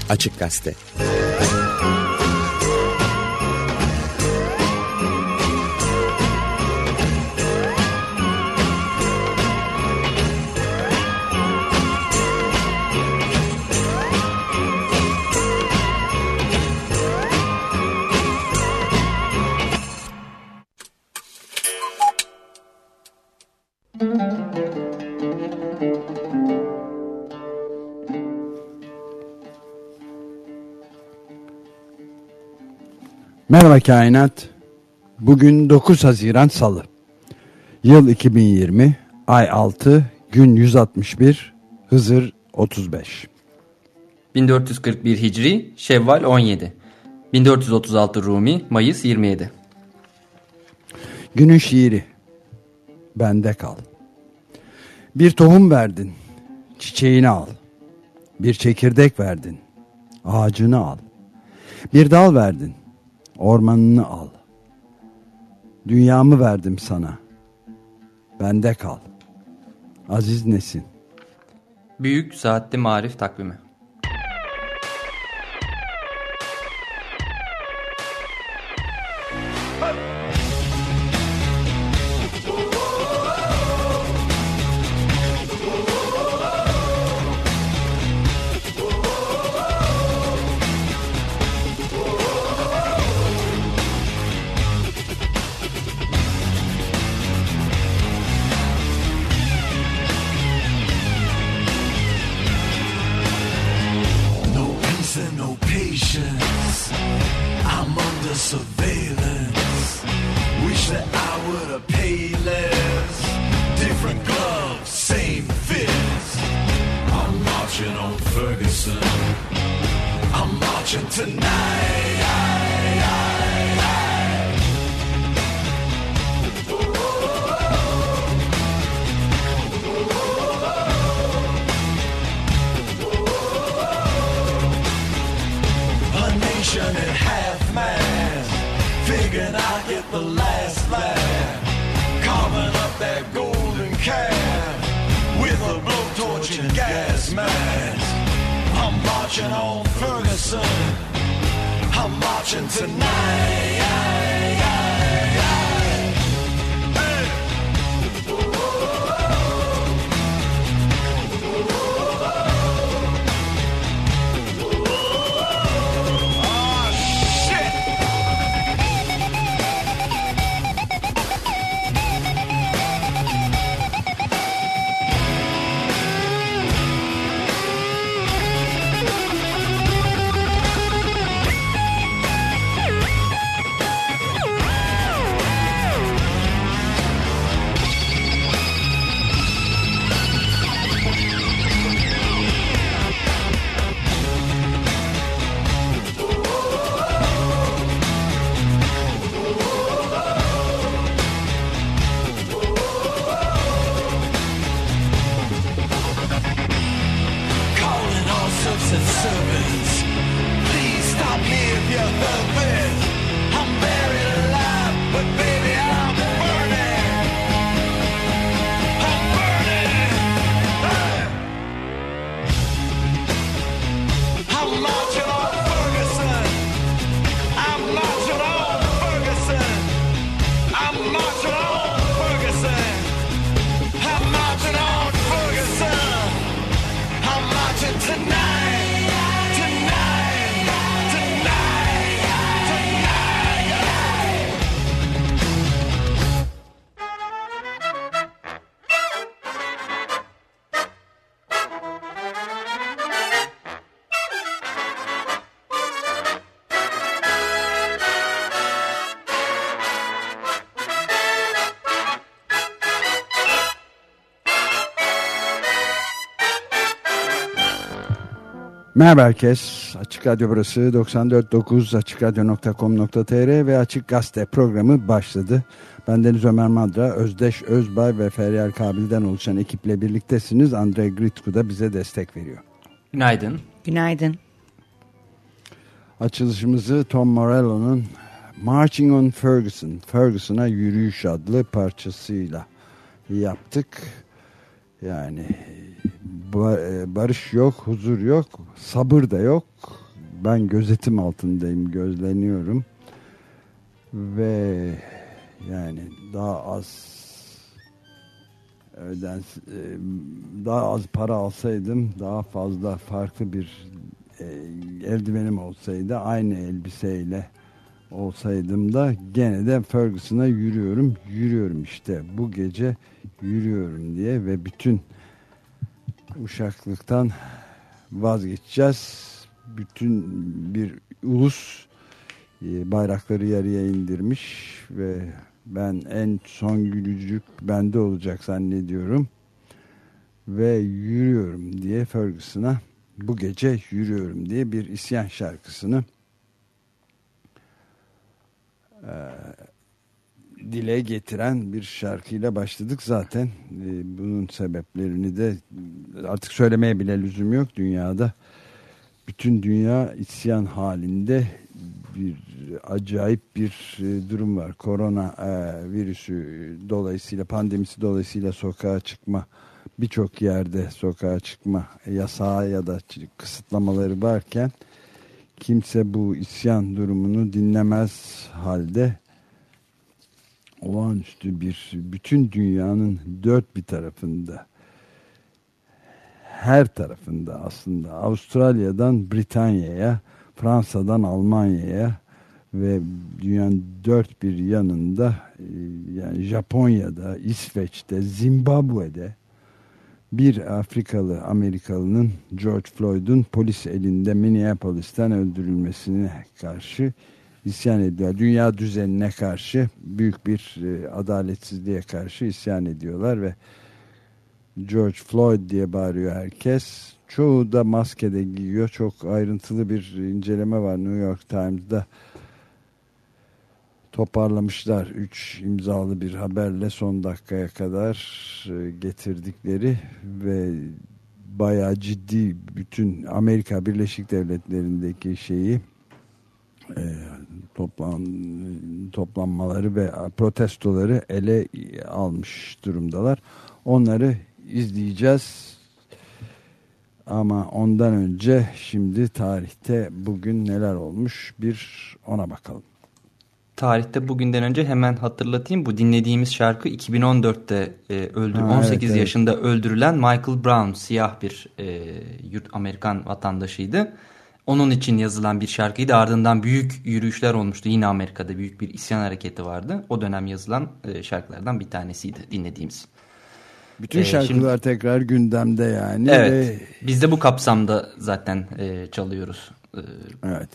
Açık Gazete. Merhaba Kainat. Bugün 9 Haziran Salı. Yıl 2020, ay 6, gün 161, Hızır 35. 1441 Hicri, Şevval 17. 1436 Rumi, Mayıs 27. Günün şiiri. Bende kal. Bir tohum verdin, çiçeğini al. Bir çekirdek verdin, ağacını al. Bir dal verdin, ormanını al. Dünyamı verdim sana. Bende kal. Aziz Nesin. Büyük Saatli Marif Takvimi. Merhaba herkes. Açık Radyo burası 94.9 AçıkRadyo.com.tr ve Açık Gazete programı başladı. Ben Deniz Ömer Madra, Özdeş Özbay ve Feryal Kabil'den oluşan ekiple birliktesiniz. Andrei Gritku da bize destek veriyor. Günaydın. Günaydın. Açılışımızı Tom Morello'nun Marching on Ferguson'a Yürüyüş adlı parçasıyla yaptık. Yani barış yok, huzur yok, sabır da yok. Ben gözetim altındayım, gözleniyorum ve yani daha az daha az para alsaydım, daha fazla farklı bir eldivenim olsaydı, aynı elbiseyle olsaydım da gene de Ferguson'a yürüyorum işte bu gece yürüyorum diye ve bütün uşaklıktan vazgeçeceğiz. Bütün bir ulus bayrakları yarıya indirmiş ve ben en son gülücük bende olacak zannediyorum ve yürüyorum diye Ferguson'a bu gece yürüyorum diye bir isyan şarkısını dile getiren bir şarkıyla başladık zaten. Bunun sebeplerini de artık söylemeye bile lüzum yok. Dünyada bütün dünya isyan halinde, bir acayip bir durum var. Korona virüsü dolayısıyla, pandemisi dolayısıyla sokağa çıkma, birçok yerde sokağa çıkma yasağı ya da kısıtlamaları varken kimse bu isyan durumunu dinlemez halde olağanüstü bir, bütün dünyanın dört bir tarafında, her tarafında aslında, Avustralya'dan Britanya'ya, Fransa'dan Almanya'ya ve dünyanın dört bir yanında, yani Japonya'da, İsveç'te, Zimbabwe'de bir Afrikalı Amerikalı'nın, George Floyd'un polis elinde Minneapolis'ten öldürülmesine karşı isyan ediyor. Dünya düzenine karşı, büyük bir adaletsizliğe karşı isyan ediyorlar ve George Floyd diye bağırıyor herkes. Çoğu da maskede giyiyor. Çok ayrıntılı bir inceleme var New York Times'da. Toparlamışlar 3 imzalı bir haberle son dakikaya kadar getirdikleri ve bayağı ciddi, bütün Amerika Birleşik Devletleri'ndeki şeyi toplanmaları ve protestoları ele almış durumdalar. Onları izleyeceğiz. Ama ondan önce şimdi tarihte bugün neler olmuş bir ona bakalım. Tarihte bugünden önce hemen hatırlatayım. Bu dinlediğimiz şarkı 2014'te 18 evet. yaşında öldürülen Michael Brown, siyah bir Amerikan vatandaşıydı. Onun için yazılan bir şarkıydı. Ardından büyük yürüyüşler olmuştu. Yine Amerika'da büyük bir isyan hareketi vardı. O dönem yazılan şarkılardan bir tanesiydi dinlediğimiz. Bütün şarkılar şimdi, tekrar gündemde yani. Evet. Ve biz de bu kapsamda zaten çalıyoruz. Evet.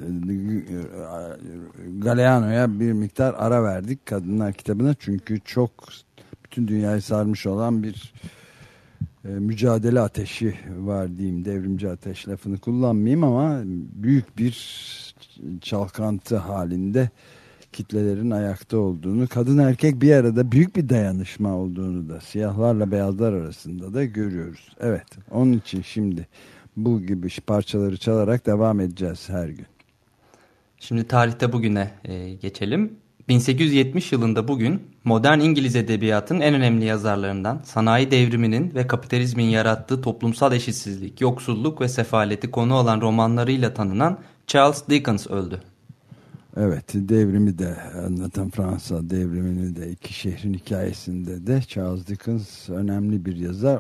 Galeano'ya bir miktar ara verdik Kadınlar kitabına. Çünkü çok bütün dünyayı sarmış olan bir mücadele ateşi var diyeyim. Devrimci ateş lafını kullanmayayım ama büyük bir çalkantı halinde kitlelerin ayakta olduğunu, kadın erkek bir arada büyük bir dayanışma olduğunu da siyahlarla beyazlar arasında da görüyoruz. Evet, onun için şimdi bu gibi parçaları çalarak devam edeceğiz her gün. Şimdi tarihte bugüne geçelim. 1870 yılında bugün modern İngiliz edebiyatının en önemli yazarlarından, sanayi devriminin ve kapitalizmin yarattığı toplumsal eşitsizlik, yoksulluk ve sefaleti konu olan romanlarıyla tanınan Charles Dickens öldü. Evet, devrimi de anlatan, Fransa devrimini de, iki şehrin hikayesinde de Charles Dickens önemli bir yazar.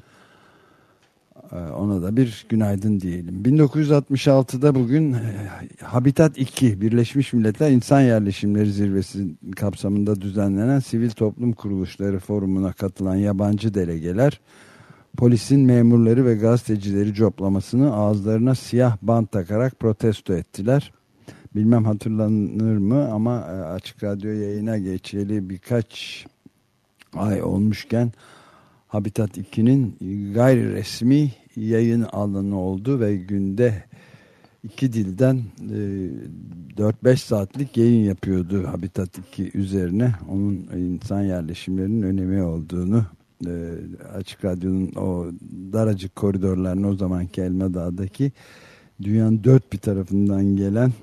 Ona da bir günaydın diyelim. 1966'da bugün Habitat 2 Birleşmiş Milletler İnsan Yerleşimleri Zirvesi kapsamında düzenlenen Sivil Toplum Kuruluşları Forumu'na katılan yabancı delegeler polisin memurları ve gazetecileri coplamasını ağızlarına siyah bant takarak protesto ettiler. Bilmem hatırlanır mı ama Açık Radyo yayına geçeli birkaç ay olmuşken Habitat 2'nin gayri resmi yayın alanı oldu ve günde 2 dilden 4-5 saatlik yayın yapıyordu Habitat 2 üzerine. Onun insan yerleşimlerinin önemi olduğunu, Açık Radyo'nun o daracık koridorlarını, o zamanki Elmadağ'daki dünyanın dört bir tarafından gelen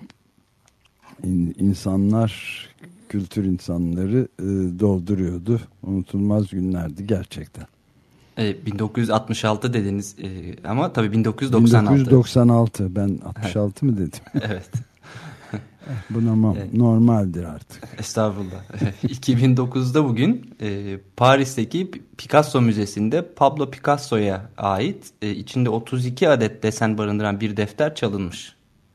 insanlar, kültür insanları dolduruyordu. Unutulmaz günlerdi gerçekten. 1966 dediniz ama tabii 1996. 1996. Ben 66 mı dedim? Evet. Bu normaldir artık. Estağfurullah. 2009'da bugün Paris'teki Picasso Müzesi'nde Pablo Picasso'ya ait içinde 32 adet desen barındıran bir defter çalınmış.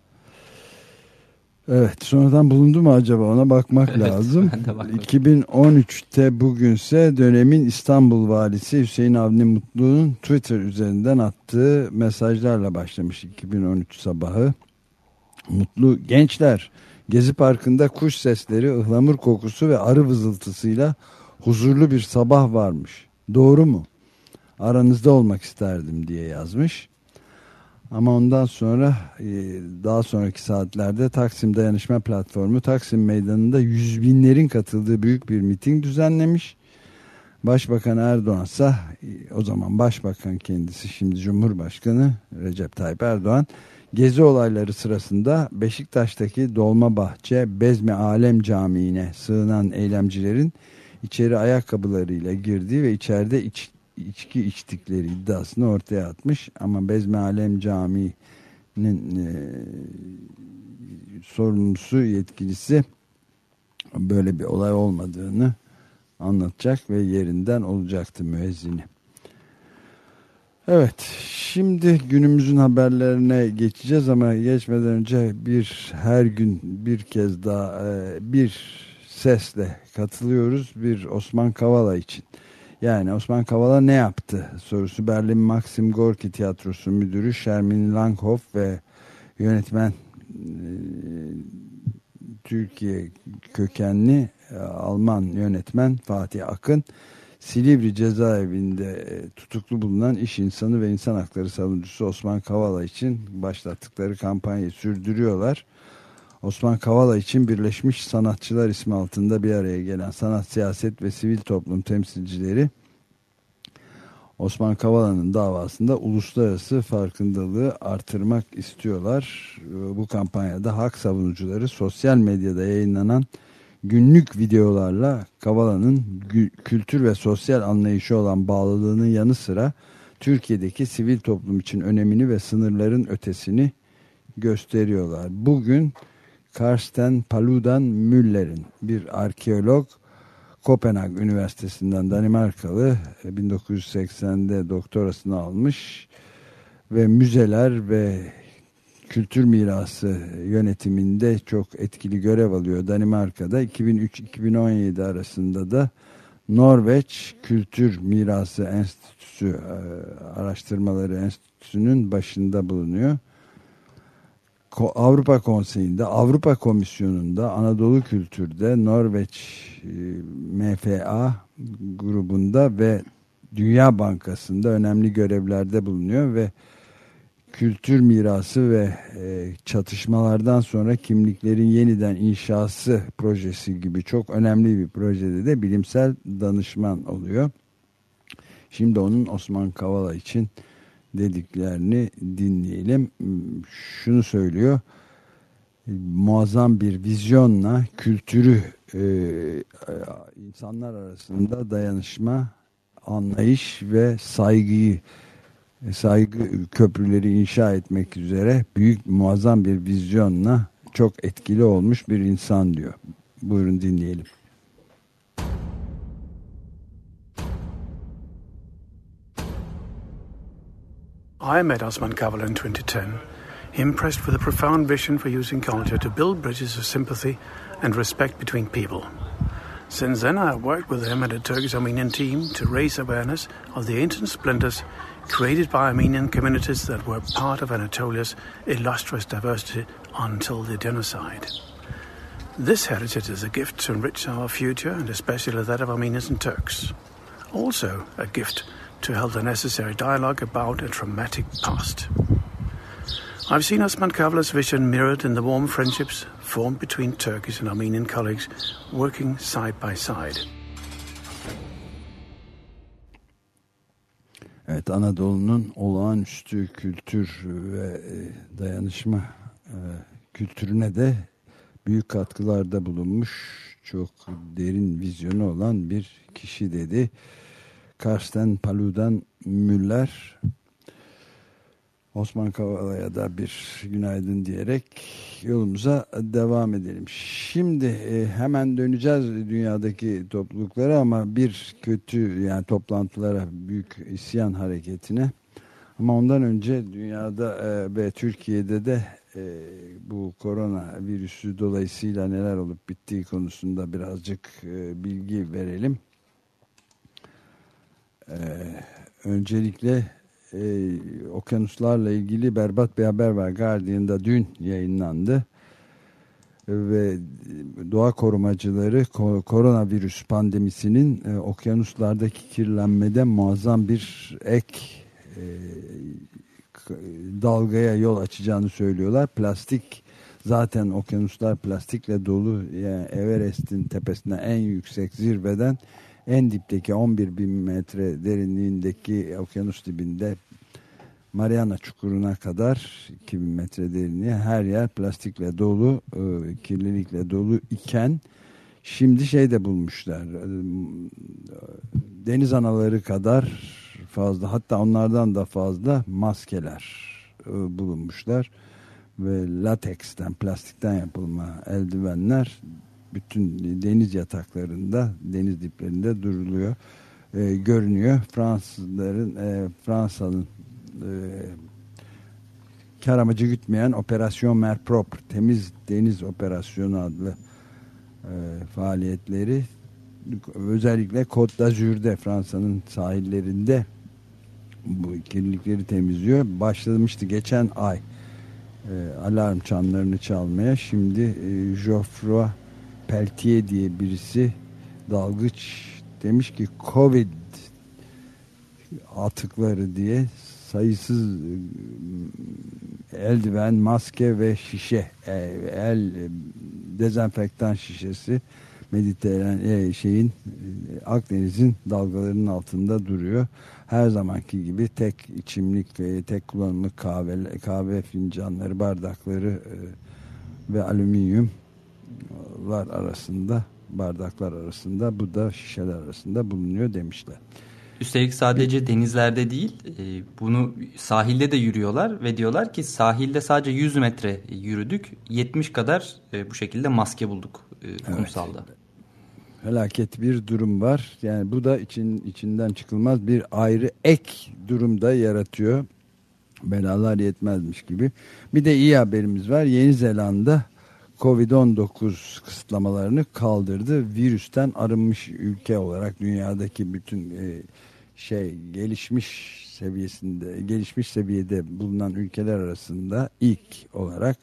Evet, sonradan bulundu mu acaba, ona bakmak lazım. 2013'te bugünse dönemin İstanbul valisi Hüseyin Avni Mutlu'nun Twitter üzerinden attığı mesajlarla başlamış 2013 sabahı. Mutlu, gençler, Gezi Parkı'nda kuş sesleri, ıhlamur kokusu ve arı vızıltısıyla huzurlu bir sabah varmış. Doğru mu? Aranızda olmak isterdim diye yazmış. Ama ondan sonra daha sonraki saatlerde Taksim Dayanışma Platformu Taksim Meydanı'nda yüz binlerin katıldığı büyük bir miting düzenlemiş. Başbakan Erdoğan ise, o zaman Başbakan kendisi, şimdi Cumhurbaşkanı Recep Tayyip Erdoğan, gezi olayları sırasında Beşiktaş'taki Dolmabahçe Bezmi Alem Camii'ne sığınan eylemcilerin içeri ayakkabılarıyla girdiği ve içeride içki içtikleri iddiasını ortaya atmış. Ama Bezmi Alem Camii'nin sorumlusu, yetkilisi böyle bir olay olmadığını anlatacak ve yerinden olacaktı müezzini. Evet, şimdi günümüzün haberlerine geçeceğiz ama geçmeden önce her gün bir kez daha bir sesle katılıyoruz bir Osman Kavala için. Yani Osman Kavala ne yaptı sorusu. Berlin Maxim Gorki Tiyatrosu müdürü Shermin Langhoff ve yönetmen Türkiye kökenli Alman yönetmen Fatih Akın, Silivri cezaevinde tutuklu bulunan iş insanı ve insan hakları savunucusu Osman Kavala için başlattıkları kampanyayı sürdürüyorlar. Osman Kavala için Birleşmiş Sanatçılar ismi altında bir araya gelen sanat, siyaset ve sivil toplum temsilcileri Osman Kavala'nın davasında uluslararası farkındalığı artırmak istiyorlar. Bu kampanyada hak savunucuları sosyal medyada yayınlanan günlük videolarla Kavala'nın kültür ve sosyal anlayışı olan bağlılığının yanı sıra Türkiye'deki sivil toplum için önemini ve sınırların ötesini gösteriyorlar. Bugün Karsten Paludan Müller'in, bir arkeolog, Kopenhag Üniversitesi'nden Danimarkalı, 1980'de doktorasını almış ve müzeler ve kültür mirası yönetiminde çok etkili görev alıyor Danimarka'da. 2003-2017 arasında da Norveç Kültür Mirası Enstitüsü Araştırmaları Enstitüsü'nün başında bulunuyor. Avrupa Konseyi'nde, Avrupa Komisyonu'nda, Anadolu Kültür'de, Norveç MFA grubunda ve Dünya Bankası'nda önemli görevlerde bulunuyor ve kültür mirası ve çatışmalardan sonra kimliklerin yeniden inşası projesi gibi çok önemli bir projede de bilimsel danışman oluyor. Şimdi onun Osman Kavala için dediklerini dinleyelim. Şunu söylüyor: muazzam bir vizyonla kültürü insanlar arasında dayanışma, anlayış ve saygı köprüleri inşa etmek üzere büyük, muazzam bir vizyonla çok etkili olmuş bir insan diyor. Buyurun dinleyelim. I met Osman Kavala in 2010, impressed with a profound vision for using culture to build bridges of sympathy and respect between people. Since then, I have worked with him and the Turkish-Armenian team to raise awareness of the ancient splendors created by Armenian communities that were part of Anatolia's illustrious diversity until the genocide. This heritage is a gift to enrich our future, and especially that of Armenians and Turks. Also a gift to hold the necessary dialogue about a traumatic past. I've seen Osman Kavala's vision mirrored in the warm friendships formed between Turkish and Armenian colleagues working side by side. Evet, Anadolu'nun olağanüstü kültür ve dayanışma kültürüne de büyük katkılarda bulunmuş, çok derin vizyonu olan bir kişi dedi. Karsten Paludan Müller, Osman Kavala'ya da bir günaydın diyerek yolumuza devam edelim. Şimdi hemen döneceğiz dünyadaki topluluklara ama bir kötü, yani toplantılara, büyük isyan hareketine. Ama ondan önce dünyada ve Türkiye'de de bu korona virüsü dolayısıyla neler olup bittiği konusunda birazcık bilgi verelim. Öncelikle okyanuslarla ilgili berbat bir haber var. Guardian'da dün yayınlandı. Ve doğa korumacıları koronavirüs pandemisinin okyanuslardaki kirlenmede muazzam bir ek dalgaya yol açacağını söylüyorlar. Plastik, zaten okyanuslar plastikle dolu. Yani Everest'in tepesine, en yüksek zirveden en dipteki 11.000 metre derinliğindeki okyanus dibinde Mariana Çukuru'na kadar 2000 metre derinliğe her yer plastikle dolu, kirlilikle dolu iken şimdi şey de bulmuşlar. Deniz anaları kadar fazla, hatta onlardan da fazla maskeler bulunmuşlar ve lateksten, plastikten yapılma eldivenler bütün deniz yataklarında, deniz diplerinde duruluyor, görünüyor. Fransa'nın kar amacı gütmeyen Operasyon Mer Propre, temiz deniz operasyonu adlı faaliyetleri özellikle Côte d'Azur'da, Fransa'nın sahillerinde bu kirlilikleri temizliyor. Başlamıştı geçen ay alarm çanlarını çalmaya. Şimdi Geoffroy Peltier diye birisi, dalgıç, demiş ki Covid atıkları diye sayısız eldiven, maske ve şişe, el dezenfektan şişesi Mediterranean Akdeniz'in dalgalarının altında duruyor. Her zamanki gibi tek içimlik, tek kullanımlık kahve fincanları, bardakları ve alüminyumlar arasında, bardaklar arasında, bu da şişeler arasında bulunuyor demişler. Üstelik sadece denizlerde değil, bunu sahilde de yürüyorlar ve diyorlar ki sahilde sadece 100 metre yürüdük, 70 kadar bu şekilde maske bulduk kumsalda. Evet. Felaket bir durum var. Yani bu da içinden çıkılmaz bir ayrı ek durum da yaratıyor. Belalar yetmezmiş gibi. Bir de iyi haberimiz var. Yeni Zelanda Covid-19 kısıtlamalarını kaldırdı. Virüsten arınmış ülke olarak dünyadaki bütün gelişmiş seviyede bulunan ülkeler arasında ilk olarak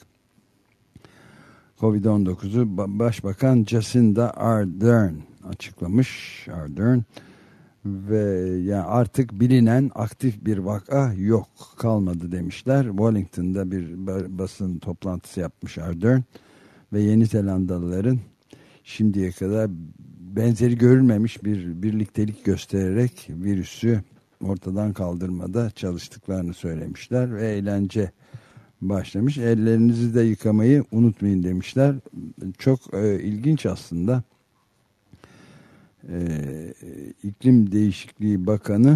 Covid-19'u Başbakan Jacinda Ardern açıklamış. Ve yani artık bilinen aktif bir vaka yok, kalmadı demişler. Wellington'da bir basın toplantısı yapmış Ardern ve Yeni Zelandalıların şimdiye kadar benzeri görülmemiş bir birliktelik göstererek virüsü ortadan kaldırmada çalıştıklarını söylemişler ve eğlence başlamış. Ellerinizi de yıkamayı unutmayın demişler. Çok ilginç aslında. İklim Değişikliği Bakanı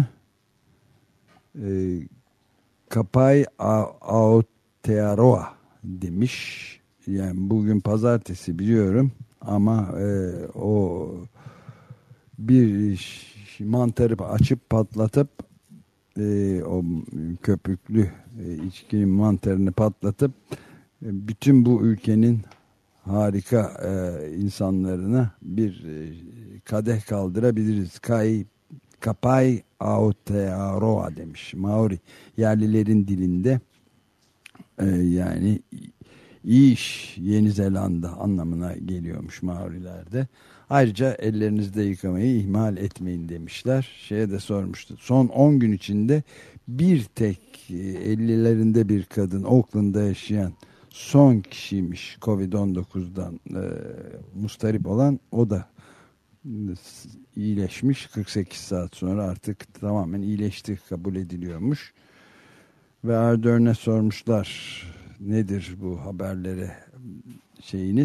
Kapai Aotearoa demiş. Yani bugün pazartesi biliyorum ama o bir mantarı açıp patlatıp o köpüklü içkinin mantarını patlatıp bütün bu ülkenin harika insanlarına bir kadeh kaldırabiliriz. Kapai Aotearoa demiş. Maori yerlilerin dilinde yani iyi iş Yeni Zelanda anlamına geliyormuş Maorilerde. Ayrıca ellerinizde yıkamayı ihmal etmeyin demişler. Şeye de sormuştu. Son 10 gün içinde bir tek 50'lerinde bir kadın Auckland'da yaşayan son kişiymiş Covid-19'dan mustarip olan. O da iyileşmiş. 48 saat sonra artık tamamen iyileşti, kabul ediliyormuş. Ve Ardern'e sormuşlar, nedir bu haberlere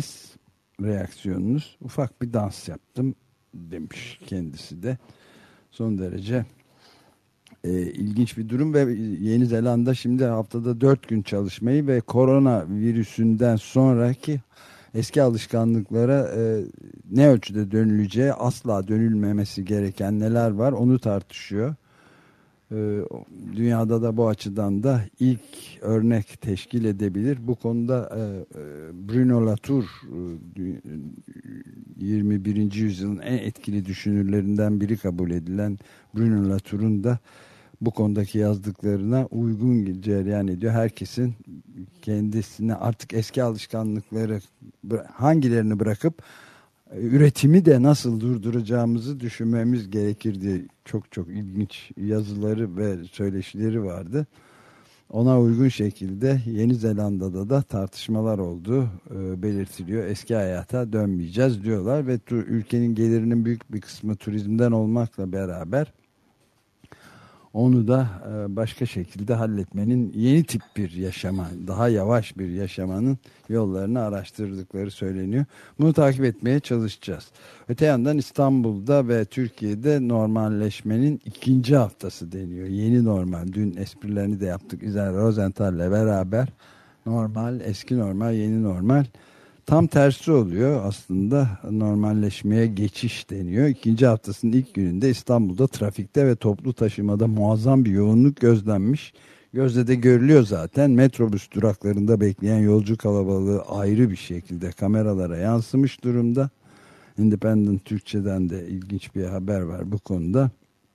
reaksiyonunuz? Ufak bir dans yaptım demiş kendisi de. Son derece ilginç bir durum ve Yeni Zelanda şimdi haftada 4 gün çalışmayı ve korona virüsünden sonraki eski alışkanlıklara ne ölçüde dönüleceği, asla dönülmemesi gereken neler var onu tartışıyor. Dünyada da bu açıdan da ilk örnek teşkil edebilir. Bu konuda Bruno Latour 21. yüzyılın en etkili düşünürlerinden biri kabul edilen Bruno Latour'un da bu konudaki yazdıklarına uygun cereyan ediyor. Herkesin kendisine artık eski alışkanlıkları hangilerini bırakıp üretimi de nasıl durduracağımızı düşünmemiz gerekir diye çok ilginç yazıları ve söyleşileri vardı. Ona uygun şekilde Yeni Zelanda'da da tartışmalar olduğu belirtiliyor. Eski hayata dönmeyeceğiz diyorlar ve ülkenin gelirinin büyük bir kısmı turizmden olmakla beraber onu da başka şekilde halletmenin, yeni tip bir yaşama, daha yavaş bir yaşamanın yollarını araştırdıkları söyleniyor. Bunu takip etmeye çalışacağız. Öte yandan İstanbul'da ve Türkiye'de normalleşmenin 2. haftası deniyor. Yeni normal. Dün esprilerini de yaptık İzel Rosenthal'le beraber. Normal, eski normal, yeni normal. Tam tersi oluyor aslında, normalleşmeye geçiş deniyor. 2. haftasının ilk gününde İstanbul'da trafikte ve toplu taşımada muazzam bir yoğunluk gözlenmiş. Gözle de görülüyor zaten. Metrobüs duraklarında bekleyen yolcu kalabalığı ayrı bir şekilde kameralara yansımış durumda. Independent Türkçe'den de ilginç bir haber var bu konuda.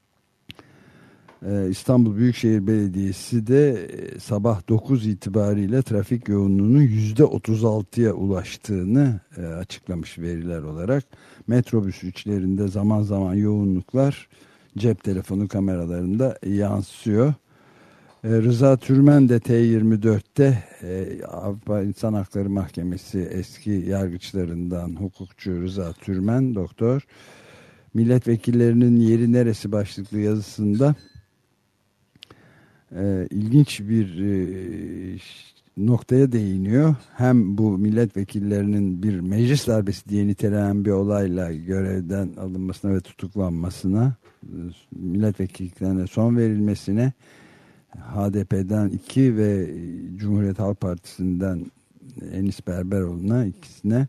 İstanbul Büyükşehir Belediyesi de sabah 9 itibariyle trafik yoğunluğunun %36'ya ulaştığını açıklamış veriler olarak. Metrobüs içlerinde zaman zaman yoğunluklar cep telefonu kameralarında yansıyor. Rıza Türmen de T24'te Avrupa İnsan Hakları Mahkemesi eski yargıçlarından hukukçu Rıza Türmen doktor, milletvekillerinin yeri neresi başlıklı yazısında ilginç bir noktaya değiniyor. Hem bu milletvekillerinin bir meclis darbesi diye nitelenen bir olayla görevden alınmasına ve tutuklanmasına, milletvekilliklerine son verilmesine, HDP'den 2 ve Cumhuriyet Halk Partisi'nden Enis Berberoğlu'na, ikisine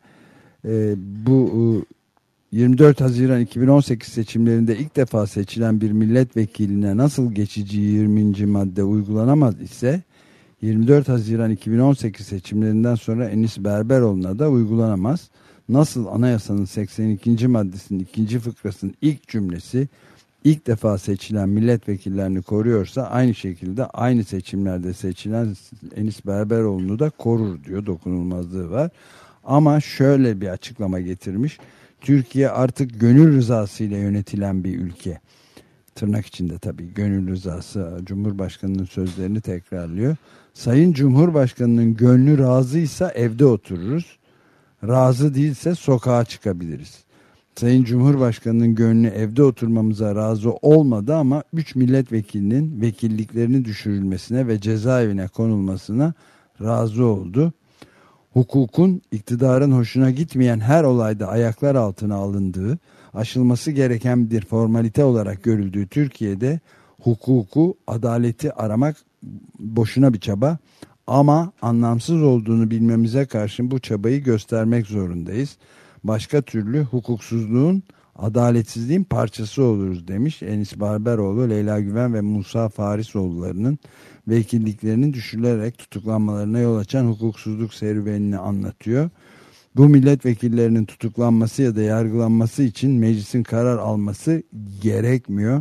bu 24 Haziran 2018 seçimlerinde ilk defa seçilen bir milletvekiline nasıl geçici 20. madde uygulanamaz ise 24 Haziran 2018 seçimlerinden sonra Enis Berberoğlu'na da uygulanamaz. Nasıl anayasanın 82. maddesinin 2. fıkrasının ilk cümlesi ilk defa seçilen milletvekillerini koruyorsa aynı şekilde aynı seçimlerde seçilen Enis Berberoğlu'nu da korur diyor, dokunulmazlığı var. Ama şöyle bir açıklama getirmiş. Türkiye artık gönül rızası ile yönetilen bir ülke. Tırnak içinde tabii gönül rızası. Cumhurbaşkanının sözlerini tekrarlıyor. Sayın Cumhurbaşkanının gönlü razıysa evde otururuz. Razı değilse sokağa çıkabiliriz. Sayın Cumhurbaşkanının gönlü evde oturmamıza razı olmadı ama 3 milletvekilinin vekilliklerinin düşürülmesine ve cezaevine konulmasına razı oldu. Hukukun iktidarın hoşuna gitmeyen her olayda ayaklar altına alındığı, aşılması gereken bir formalite olarak görüldüğü Türkiye'de hukuku, adaleti aramak boşuna bir çaba ama anlamsız olduğunu bilmemize karşın bu çabayı göstermek zorundayız. Başka türlü hukuksuzluğun, adaletsizliğin parçası oluruz demiş. Enis Berberoğlu, Leyla Güven ve Musa Farisoğulları'nın vekilliklerinin düşürülerek tutuklanmalarına yol açan hukuksuzluk serüvenini anlatıyor. Bu milletvekillerinin tutuklanması ya da yargılanması için meclisin karar alması gerekmiyor.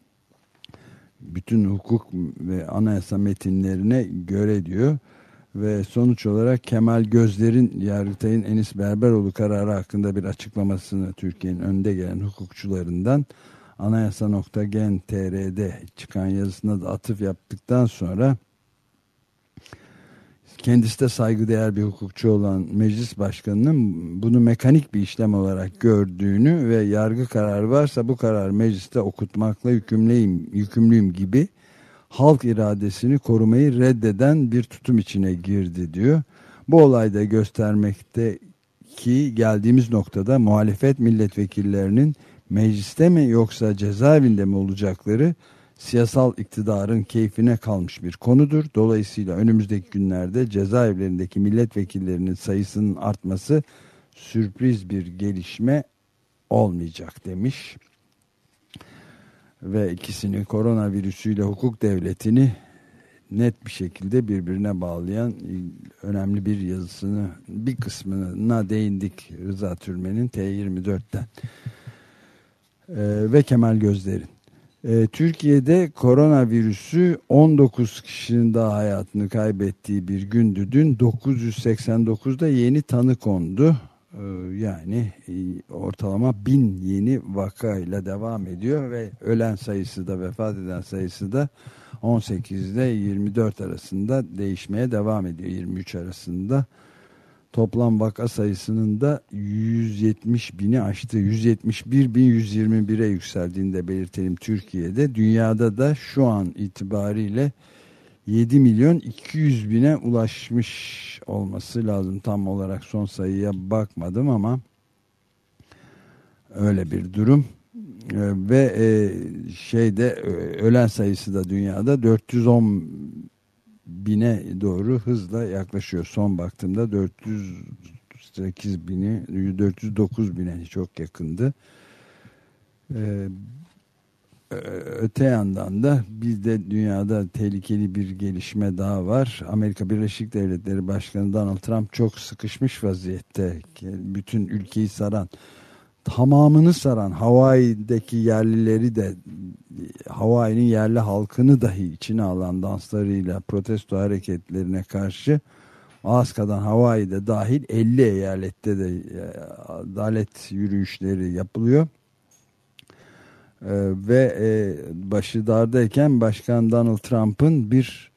Bütün hukuk ve anayasa metinlerine göre diyor. Ve sonuç olarak Kemal Gözler'in Yargıtay'ın Enis Berberoğlu kararı hakkında bir açıklamasını Türkiye'nin önde gelen hukukçularından anayasa.gen.tr'de çıkan yazısına da atıf yaptıktan sonra kendisi de saygıdeğer bir hukukçu olan meclis başkanının bunu mekanik bir işlem olarak gördüğünü ve yargı kararı varsa bu kararı mecliste okutmakla yükümlüyüm gibi halk iradesini korumayı reddeden bir tutum içine girdi diyor. Bu olayda göstermekte ki geldiğimiz noktada muhalefet milletvekillerinin mecliste mi yoksa cezaevinde mi olacakları siyasal iktidarın keyfine kalmış bir konudur. Dolayısıyla önümüzdeki günlerde cezaevlerindeki milletvekillerinin sayısının artması sürpriz bir gelişme olmayacak demiş. Ve ikisini, koronavirüsüyle hukuk devletini net bir şekilde birbirine bağlayan önemli bir yazısını, bir kısmına değindik Rıza Türmen'in T24'ten ve Kemal Gözler'in. Türkiye'de koronavirüsü 19 kişinin daha hayatını kaybettiği bir gündü dün. 989'da yeni tanı kondu. Yani ortalama 1000 yeni vakayla devam ediyor ve ölen sayısı da, vefat eden sayısı da 18 ile 24 arasında değişmeye devam ediyor. 23 arasında. Toplam vaka sayısının da 170 bini aştı. 171.121'e yükseldiğini de belirtelim Türkiye'de. Dünyada da şu an itibariyle 7.200.000'e ulaşmış olması lazım. Tam olarak son sayıya bakmadım ama öyle bir durum. Ve ölen sayısı da dünyada 410 bine doğru hızla yaklaşıyor. Son baktığımda 408 bini, 409 bine çok yakındı. Öte yandan da bizde dünyada tehlikeli bir gelişme daha var. Amerika Birleşik Devletleri Başkanı Donald Trump çok sıkışmış vaziyette. Bütün ülkeyi saran, tamamını saran, Hawaii'deki yerlileri de, Hawaii'nin yerli halkını dahi içine alan danslarıyla protesto hareketlerine karşı Alaska'dan Hawaii'de dahil 50 eyalette de adalet yürüyüşleri yapılıyor. Ve başı dardayken Başkan Donald Trump'ın bir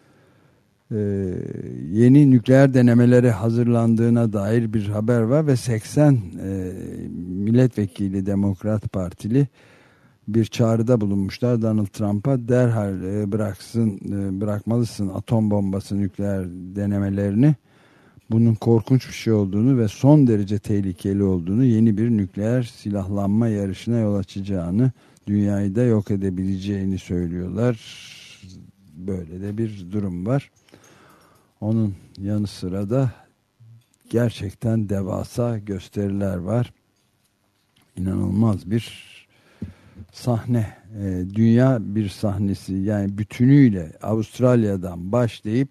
yeni nükleer denemelere hazırlandığına dair bir haber var ve 80 milletvekili Demokrat Partili bir çağrıda bulunmuşlar Donald Trump'a, derhal bırakmalısın atom bombası, nükleer denemelerini, bunun korkunç bir şey olduğunu ve son derece tehlikeli olduğunu, yeni bir nükleer silahlanma yarışına yol açacağını, dünyayı da yok edebileceğini söylüyorlar. Böyle de bir durum var. Onun yanı sıra da gerçekten devasa gösteriler var. İnanılmaz bir sahne. Dünya bir sahnesi. Yani bütünüyle Avustralya'dan başlayıp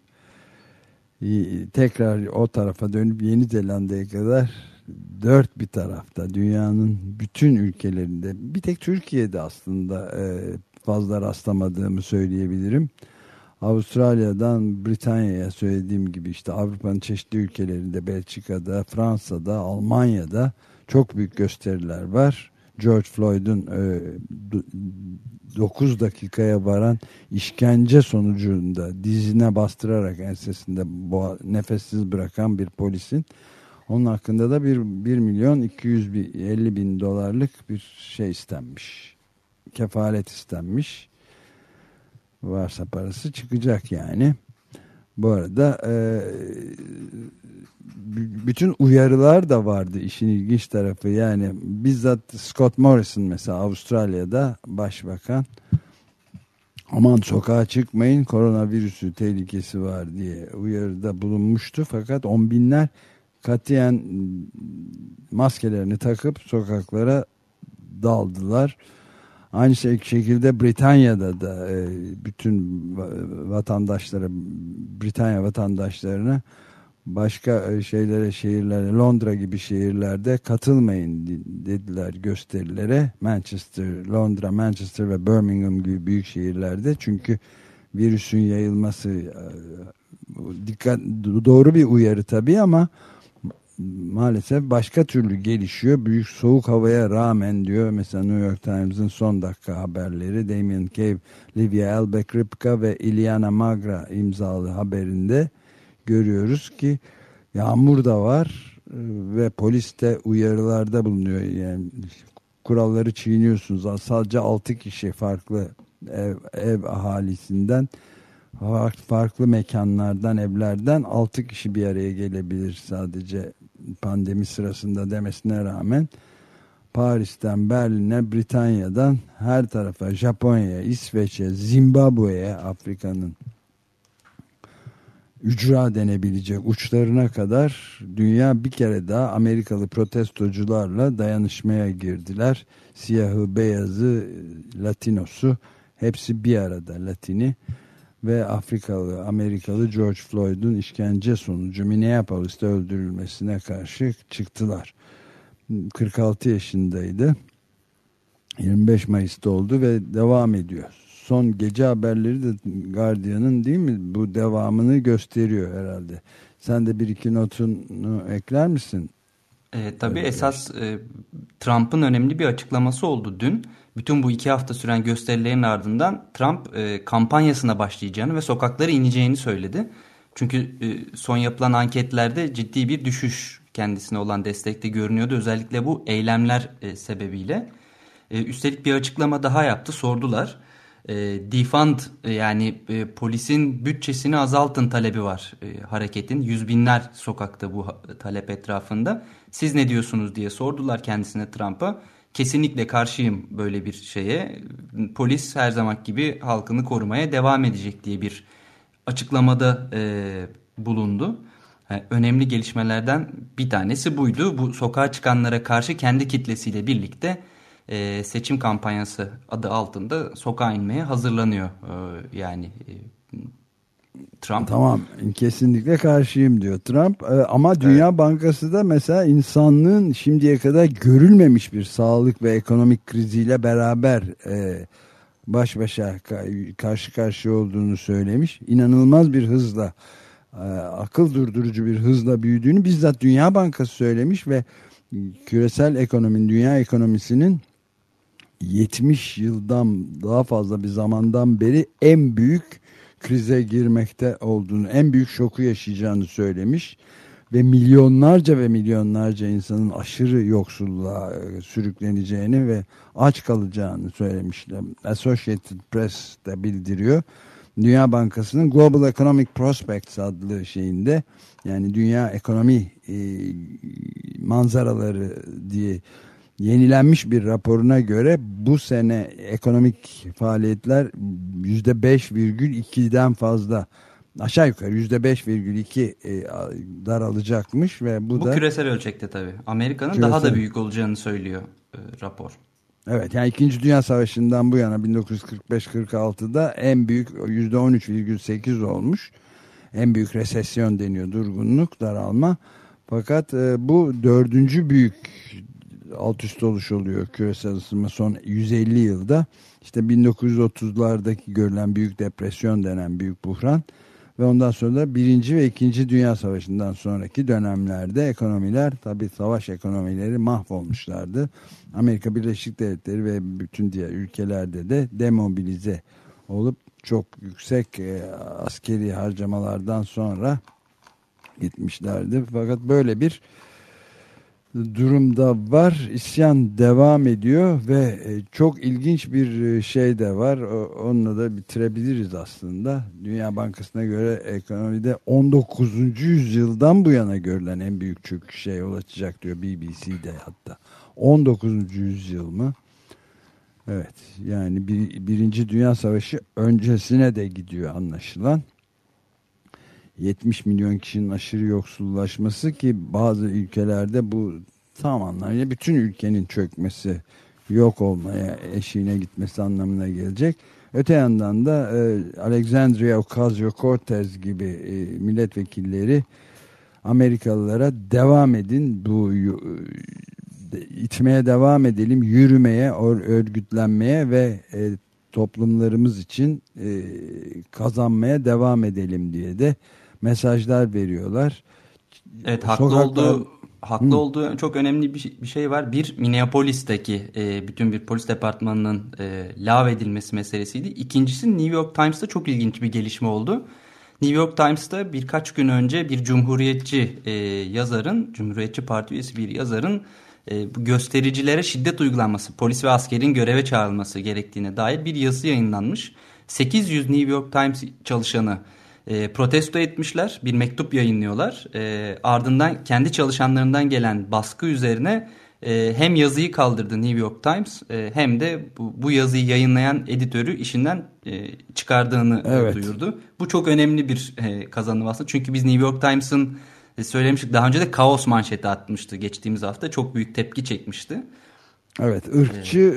tekrar o tarafa dönüp Yeni Zelanda'ya kadar dört bir tarafta, dünyanın bütün ülkelerinde, bir tek Türkiye'de aslında fazla rastlamadığımı söyleyebilirim. Avustralya'dan Britanya'ya, söylediğim gibi işte Avrupa'nın çeşitli ülkelerinde, Belçika'da, Fransa'da, Almanya'da çok büyük gösteriler var. George Floyd'un 9 dakikaya varan işkence sonucunda dizine bastırarak ensesinde nefessiz bırakan bir polisin, onun hakkında da 1.250.000 dolarlık bir şey istenmiş. Kefalet istenmiş. Varsa parası çıkacak yani. Bu arada bütün uyarılar da vardı, işin ilginç tarafı. Yani bizzat Scott Morrison mesela, Avustralya'da başbakan, aman sokağa çıkmayın, koronavirüsü tehlikesi var diye uyarıda bulunmuştu. Fakat on binler katiyen maskelerini takıp sokaklara daldılar. Aynı şekilde Britanya'da da bütün vatandaşlara, Britanya vatandaşlarına başka şehirlere, Londra gibi şehirlerde katılmayın dediler gösterilere. Londra, Manchester ve Birmingham gibi büyük şehirlerde. Çünkü virüsün yayılması, doğru bir uyarı tabii ama maalesef başka türlü gelişiyor. Büyük soğuk havaya rağmen diyor. Mesela New York Times'ın son dakika haberleri, Damien Cave, Livia Elbeck-Ripka ve Iliana Magra imzalı haberinde görüyoruz ki yağmur da var ve polis de uyarılarda bulunuyor. Yani kuralları çiğniyorsunuz. Sadece 6 kişi farklı ev ahalisinden, farklı mekanlardan, evlerden 6 kişi bir araya gelebilir sadece pandemi sırasında demesine rağmen Paris'ten Berlin'e, Britanya'dan her tarafa, Japonya'ya, İsveç'e, Zimbabwe'ye, Afrika'nın ücra denebilecek uçlarına kadar dünya bir kere daha Amerikalı protestocularla dayanışmaya girdiler. Siyahı, beyazı, Latinosu hepsi bir arada, Latini ve Afrikalı, Amerikalı George Floyd'un işkence sonucu Minneapolis'te öldürülmesine karşı çıktılar. 46 yaşındaydı. 25 Mayıs'ta oldu ve devam ediyor. Son gece haberleri de Guardian'ın, değil mi, bu devamını gösteriyor herhalde. Sen de bir iki notunu ekler misin? Tabii esas Trump'ın önemli bir açıklaması oldu dün. Bütün bu 2 hafta süren gösterilerin ardından Trump kampanyasına başlayacağını ve sokaklara ineceğini söyledi. Çünkü son yapılan anketlerde ciddi bir düşüş kendisine olan destekte görünüyordu. Özellikle bu eylemler sebebiyle. Üstelik bir açıklama daha yaptı. Sordular. Defund, yani polisin bütçesini azaltın talebi var hareketin. Yüz binler sokakta bu talep etrafında. Siz ne diyorsunuz diye sordular kendisine, Trump'a. Kesinlikle karşıyım böyle bir şeye. Polis her zaman gibi halkını korumaya devam edecek diye bir açıklamada bulundu. Yani önemli gelişmelerden bir tanesi buydu. Bu sokağa çıkanlara karşı kendi kitlesiyle birlikte seçim kampanyası adı altında sokağa inmeye hazırlanıyor. Trump. Tamam, kesinlikle karşıyım diyor Trump. Ama Dünya Bankası da mesela insanlığın şimdiye kadar görülmemiş bir sağlık ve ekonomik kriziyle beraber baş başa, karşı karşıya olduğunu söylemiş. İnanılmaz bir hızla, akıl durdurucu bir hızla büyüdüğünü bizzat Dünya Bankası söylemiş ve küresel ekonominin, dünya ekonomisinin 70 yıldan daha fazla bir zamandan beri en büyük krize girmekte olduğunu, en büyük şoku yaşayacağını söylemiş ve milyonlarca insanın aşırı yoksulluğa sürükleneceğini ve aç kalacağını söylemişler. Associated Press de bildiriyor. Dünya Bankası'nın Global Economic Prospects adlı şeyinde, yani dünya ekonomi manzaraları diye yenilenmiş bir raporuna göre bu sene ekonomik faaliyetler %5,2'den fazla, aşağı yukarı %5,2 daralacakmış ve bu da küresel ölçekte tabii. Amerika'nın daha da büyük olacağını söylüyor rapor. Evet, yani 2. Dünya Savaşı'ndan bu yana 1945-46'da en büyük %13,8 olmuş. En büyük resesyon deniyor, durgunluk, daralma. Fakat bu 4. büyük alt üst oluş oluyor küresel ısınma son 150 yılda. İşte 1930'lardaki görülen büyük depresyon denen büyük buhran ve ondan sonra da 1. ve 2. Dünya Savaşı'ndan sonraki dönemlerde ekonomiler, tabii savaş ekonomileri mahvolmuşlardı. Amerika Birleşik Devletleri ve bütün diğer ülkelerde de demobilize olup çok yüksek askeri harcamalardan sonra gitmişlerdi. Fakat böyle bir durumda var. İsyan devam ediyor ve çok ilginç bir şey de var. Onunla da bitirebiliriz aslında. Dünya Bankası'na göre ekonomide 19. yüzyıldan bu yana görülen en büyük çöküşe yol açacak diyor BBC'de hatta. 19. yüzyıl mı? Evet, yani Birinci Dünya Savaşı öncesine de gidiyor anlaşılan. 70 milyon kişinin aşırı yoksullaşması, ki bazı ülkelerde bu tam anlamıyla bütün ülkenin çökmesi, yok olmaya, eşiğine gitmesi anlamına gelecek. Öte yandan da Alexandria Ocasio-Cortez gibi milletvekilleri Amerikalılara devam edin, bu itmeye devam edelim, yürümeye, örgütlenmeye ve toplumlarımız için kazanmaya devam edelim diye de mesajlar veriyorlar. Evet, haklı olduğu çok önemli bir şey var. Bir, Minneapolis'teki bütün bir polis departmanının lağvedilmesi meselesiydi. İkincisi, New York Times'ta çok ilginç bir gelişme oldu. New York Times'ta birkaç gün önce bir Cumhuriyetçi yazarın, Cumhuriyetçi Parti üyesi bir yazarın bu göstericilere şiddet uygulanması, polis ve askerin göreve çağrılması gerektiğine dair bir yazı yayınlanmış. 800 New York Times çalışanı protesto etmişler, bir mektup yayınlıyorlar. Ardından kendi çalışanlarından gelen baskı üzerine hem yazıyı kaldırdı New York Times hem de bu yazıyı yayınlayan editörü işinden çıkardığını duyurdu. Bu çok önemli bir kazanım aslında. Çünkü biz New York Times'ın söylemiştik daha önce de kaos manşeti atmıştı geçtiğimiz hafta. Çok büyük tepki çekmişti. Evet, ırkçı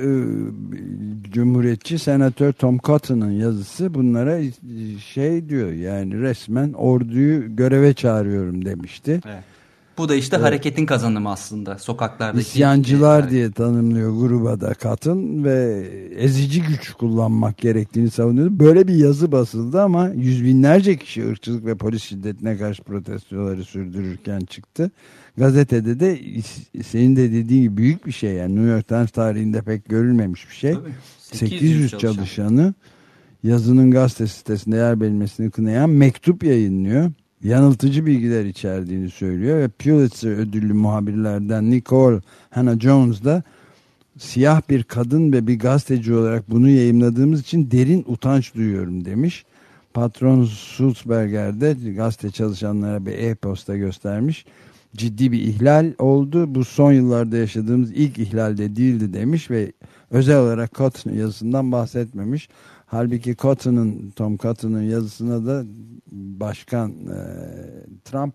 Cumhuriyetçi Senatör Tom Cotton'ın yazısı bunlara diyor, yani resmen orduyu göreve çağırıyorum demişti. Evet. Bu da işte hareketin kazanımı aslında, sokaklardaki. İsyancılar diye tanımlıyor gruba da Cotton ve ezici güç kullanmak gerektiğini savunuyordu. Böyle bir yazı basıldı ama yüz binlerce kişi ırkçılık ve polis şiddetine karşı protestoları sürdürürken çıktı. Gazetede de senin de dediğin gibi büyük bir şey, yani New York Times tarihinde pek görülmemiş bir şey. Tabii, 800 çalışanı yazının gazete sitesinde yer verilmesini kınayan mektup yayınlıyor. Yanıltıcı bilgiler içerdiğini söylüyor ve Pulitzer ödüllü muhabirlerden Nicole Hannah Jones da siyah bir kadın ve bir gazeteci olarak bunu yayımladığımız için derin utanç duyuyorum demiş. Patron Sulzberger de gazete çalışanlara bir e-posta göstermiş. Ciddi bir ihlal oldu. Bu son yıllarda yaşadığımız ilk ihlalde değildi demiş ve özel olarak Cotton yazısından bahsetmemiş. Halbuki Tom Cotton'ın yazısına da Başkan Trump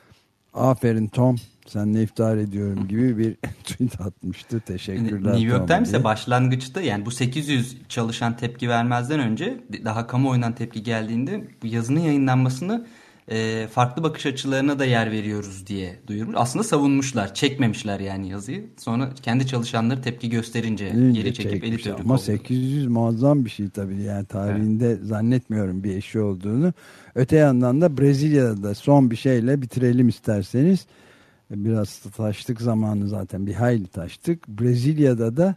aferin Tom seninle iftar ediyorum gibi bir tweet atmıştı. Teşekkürler. New York Times'e başlangıçta, yani bu 800 çalışan tepki vermezden önce, daha kamuoyundan tepki geldiğinde bu yazının yayınlanmasını farklı bakış açılarına da yer veriyoruz diye duyurmuş. Aslında savunmuşlar, çekmemişler yani yazıyı. Sonra kendi çalışanları tepki gösterince geri çekip editörü ama 800 muazzam bir şey tabii, yani tarihinde zannetmiyorum bir eşi olduğunu. Öte yandan da Brezilya'da son bir şeyle bitirelim isterseniz. Biraz taştık zamanı, zaten bir hayli taştık. Brezilya'da da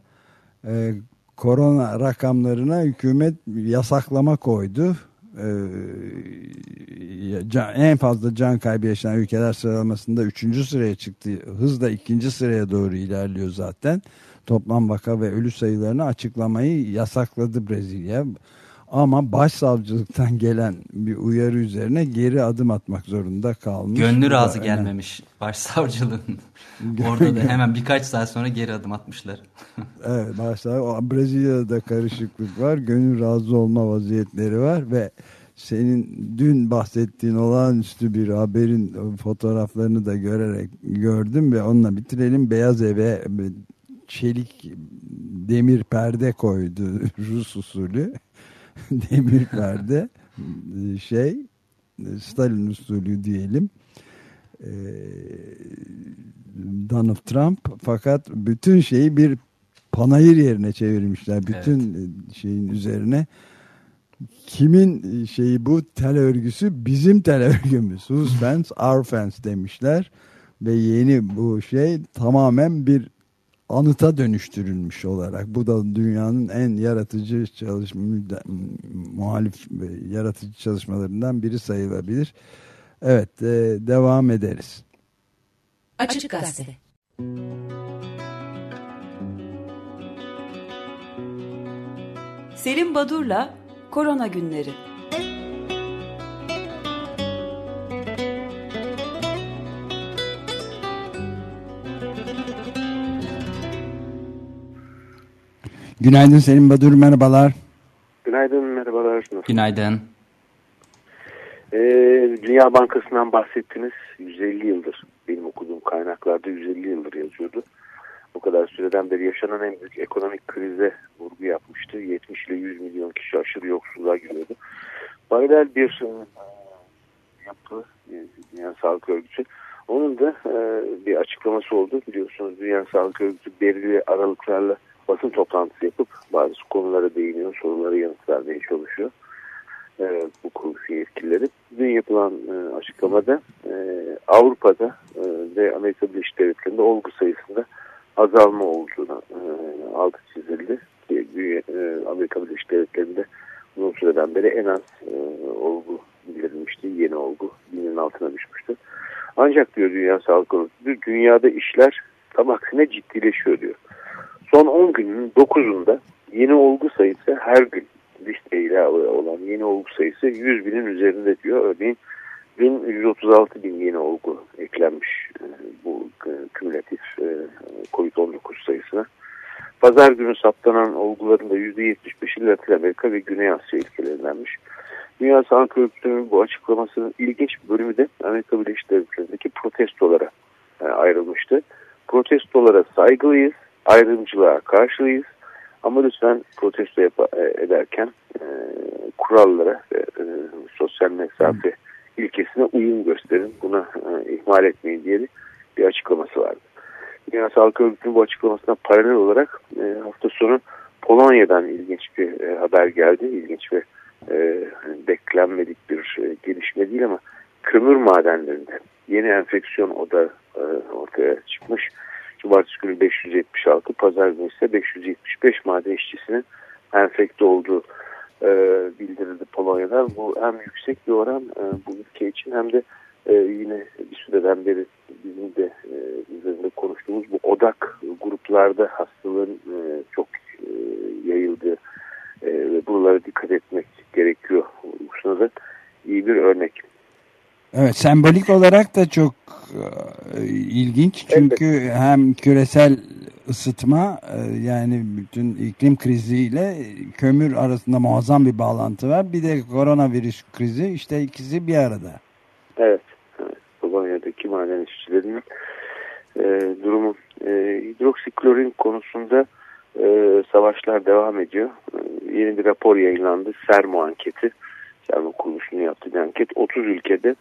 korona rakamlarına hükümet yasaklama koydu. En fazla can kaybı yaşanan ülkeler sıralamasında 3. sıraya çıktı. Hızla 2. sıraya doğru ilerliyor zaten. Toplam vaka ve ölü sayılarını açıklamayı yasakladı Brezilya. Ama başsavcılıktan gelen bir uyarı üzerine geri adım atmak zorunda kalmış. Gönlü razı gelmemiş başsavcılığın. Orada da hemen birkaç saat sonra geri adım atmışlar. Evet, Brezilya'da karışıklık var. Gönül razı olma vaziyetleri var ve senin dün bahsettiğin olağanüstü bir haberin fotoğraflarını da gördüm ve onunla bitirelim. Beyaz Ev'e çelik demir perde koydu, Rus usulü. Demir perde, Stalin usulü diyelim, Donald Trump, fakat bütün şeyi bir panayır yerine çevirmişler. Bütün şeyin üzerine kimin şeyi bu, tel örgüsü bizim tel örgümüz, whose fence, our fence demişler ve yeni bu şey tamamen bir anıta dönüştürülmüş olarak. Bu da dünyanın en yaratıcı muhalif yaratıcı çalışmalarından biri sayılabilir. Evet, devam ederiz. Açık Gazete. Selim Badur'la Korona Günleri. Günaydın Selim Badur, merhabalar. Günaydın, merhabalar. Günaydın. Dünya Bankası'ndan bahsettiniz. 150 yıldır, benim okuduğum kaynaklarda 150 yıldır yazıyordu. Bu kadar süreden beri yaşanan en büyük ekonomik krize vurgu yapmıştı. 70 ile 100 milyon kişi aşırı yoksulluğa giriyordu. Paralel bir yapı, Dünya Sağlık Örgütü. Onun da bir açıklaması oldu. Biliyorsunuz Dünya Sağlık Örgütü belirli aralıklarla basın toplantısı yapıp bazı konulara değiniyor, sorulara yanıt vermeye çalışıyor. Bu kuruluşun yetkilileri. Dün yapılan açıklamada Avrupa'da ve Amerika Birleşik Devletleri'nde olgu sayısında azalma olduğunu altı çizildi. Amerika Birleşik Devletleri'nde uzun süreden beri en az olgu bildirilmişti. Yeni olgu binin altına düşmüştü. Ancak diyor Dünya Sağlık Örgütü, dünyada işler tam aksine ciddileşiyor diyor. Son 10 günün 9'unda yeni olgu sayısı, her gün listeyle olan yeni olgu sayısı 100 binin üzerinde diyor. Örneğin dün 136 bin yeni olgu eklenmiş bu kümülatif COVID-19 Pazar günü saptanan olguların da %75'i Latin Amerika ve Güney Asya ülkelerindenmiş. Dünya Sağlık Örgütü'nün bu açıklamasının ilginç bir bölümü de Amerika Birleşik Devletleri'ndeki protestolara ayrılmıştı. Protestolara saygılıyız, ayrımcılığa karşıyız ama lütfen protesto ederken kurallara ve sosyal mesafe ilkesine uyum gösterin, buna ihmal etmeyin diye bir açıklaması vardı. Dünya Sağlık Örgütü'nün bu açıklamasına paralel olarak hafta sonu Polonya'dan ilginç bir haber geldi. İlginç ve beklenmedik bir gelişme değil ama kömür madenlerinde yeni enfeksiyon ortaya çıkmış. Cumartesi günü 576, pazar günü ise 575 maden işçisinin enfekte olduğu bildirildi Polonya'dan. Bu hem yüksek bir oran bu ülke için hem de yine bir süreden beri bizim de üzerinde konuştuğumuz bu odak gruplarda hastalığın çok yayıldığı ve buralara dikkat etmek gerekiyor. Bu da iyi bir örnek. Evet, sembolik olarak da çok ilginç çünkü evet, hem küresel ısıtma yani bütün iklim kriziyle kömür arasında muazzam bir bağlantı var. Bir de koronavirüs krizi, işte ikisi bir arada. Evet. Polonya'daki maden işçilerinin durumu. Hidroksiklorin konusunda savaşlar devam ediyor. Yeni bir rapor yayınlandı. Sermo anketi. Sermo kuruluşunun yaptığı bir anket. 30 ülkede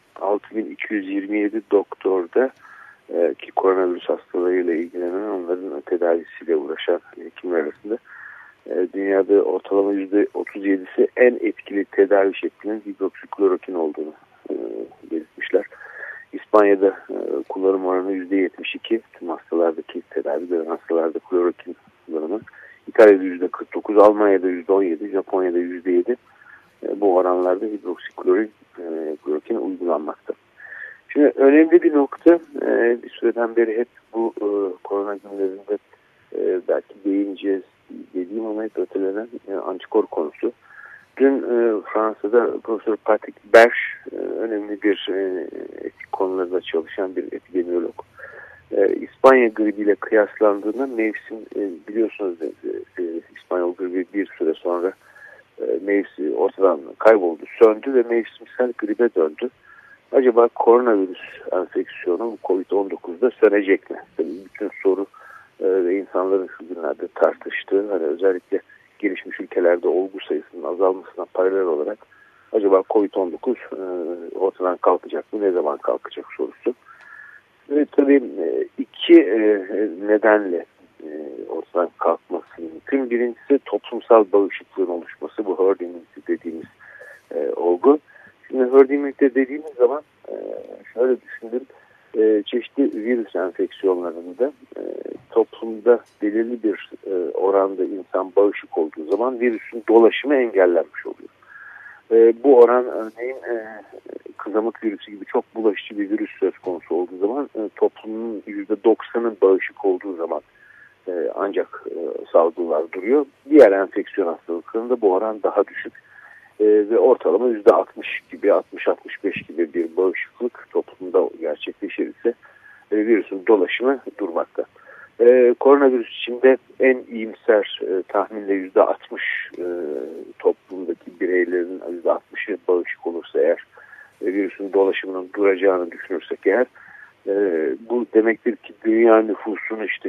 6227 doktorda ki koronavirüs hastalığıyla ilgilenen, onların tedavisiyle uğraşan hekimler arasında dünyada ortalama %37'si en etkili tedavi şeklinin hidroksiklorokin olduğunu belirtmişler. İspanya'da kullanım oranı %72, tüm hastalardaki tedavi gören hastalarda klorokin kullanımı. İtalya'da %49, Almanya'da %17, Japonya'da %7. Bu oranlarda hidroksiklorokin uygulanmakta. Şimdi önemli bir nokta, bir süreden beri hep bu korona günlerinde belki değineceğiz dediğim ama hep ötelenen antikor konusu. Dün Fransa'da Profesör Patrick Berch, önemli bir etik konularda çalışan bir epidemiyolog, İspanya gribiyle kıyaslandığında mevsim, biliyorsunuz İspanyol gribi bir süre sonra mevsim ortadan kayboldu, söndü ve mevsimsel gribe döndü. Acaba koronavirüs enfeksiyonu COVID-19'da sönecek mi? Tabii bütün soru ve insanların şu günlerde tartıştığı, hani özellikle gelişmiş ülkelerde olgu sayısının azalmasına paralel olarak acaba COVID-19 ortadan kalkacak mı? Ne zaman kalkacak sorusu. Ve tabii iki nedenle ortadan kalkması mümkün. Birincisi toplumsal bağışıklığın oluşması, bu herd immunity dediğimiz olgu. Şimdi herd immunity dediğimiz zaman şöyle düşündüm, çeşitli virüs enfeksiyonlarında toplumda belirli bir oranda insan bağışık olduğu zaman virüsün dolaşımı engellenmiş oluyor. Bu oran örneğin kızamık virüsü gibi çok bulaşıcı bir virüs söz konusu olduğu zaman toplumun %90'ın bağışık olduğu zaman ancak salgınlar duruyor. Diğer enfeksiyon hastalıklarında bu oran daha düşük ve ortalama %60 gibi, 60-65 gibi bir bağışıklık toplumda gerçekleşir ise virüsün dolaşımı durmakta. Koronavirüs içinde en iyimser tahminle %60 toplumdaki bireylerin %60'ı bağışık olursa eğer, virüsün dolaşımının duracağını düşünürsek eğer, bu demektir ki dünya nüfusunu işte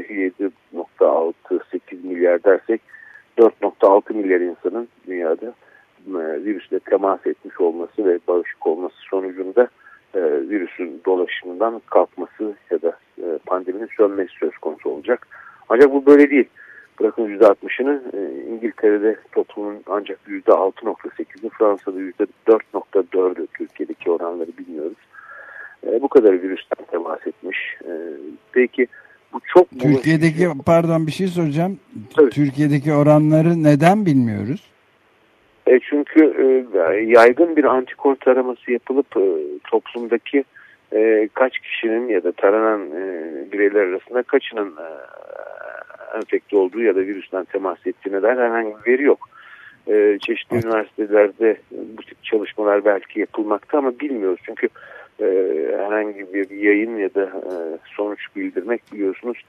7.6-8 milyar dersek 4.6 milyar insanın dünyada virüsle temas etmiş olması ve bağışık olması sonucunda virüsün dolaşımından kalkması ya da pandeminin sönmesi söz konusu olacak. Ancak bu böyle değil. Bırakın %60'ını, İngiltere'de toplumun ancak %6.8'i, Fransa'da %4.4'ü, Türkiye'deki oranları bilmiyoruz. Bu kadar virüsten temas etmiş. Peki bu çok... Türkiye'deki, pardon bir şey soracağım. Tabii. Türkiye'deki oranları neden bilmiyoruz? Çünkü yaygın bir antikor taraması yapılıp toplumdaki kaç kişinin ya da taranan bireyler arasında kaçının enfekte olduğu ya da virüsten temas ettiğine dair herhangi bir veri yok. Çeşitli üniversitelerde bu tip çalışmalar belki yapılmakta ama bilmiyoruz. Çünkü herhangi bir yayın ya da sonuç bildirmek biliyorsunuz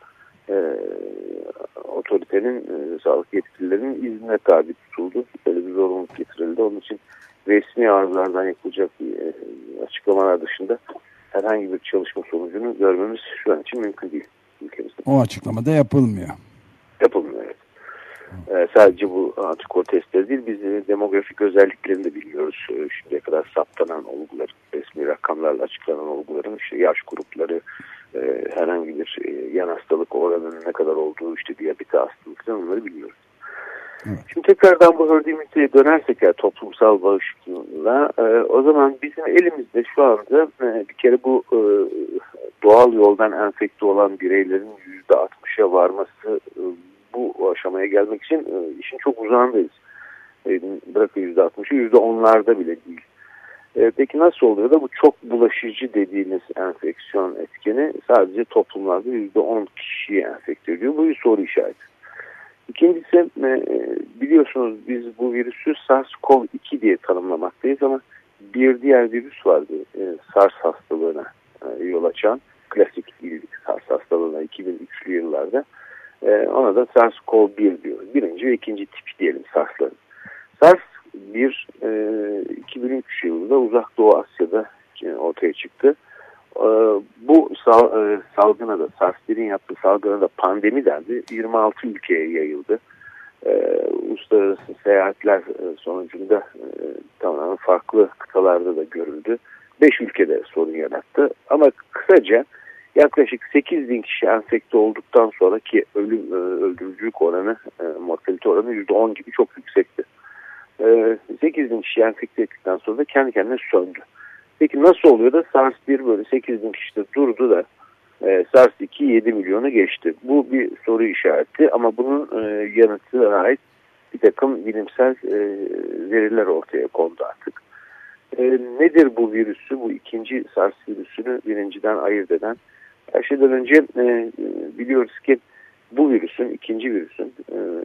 otoritenin, sağlık yetkililerinin iznine tabi tutuldu. Böyle bir zorunluluk getirildi. Onun için resmi ağızlardan yapılacak açıklamalar dışında herhangi bir çalışma sonucunu görmemiz şu an için mümkün değil ülkemizde. O açıklamada yapılmıyor. Yapılmıyor, evet. Sadece bu antikor testleri değil, biz demografik özelliklerini de biliyoruz. Şimdiye kadar saptanan olgular, resmi rakamlarla açıklanan olguların işte yaş grupları, herhangi bir yan hastalık oranının ne kadar olduğu, işte diyabete hastalıkları, onları biliyoruz. Evet. Şimdi tekrardan bu herd immunity'ye dönersek ya, toplumsal bağışıklığa, o zaman bizim elimizde şu anda bir kere bu doğal yoldan enfekte olan bireylerin %60'a varması, bu aşamaya gelmek için işin çok uzağındayız. Bırakın %60'ı, %10'larda bile değil. Peki nasıl oluyor da bu çok bulaşıcı dediğimiz enfeksiyon etkeni sadece toplumlarda %10 kişiyi enfekte ediyor? Bu bir soru işareti. İkincisi, biliyorsunuz biz bu virüsü SARS-CoV-2 diye tanımlamaktayız ama bir diğer virüs vardı, SARS hastalığına yol açan, klasik bildik SARS hastalığına 2003'lü yıllarda. Ona da SARS-CoV-1 diyoruz. Birinci ve ikinci tip diyelim SARS'ların. SARS-1 2003 yılında Uzak Doğu Asya'da ortaya çıktı. Bu salgına da, SARS-1'in yaptığı salgına da pandemi dendi. 26 ülkeye yayıldı. Uluslararası seyahatler sonucunda tamamen farklı kıtalarda da görüldü. 5 ülkede sorun yarattı. Ama kısaca yaklaşık 8.000 kişi enfekte olduktan sonraki öldürücülük oranı, mortalite oranı %10 gibi çok yüksekti. 8.000 kişi enfekte ettikten sonra da kendi kendine söndü. Peki nasıl oluyor da SARS-1 böyle 8.000 kişide durdu da SARS-2 7 milyonu geçti? Bu bir soru işareti ama bunun yanıtına ait bir takım bilimsel veriler ortaya kondu artık. Nedir bu virüsü, bu ikinci SARS virüsünü birinciden ayırt eden? Her şeyden önce biliyoruz ki bu virüsün, ikinci virüsün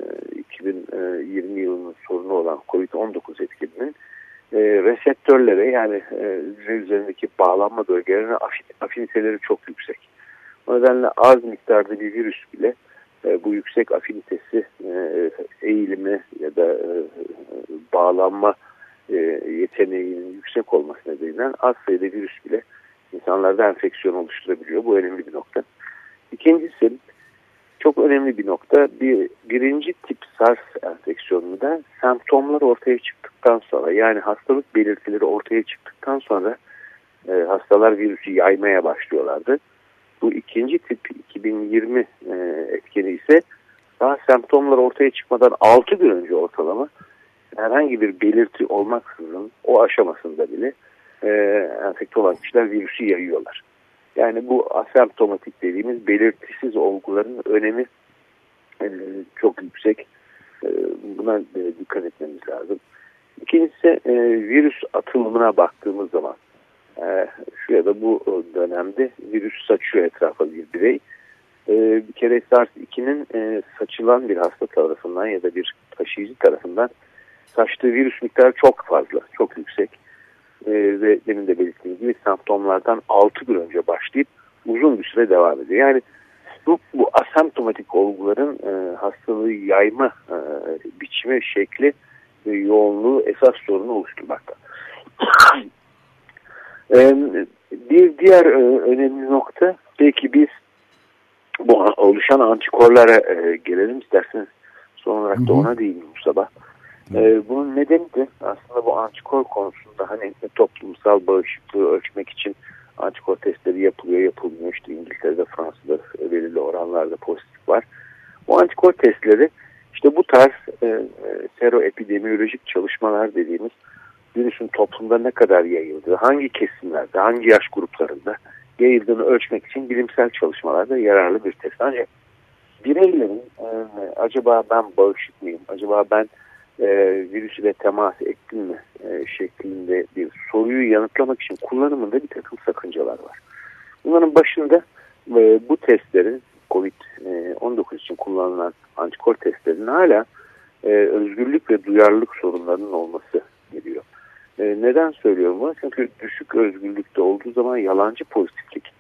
2020 yılının sorunu olan COVID-19 etkininin reseptörlere, yani hücre üzerindeki bağlanma bölgelerine afiniteleri çok yüksek. O nedenle az miktarda bir virüs bile bu yüksek afinitesi, eğilimi ya da bağlanma yeteneğinin yüksek olması nedeniyle az sayıda virüs bile insanlarda enfeksiyon oluşturabiliyor. Bu önemli bir nokta. İkincisi, çok önemli bir nokta, birinci tip SARS enfeksiyonunda semptomlar ortaya çıktıktan sonra, yani hastalık belirtileri ortaya çıktıktan sonra hastalar virüsü yaymaya başlıyorlardı. Bu ikinci tip 2020 etkeni ise daha semptomlar ortaya çıkmadan 6 gün önce ortalama herhangi bir belirti olmaksızın o aşamasında bile enfekte olan kişiler virüsü yayıyorlar. Yani bu asemptomatik dediğimiz belirtisiz olguların önemi çok yüksek. Buna dikkat etmemiz lazım. İkincisi, virüs atılımına baktığımız zaman şu ya da bu dönemde virüs saçıyor etrafa bir birey. Bir kere SARS-2'nin saçılan bir hasta tarafından ya da bir taşıyıcı tarafından saçtığı virüs miktarı çok fazla, çok yüksek. Ve demin de belirttiğim gibi semptomlardan 6 gün önce başlayıp uzun bir süre devam ediyor. Yani bu asemptomatik olguların hastalığı yayma biçimi, şekli ve yoğunluğu esas sorunu oluşturmakta. Bir diğer önemli nokta, belki biz bu oluşan antikorlara gelelim isterseniz, son olarak da ona değineyim bu sabah. Bunun nedeni de aslında bu antikor konusunda, hani toplumsal bağışıklığı ölçmek için antikor testleri yapılmıyor. İşte İngiltere'de, Fransa'da belirli oranlarda pozitif var. Bu antikor testleri işte bu tarz seroepidemiyolojik çalışmalar dediğimiz, virüsün toplumda ne kadar yayıldığı, hangi kesimlerde, hangi yaş gruplarında yayıldığını ölçmek için bilimsel çalışmalarda yararlı bir test. Ancak bireylerin acaba ben bağışık mıyım, acaba ben virüs ile temas ettim mi şeklinde bir soruyu yanıtlamak için kullanımında bir takım sakıncalar var. Bunların başında bu testlerin, COVID-19 için kullanılan antikor testlerinin hala özgürlük ve duyarlılık sorunlarının olması geliyor. Neden söylüyorum bunu? Çünkü düşük özgürlükte olduğu zaman yalancı pozitiflik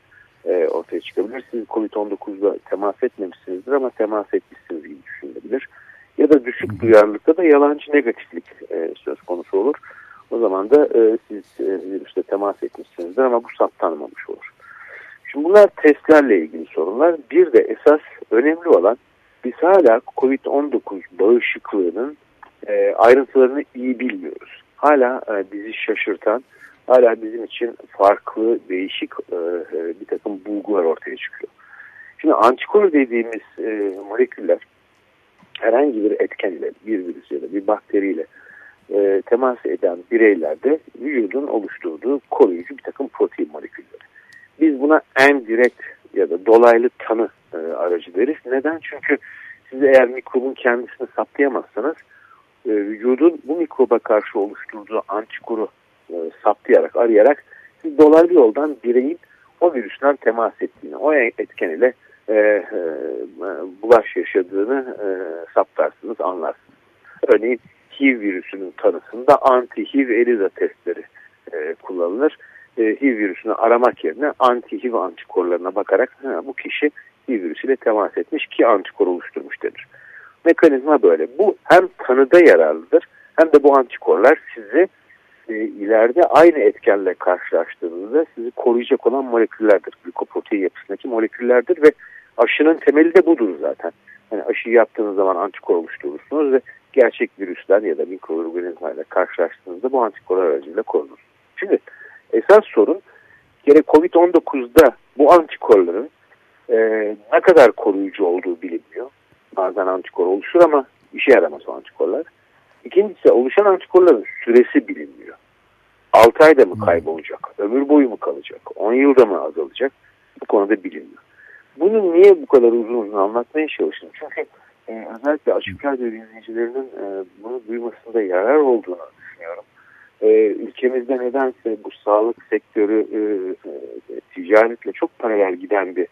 ortaya çıkabilir. Siz COVID-19'da temas etmemişsinizdir ama temas etmişsiniz gibi düşünülebilir. Ya da düşük duyarlılıkta da yalancı negatiflik söz konusu olur. O zaman da siz virüsle temas etmişsinizdir ama bu saptanmamış olur. Şimdi bunlar testlerle ilgili sorunlar. Bir de esas önemli olan biz hala COVID-19 bağışıklığının ayrıntılarını iyi bilmiyoruz. Hala bizi şaşırtan, hala bizim için farklı, değişik bir takım bulgular ortaya çıkıyor. Şimdi antikor dediğimiz moleküller herhangi bir etken ile, bir virüs ya da bir bakteriyle temas eden bireylerde vücudun oluşturduğu koruyucu bir takım protein molekülleri. Biz buna en direkt ya da dolaylı tanı aracı deriz. Neden? Çünkü siz eğer mikrobun kendisini saptayamazsanız vücudun bu mikroba karşı oluşturduğu antikoru saptayarak, arayarak siz dolaylı yoldan bireyin o virüsden temas ettiğini, o etken ile bulaş yaşadığını saptarsınız, anlarsınız. Örneğin HIV virüsünün tanısında anti-HIV ELISA testleri kullanılır. HIV virüsünü aramak yerine anti-HIV antikorlarına bakarak bu kişi HIV virüsüyle temas etmiş ki antikor oluşturmuş denir. Mekanizma böyle. Bu hem tanıda yararlıdır hem de bu antikorlar sizi ileride aynı etkenle karşılaştığınızda sizi koruyacak olan moleküllerdir. Glikoprotein yapısındaki moleküllerdir ve aşının temeli de budur zaten. Yani aşıyı yaptığınız zaman antikor oluşturursunuz ve gerçek virüsler ya da mikroorganizmalarla karşılaştığınızda bu antikorlar aracılığıyla korunur. Şimdi esas sorun gene COVID-19'da bu antikorların ne kadar koruyucu olduğu bilinmiyor. Bazen antikor oluşur ama işe yaramaz o antikorlar. İkincisi oluşan antikorların süresi bilinmiyor. 6 ayda mı kaybolacak? Ömür boyu mu kalacak? 10 yılda mı azalacak? Bu konuda bilinmiyor. Bunu niye bu kadar uzun anlatmaya çalıştım? Çünkü özellikle Açık Radyo dinleyicilerinin bunu duymasında yarar olduğunu düşünüyorum. Ülkemizde nedense bu sağlık sektörü ticaretle çok paralel giden bir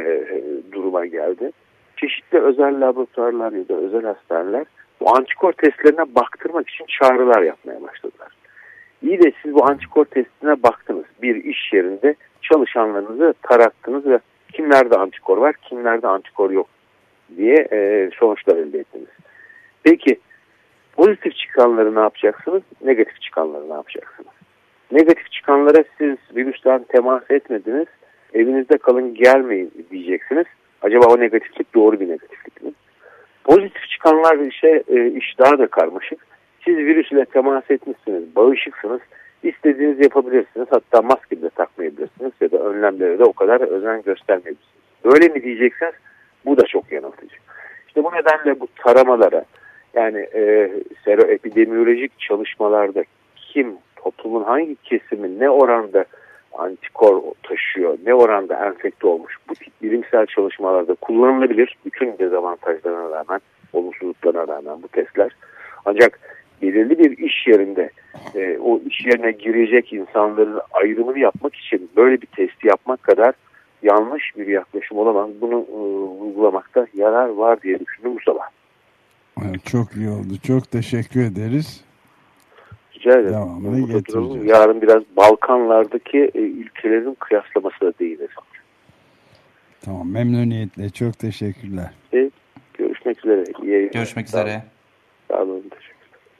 duruma geldi. Çeşitli özel laboratuvarlar ya da özel hastaneler bu antikor testlerine baktırmak için çağrılar yapmaya başladılar. İyi de siz bu antikor testine baktınız. Bir iş yerinde çalışanlarınızı tarattınız ve kimlerde antikor var, kimlerde antikor yok diye sonuçlar elde ettiniz. Peki pozitif çıkanları ne yapacaksınız? Negatif çıkanları ne yapacaksınız? Negatif çıkanlara siz virüsten temas etmediniz, evinizde kalın gelmeyin diyeceksiniz. Acaba o negatiflik doğru bir negatiflik mi? Pozitif çıkanlar iş daha da karmaşık. Siz virüs ile temas etmişsiniz, bağışıksınız, istediğinizi yapabilirsiniz. Hatta maske de takmayabilirsiniz ya da önlemlere de o kadar özen göstermeyebilirsiniz. Böyle mi diyeceksiniz? Bu da çok yanıltıcı. İşte bu nedenle bu taramalara, yani seroepidemiyolojik çalışmalarda kim, toplumun hangi kesimi ne oranda antikor taşıyor, ne oranda enfekte olmuş, bu tip bilimsel çalışmalarda kullanılabilir. Bütün dezavantajlarına rağmen, olumsuzluklarına rağmen bu testler. Ancak belirli bir iş yerinde o iş yerine girecek insanların ayrımını yapmak için böyle bir testi yapmak kadar yanlış bir yaklaşım olamaz. Bunu uygulamakta yarar var diye düşündüm bu sabah. Evet, çok iyi oldu. Çok teşekkür ederiz. Rica ederim. Devamını getireceğiz. Yarın biraz Balkanlardaki ülkelerin kıyaslaması da değiniriz. Tamam, memnuniyetle. Çok teşekkürler. Görüşmek üzere. Görüşmek üzere. Sağ olun. Teşekkürler.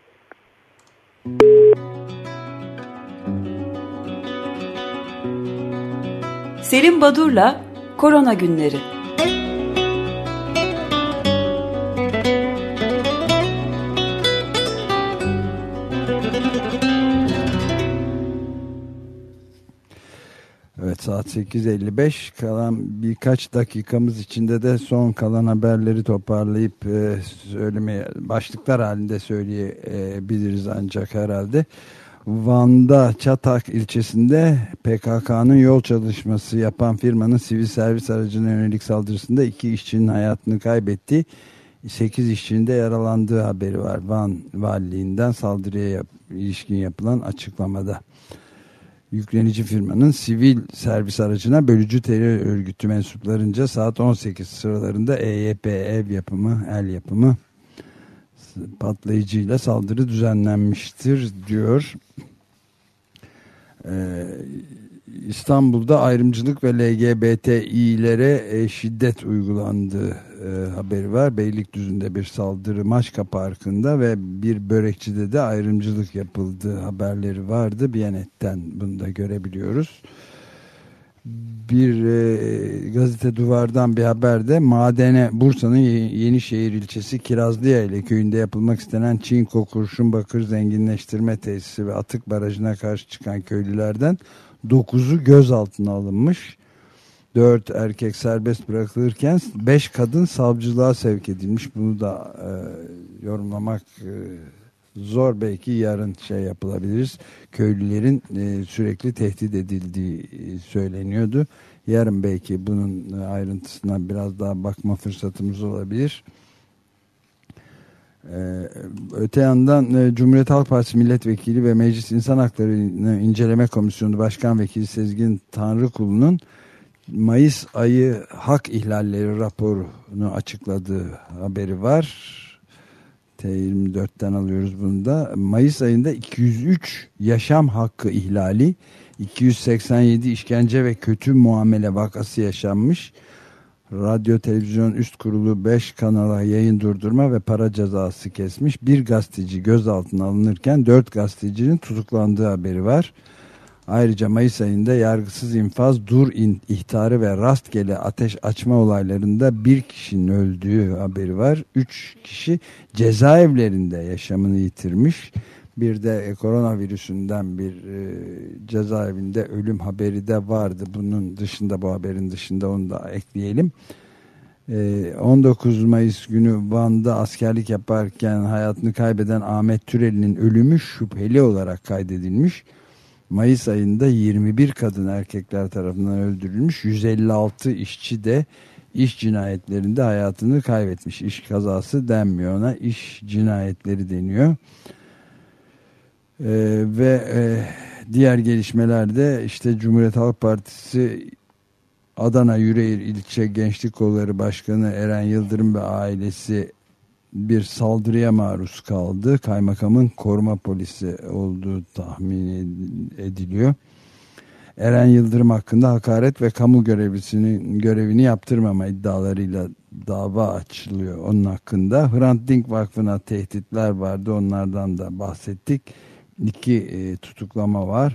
Selim Badur'la Korona Günleri. Evet, saat 8.55, kalan birkaç dakikamız içinde de son kalan haberleri toparlayıp söylemeye, başlıklar halinde söyleyebiliriz ancak herhalde. Van'da Çatak ilçesinde PKK'nın yol çalışması yapan firmanın sivil servis aracına yönelik saldırısında 2 işçinin hayatını kaybettiği, 8 işçinin de yaralandığı haberi var. Van Valiliğinden saldırıya ilişkin yapılan açıklamada. Yüklenici firmanın sivil servis aracına bölücü terör örgütü mensuplarınca saat 18 sıralarında EYP el yapımı patlayıcıyla saldırı düzenlenmiştir diyor. İstanbul'da ayrımcılık ve LGBTİ'lere şiddet uygulandığı haberi var. Beylikdüzü'nde bir saldırı Maçka Parkı'nda ve bir börekçide de ayrımcılık yapıldığı haberleri vardı. Biyanet'ten bunu da görebiliyoruz. Bir gazete Duvar'dan bir haberde Bursa'nın Yenişehir ilçesi Kirazlıyayle köyünde yapılmak istenen çinko kurşun bakır zenginleştirme tesisi ve atık barajına karşı çıkan köylülerden 9'u gözaltına alınmış. 4 erkek serbest bırakılırken 5 kadın savcılığa sevk edilmiş. Bunu da yorumlamak zor, belki yarın yapılabiliriz. Köylülerin sürekli tehdit edildiği söyleniyordu. Yarın belki bunun ayrıntısına biraz daha bakma fırsatımız olabilir. Öte yandan Cumhuriyet Halk Partisi Milletvekili ve Meclis İnsan Hakları İnceleme Komisyonu Başkan Vekili Sezgin Tanrıkulu'nun Mayıs ayı hak ihlalleri raporunu açıkladığı haberi var. T24'ten alıyoruz bunu da. Mayıs ayında 203 yaşam hakkı ihlali, 287 işkence ve kötü muamele vakası yaşanmış. Radyo Televizyon Üst Kurulu 5 kanala yayın durdurma ve para cezası kesmiş. Bir gazeteci gözaltına alınırken 4 gazetecinin tutuklandığı haberi var. Ayrıca Mayıs ayında yargısız infaz, ihtarı ve rastgele ateş açma olaylarında bir kişinin öldüğü haberi var. 3 kişi cezaevlerinde yaşamını yitirmiş. Bir de koronavirüsünden bir cezaevinde ölüm haberi de vardı. Bunun dışında, bu haberin dışında onu da ekleyelim. 19 Mayıs günü Van'da askerlik yaparken hayatını kaybeden Ahmet Türeli'nin ölümü şüpheli olarak kaydedilmiş. Mayıs ayında 21 kadın erkekler tarafından öldürülmüş. 156 işçi de iş cinayetlerinde hayatını kaybetmiş. İş kazası denmiyor ona, iş cinayetleri deniyor. Diğer gelişmelerde işte Cumhuriyet Halk Partisi Adana Yüreğir İlçe Gençlik Kolları Başkanı Eren Yıldırım ve ailesi bir saldırıya maruz kaldı. Kaymakamın koruma polisi olduğu tahmin ediliyor. Eren Yıldırım hakkında hakaret ve kamu görevlisinin görevini yaptırmama iddialarıyla dava açılıyor onun hakkında. Hrant Dink Vakfı'na tehditler vardı. Onlardan da bahsettik. 2 tutuklama var.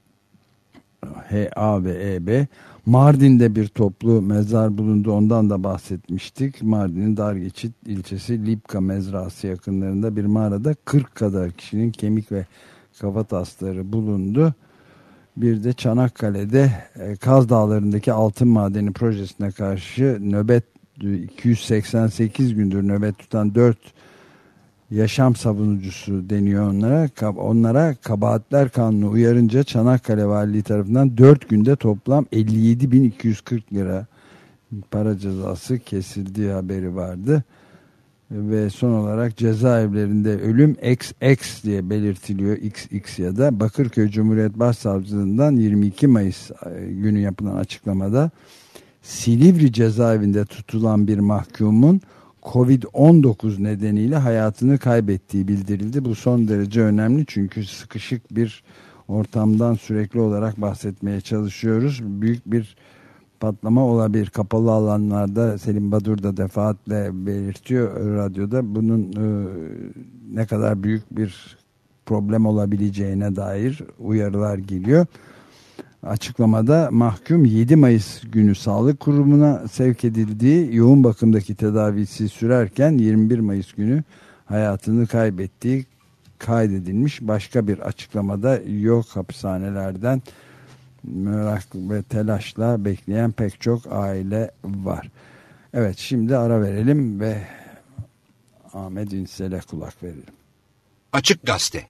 HA ve EB. Mardin'de bir toplu mezar bulundu. Ondan da bahsetmiştik. Mardin'in Dargeçit ilçesi Lipka mezrası yakınlarında bir mağarada 40 kadar kişinin kemik ve kafa tasları bulundu. Bir de Çanakkale'de Kaz Dağları'ndaki altın madeni projesine karşı nöbet 288 gündür nöbet tutan 4 yaşam savunucusu deniyor onlara. Onlara kabahatler kanunu uyarınca Çanakkale Valiliği tarafından 4 günde toplam 57.240 lira para cezası kesildiği haberi vardı. Ve son olarak cezaevlerinde ölüm XX diye belirtiliyor, XX ya da Bakırköy Cumhuriyet Başsavcılığından 22 Mayıs günü yapılan açıklamada Silivri cezaevinde tutulan bir mahkumun Covid-19 nedeniyle hayatını kaybettiği bildirildi. Bu son derece önemli çünkü sıkışık bir ortamdan sürekli olarak bahsetmeye çalışıyoruz. Büyük bir patlama olabilir. Kapalı alanlarda Selim Badur da defaatle belirtiyor radyoda. Bunun ne kadar büyük bir problem olabileceğine dair uyarılar geliyor. Açıklamada mahkum 7 Mayıs günü sağlık kurumuna sevk edildiği, yoğun bakımdaki tedavisi sürerken 21 Mayıs günü hayatını kaybettiği kaydedilmiş. Başka bir açıklamada yok, hapishanelerden merak ve telaşla bekleyen pek çok aile var. Evet, şimdi ara verelim ve Ahmet İnsel'e kulak verelim. Açık Gazete.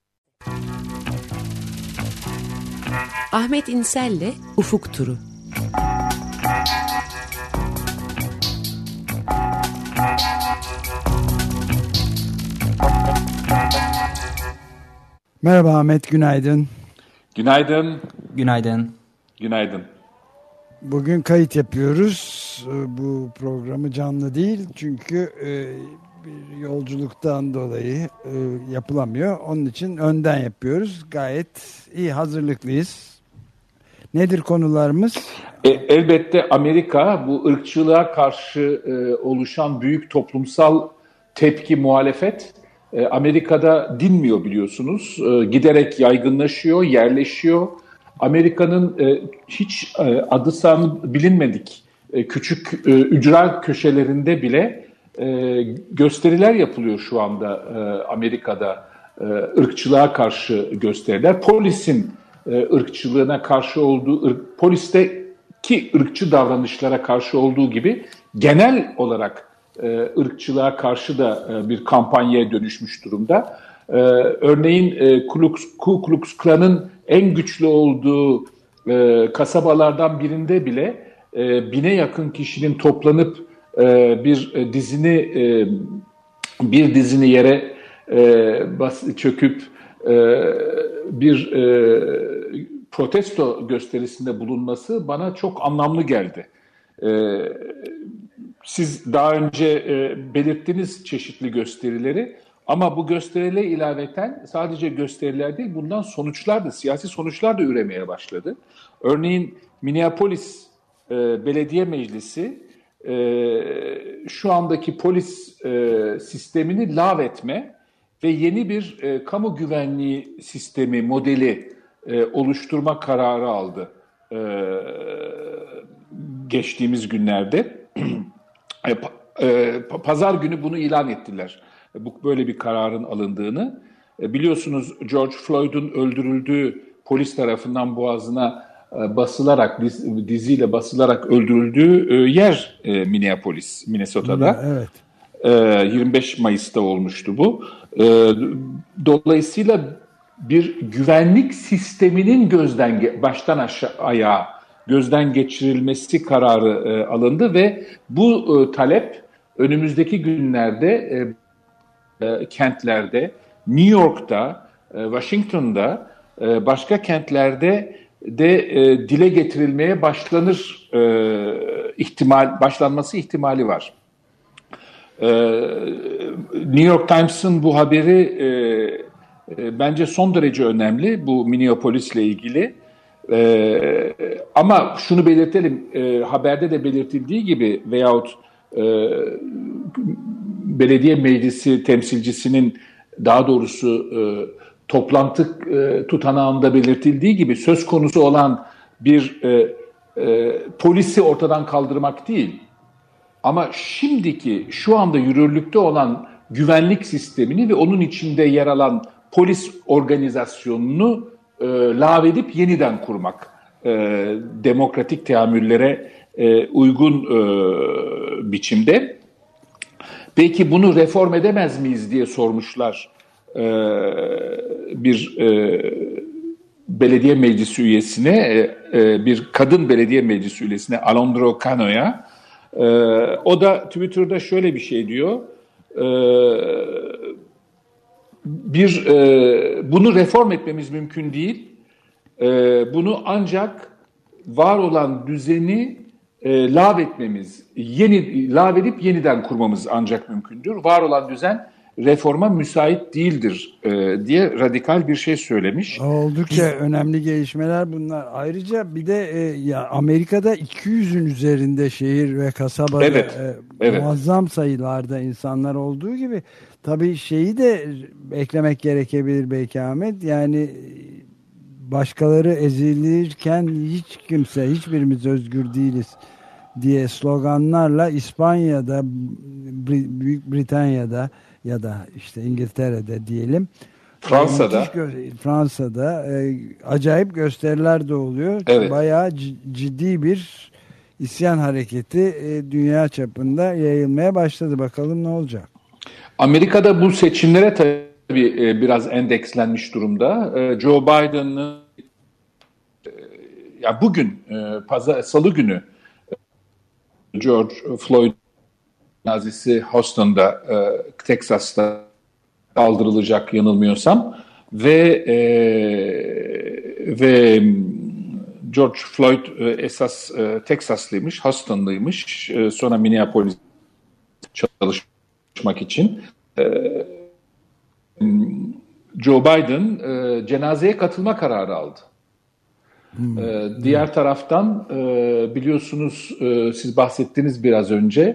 Ahmet İnsel'le Ufuk Turu. Merhaba Ahmet, günaydın. Günaydın. Günaydın. Günaydın. Bugün kayıt yapıyoruz. Bu programı canlı değil çünkü bir yolculuktan dolayı yapılamıyor. Onun için önden yapıyoruz. Gayet iyi hazırlıklıyız. Nedir konularımız? Elbette Amerika bu ırkçılığa karşı oluşan büyük toplumsal tepki, muhalefet Amerika'da dinmiyor biliyorsunuz. Giderek yaygınlaşıyor, yerleşiyor. Amerika'nın hiç adı sanı bilinmedik küçük ücra köşelerinde bile gösteriler yapılıyor şu anda Amerika'da. Irkçılığa karşı gösteriler. Polisin ırkçılığına karşı olduğu, polisteki ırkçı davranışlara karşı olduğu gibi genel olarak ırkçılığa karşı da bir kampanyaya dönüşmüş durumda. Örneğin Ku Klux Klan'ın en güçlü olduğu kasabalardan birinde bile 1000'e yakın kişinin toplanıp bir dizini yere çöküp bir protesto gösterisinde bulunması bana çok anlamlı geldi. Siz daha önce belirttiniz çeşitli gösterileri ama bu gösterilere ilaveten sadece gösteriler değil, bundan sonuçlar da, siyasi sonuçlar da üremeye başladı. Örneğin Minneapolis Belediye Meclisi şu andaki polis sistemini lağvetme ve yeni bir kamu güvenliği sistemi modeli oluşturma kararı aldı geçtiğimiz günlerde. Pazar günü bunu ilan ettiler. Böyle bir kararın alındığını. Biliyorsunuz George Floyd'un öldürüldüğü, polis tarafından boğazına basılarak, diziyle basılarak öldürüldüğü yer Minneapolis, Minnesota'da. Evet. 25 Mayıs'ta olmuştu bu. Dolayısıyla bir güvenlik sisteminin baştan aşağıya gözden geçirilmesi kararı alındı ve bu talep önümüzdeki günlerde kentlerde, New York'ta, Washington'da, başka kentlerde de dile getirilmeye başlanması ihtimali var. New York Times'ın bu haberi bence son derece önemli, bu Minneapolis'le ilgili. Ama şunu belirtelim, haberde de belirtildiği gibi veyahut belediye meclisi temsilcisinin, daha doğrusu toplantı tutanağında belirtildiği gibi söz konusu olan bir polisi ortadan kaldırmak değil. Ama şu anda yürürlükte olan güvenlik sistemini ve onun içinde yer alan polis organizasyonunu lağvedip yeniden kurmak. Demokratik teamüllere uygun biçimde. Peki bunu reform edemez miyiz diye sormuşlar bir belediye meclisi üyesine, bir kadın belediye meclisi üyesine, Alondra Cano'ya. O da Twitter'da şöyle bir şey diyor. Bunu reform etmemiz mümkün değil. Bunu ancak var olan düzeni lağvedip yeniden kurmamız ancak mümkündür. Var olan düzen reforma müsait değildir diye radikal bir şey söylemiş. Oldukça önemli gelişmeler bunlar. Ayrıca bir de ya Amerika'da 200'ün üzerinde şehir ve kasabada muazzam sayılarda insanlar olduğu gibi tabii şeyi de eklemek gerekebilir belki Ahmet. Yani başkaları ezilirken hiçbirimiz özgür değiliz diye sloganlarla İspanya'da, Büyük Britanya'da ya da işte İngiltere'de diyelim, Fransa'da acayip gösteriler de oluyor. Evet. Bayağı ciddi bir isyan hareketi dünya çapında yayılmaya başladı. Bakalım ne olacak? Amerika'da bu seçimlere tabii biraz endekslenmiş durumda. Joe Biden'ın bugün Salı günü George Floyd cenazesi Houston'da, Texas'ta kaldırılacak yanılmıyorsam ve George Floyd esas Texaslıymış, Houston'lıymış. Sonra Minneapolis çalışmak için. Joe Biden cenazeye katılma kararı aldı. Diğer taraftan biliyorsunuz siz bahsettiniz biraz önce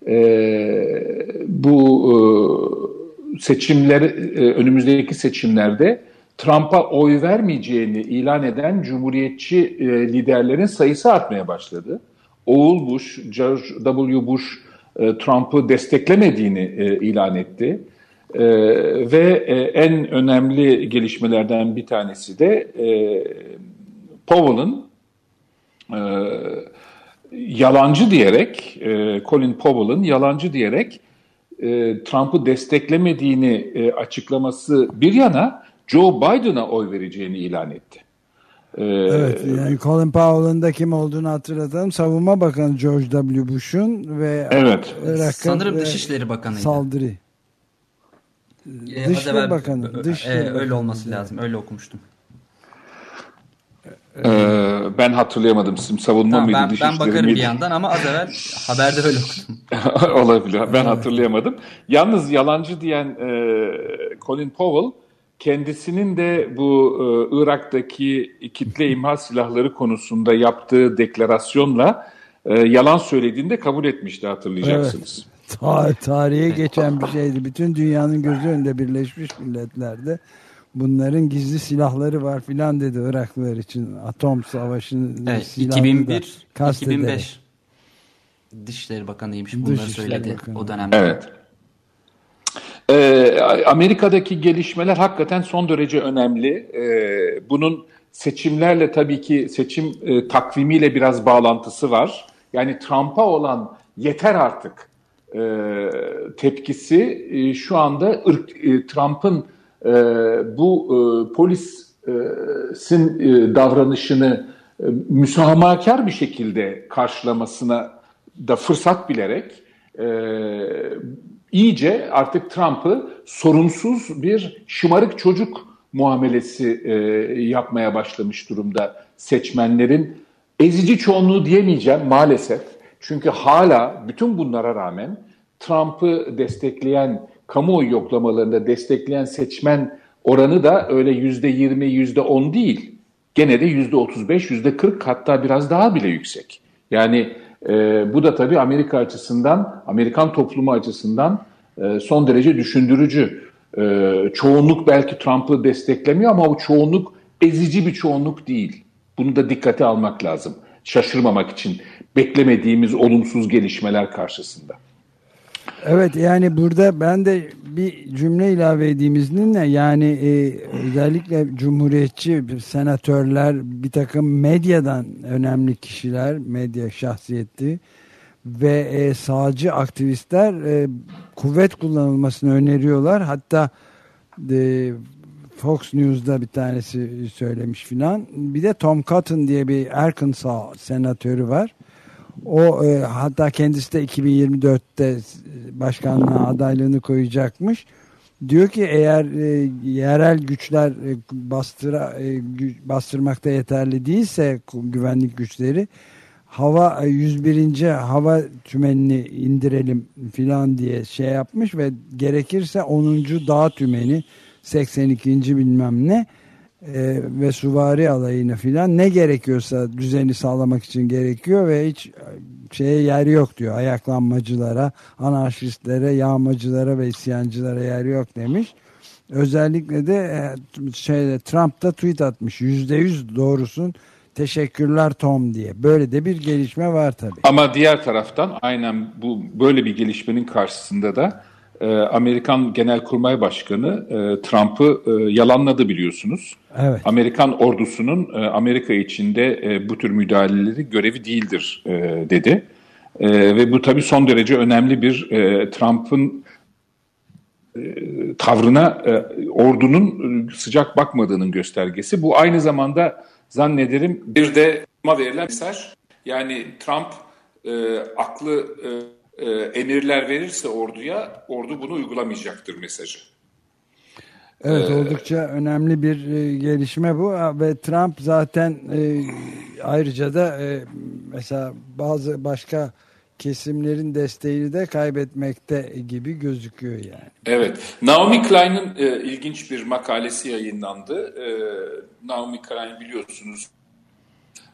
bu seçimler önümüzdeki seçimlerde Trump'a oy vermeyeceğini ilan eden Cumhuriyetçi liderlerin sayısı artmaya başladı. Oğul Bush, George W. Bush Trump'ı desteklemediğini ilan etti. Ve en önemli gelişmelerden bir tanesi de Powell'ın yalancı diyerek, Colin Powell'ın yalancı diyerek Trump'ı desteklemediğini açıklaması bir yana Joe Biden'a oy vereceğini ilan etti. Evet, yani Colin Powell'ın da kim olduğunu hatırlatalım. Savunma Bakanı George W. Bush'un ve evet. Sanırım Dışişleri Bakanı'ydı. Saldırı. Dışişleri Bakanı. Öyle olması lazım. Öyle okumuştum. Ben hatırlayamadım. Savunma mıydı? Ben bakarım bir yandan ama az evvel haberde öyle okudum. Olabilir. Ben hatırlayamadım. Yalnız yalancı diyen Colin Powell kendisinin de bu Irak'taki kitle imha silahları konusunda yaptığı deklarasyonla yalan söylediğini de kabul etmişti, hatırlayacaksınız. Evet. Tarihe geçen bir şeydi. Bütün dünyanın gözü önünde Birleşmiş Milletler'de bunların gizli silahları var filan dedi Iraklılar için. Atom savaşının silahını 2005 Dışişleri Bakanıymış bunları söyledi o dönemde. Evet. Amerika'daki gelişmeler hakikaten son derece önemli. Bunun seçimlerle tabii ki seçim takvimiyle biraz bağlantısı var. Yani Trump'a olan yeter artık tepkisi şu anda Trump'ın bu polisin davranışını müsamahakar bir şekilde karşılamasına da fırsat bilerek iyice artık Trump'ı sorumsuz bir şımarık çocuk muamelesi yapmaya başlamış durumda seçmenlerin. Ezici çoğunluğu diyemeyeceğim maalesef. Çünkü hala bütün bunlara rağmen Trump'ı destekleyen, kamuoyu yoklamalarında destekleyen seçmen oranı da öyle %20, %10 değil. Gene de %35, %40 hatta biraz daha bile yüksek. Yani bu da tabii Amerika açısından, Amerikan toplumu açısından son derece düşündürücü. Çoğunluk belki Trump'ı desteklemiyor ama o çoğunluk ezici bir çoğunluk değil. Bunu da dikkate almak lazım. Şaşırmamak için beklemediğimiz olumsuz gelişmeler karşısında. Evet, yani burada ben de bir cümle ilave edeyim izninle. Yani özellikle cumhuriyetçi senatörler, bir takım medyadan önemli kişiler, medya şahsiyeti ve sağcı aktivistler kuvvet kullanılmasını öneriyorlar. Hatta Fox News'da bir tanesi söylemiş filan. Bir de Tom Cotton diye bir Arkansas senatörü var. O hatta kendisi de 2024'te başkanlığa adaylığını koyacakmış. Diyor ki eğer yerel güçler bastırmakta yeterli değilse güvenlik güçleri, 101. hava tümenini indirelim filan diye şey yapmış ve gerekirse 10. dağ tümeni, 82. bilmem ne ve süvari alayını filan, ne gerekiyorsa düzeni sağlamak için gerekiyor ve hiç şeye yer yok diyor. Ayaklanmacılara, anarşistlere, yağmacılara ve isyancılara yer yok demiş. Özellikle de Trump da tweet atmış. %100 doğrusun. Teşekkürler Tom diye. Böyle de bir gelişme var tabii. Ama diğer taraftan aynen böyle bir gelişmenin karşısında da Amerikan Genelkurmay Başkanı Trump'ı yalanladı biliyorsunuz. Evet. Amerikan ordusunun Amerika içinde bu tür müdahaleleri görevi değildir dedi. Ve bu tabii son derece önemli bir Trump'ın tavrına ordunun sıcak bakmadığının göstergesi. Bu aynı zamanda zannederim bir de verilen mesaj. Yani Trump aklı emirler verirse orduya, ordu bunu uygulamayacaktır mesajı. Evet, oldukça önemli bir gelişme bu ve Trump zaten ayrıca da mesela bazı başka kesimlerin desteğini de kaybetmekte gibi gözüküyor yani. Evet, Naomi Klein'in ilginç bir makalesi yayınlandı. Naomi Klein biliyorsunuz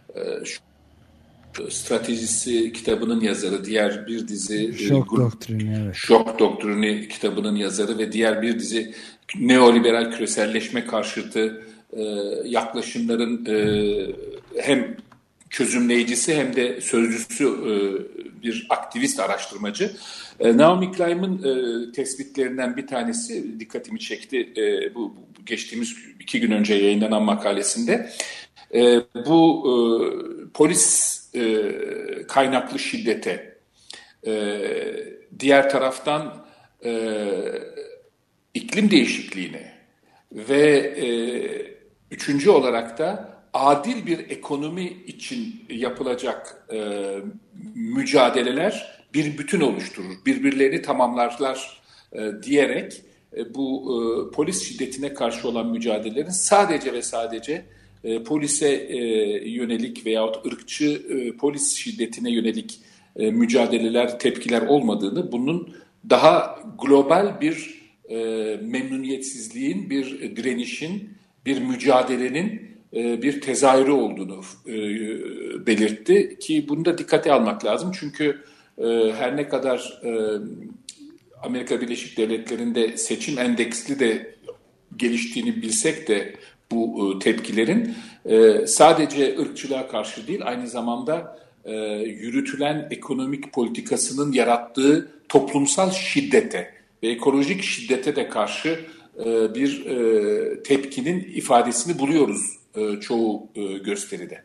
Stratejisi kitabının yazarı, diğer bir dizi Şok Doktrini, evet. Şok Doktrini kitabının yazarı ve diğer bir dizi neoliberal küreselleşme karşıtı yaklaşımların hem çözümleyicisi hem de sözcüsü bir aktivist araştırmacı. Naomi Klein'in tespitlerinden bir tanesi dikkatimi çekti bu geçtiğimiz 2 gün önce yayınlanan makalesinde. Bu polis kaynaklı şiddete, diğer taraftan iklim değişikliğine ve üçüncü olarak da adil bir ekonomi için yapılacak mücadeleler bir bütün oluşturur, birbirlerini tamamlarlar diyerek bu polis şiddetine karşı olan mücadelelerin sadece ve sadece polise yönelik veyahut ırkçı polis şiddetine yönelik mücadeleler, tepkiler olmadığını, bunun daha global bir memnuniyetsizliğin, bir direnişin, bir mücadelenin bir tezahürü olduğunu belirtti ki bunu da dikkate almak lazım. Çünkü her ne kadar Amerika Birleşik Devletleri'nde seçim endeksli de geliştiğini bilsek de bu tepkilerin sadece ırkçılığa karşı değil, aynı zamanda yürütülen ekonomik politikasının yarattığı toplumsal şiddete ve ekolojik şiddete de karşı bir tepkinin ifadesini buluyoruz çoğu gösteride.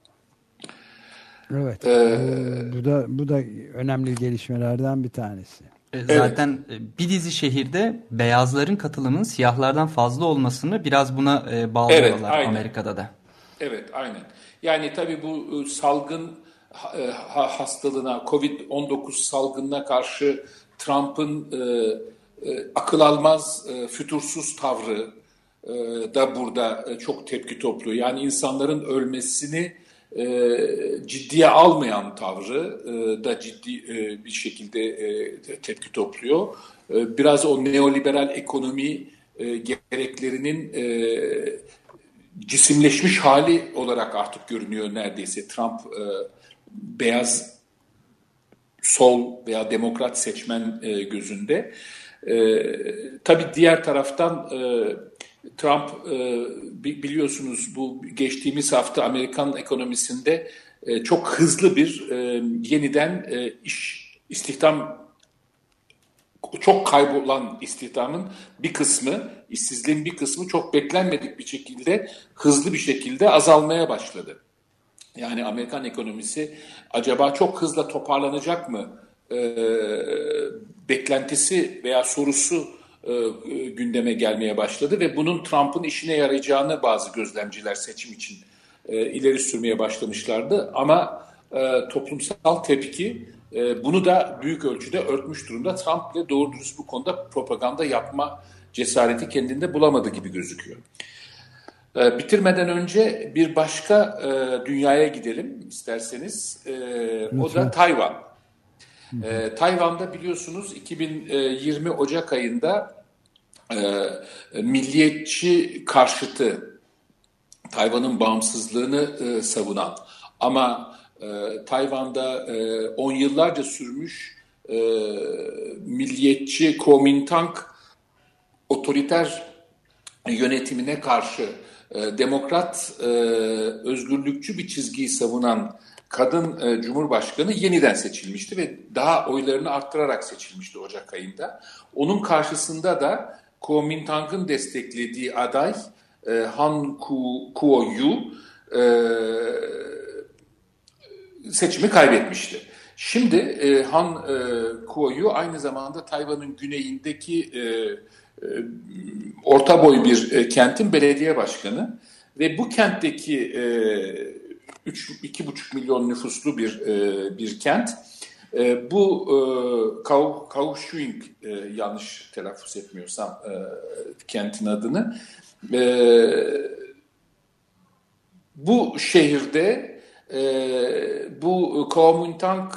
Evet, bu da önemli gelişmelerden bir tanesi. Zaten bir dizi şehirde beyazların katılımının siyahlardan fazla olmasını biraz buna bağlıyorlar, evet, Amerika'da da. Evet, aynen. Yani tabii bu salgın hastalığına, Covid-19 salgınına karşı Trump'ın akıl almaz, fütursuz tavrı da burada çok tepki topluyor. Yani insanların ölmesini ciddiye almayan tavrı da ciddi bir şekilde tepki topluyor. Biraz o neoliberal ekonomi gereklerinin cisimleşmiş hali olarak artık görünüyor neredeyse. Trump beyaz sol veya demokrat seçmen gözünde. Tabii diğer taraftan Trump biliyorsunuz bu geçtiğimiz hafta Amerikan ekonomisinde çok hızlı bir yeniden istihdam, çok kaybolan istihdamın bir kısmı, işsizliğin bir kısmı çok beklenmedik bir şekilde, hızlı bir şekilde azalmaya başladı. Yani Amerikan ekonomisi acaba çok hızla toparlanacak mı beklentisi veya sorusu gündeme gelmeye başladı ve bunun Trump'ın işine yarayacağını bazı gözlemciler seçim için ileri sürmeye başlamışlardı. Ama toplumsal tepki bunu da büyük ölçüde örtmüş durumda. Trump bile doğru dürüst bu konuda propaganda yapma cesareti kendinde bulamadı gibi gözüküyor. Bitirmeden önce bir başka dünyaya gidelim isterseniz. O da Tayvan. Tayvan'da biliyorsunuz 2020 Ocak ayında milliyetçi karşıtı, Tayvan'ın bağımsızlığını savunan ama Tayvan'da 10 yıllarca sürmüş milliyetçi Kuomintang otoriter yönetimine karşı demokrat, özgürlükçü bir çizgiyi savunan kadın cumhurbaşkanı yeniden seçilmişti ve daha oylarını arttırarak seçilmişti Ocak ayında. Onun karşısında da Kuomintang'ın desteklediği aday Han Kuo-yu seçimi kaybetmişti. Şimdi Han Kuo-yu aynı zamanda Tayvan'ın güneyindeki orta boy bir kentin belediye başkanı ve bu kentteki 2,5 milyon nüfuslu bir kent. Bu Kaohsiung, yanlış telaffuz etmiyorsam kentin adını, bu şehirde bu Kuomintang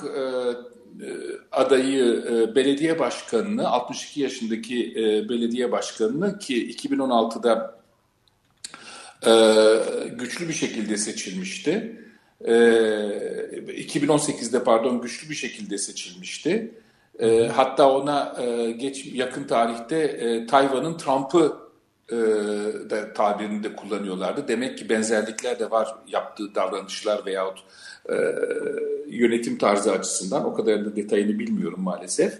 adayı belediye başkanını, 62 yaşındaki belediye başkanını ki 2016'da güçlü bir şekilde seçilmişti. 2018'de güçlü bir şekilde seçilmişti. Hatta ona yakın tarihte Tayvan'ın Trump'ı da tabirini de kullanıyorlardı. Demek ki benzerlikler de var yaptığı davranışlar veyahut yönetim tarzı açısından. O kadar da detayını bilmiyorum maalesef.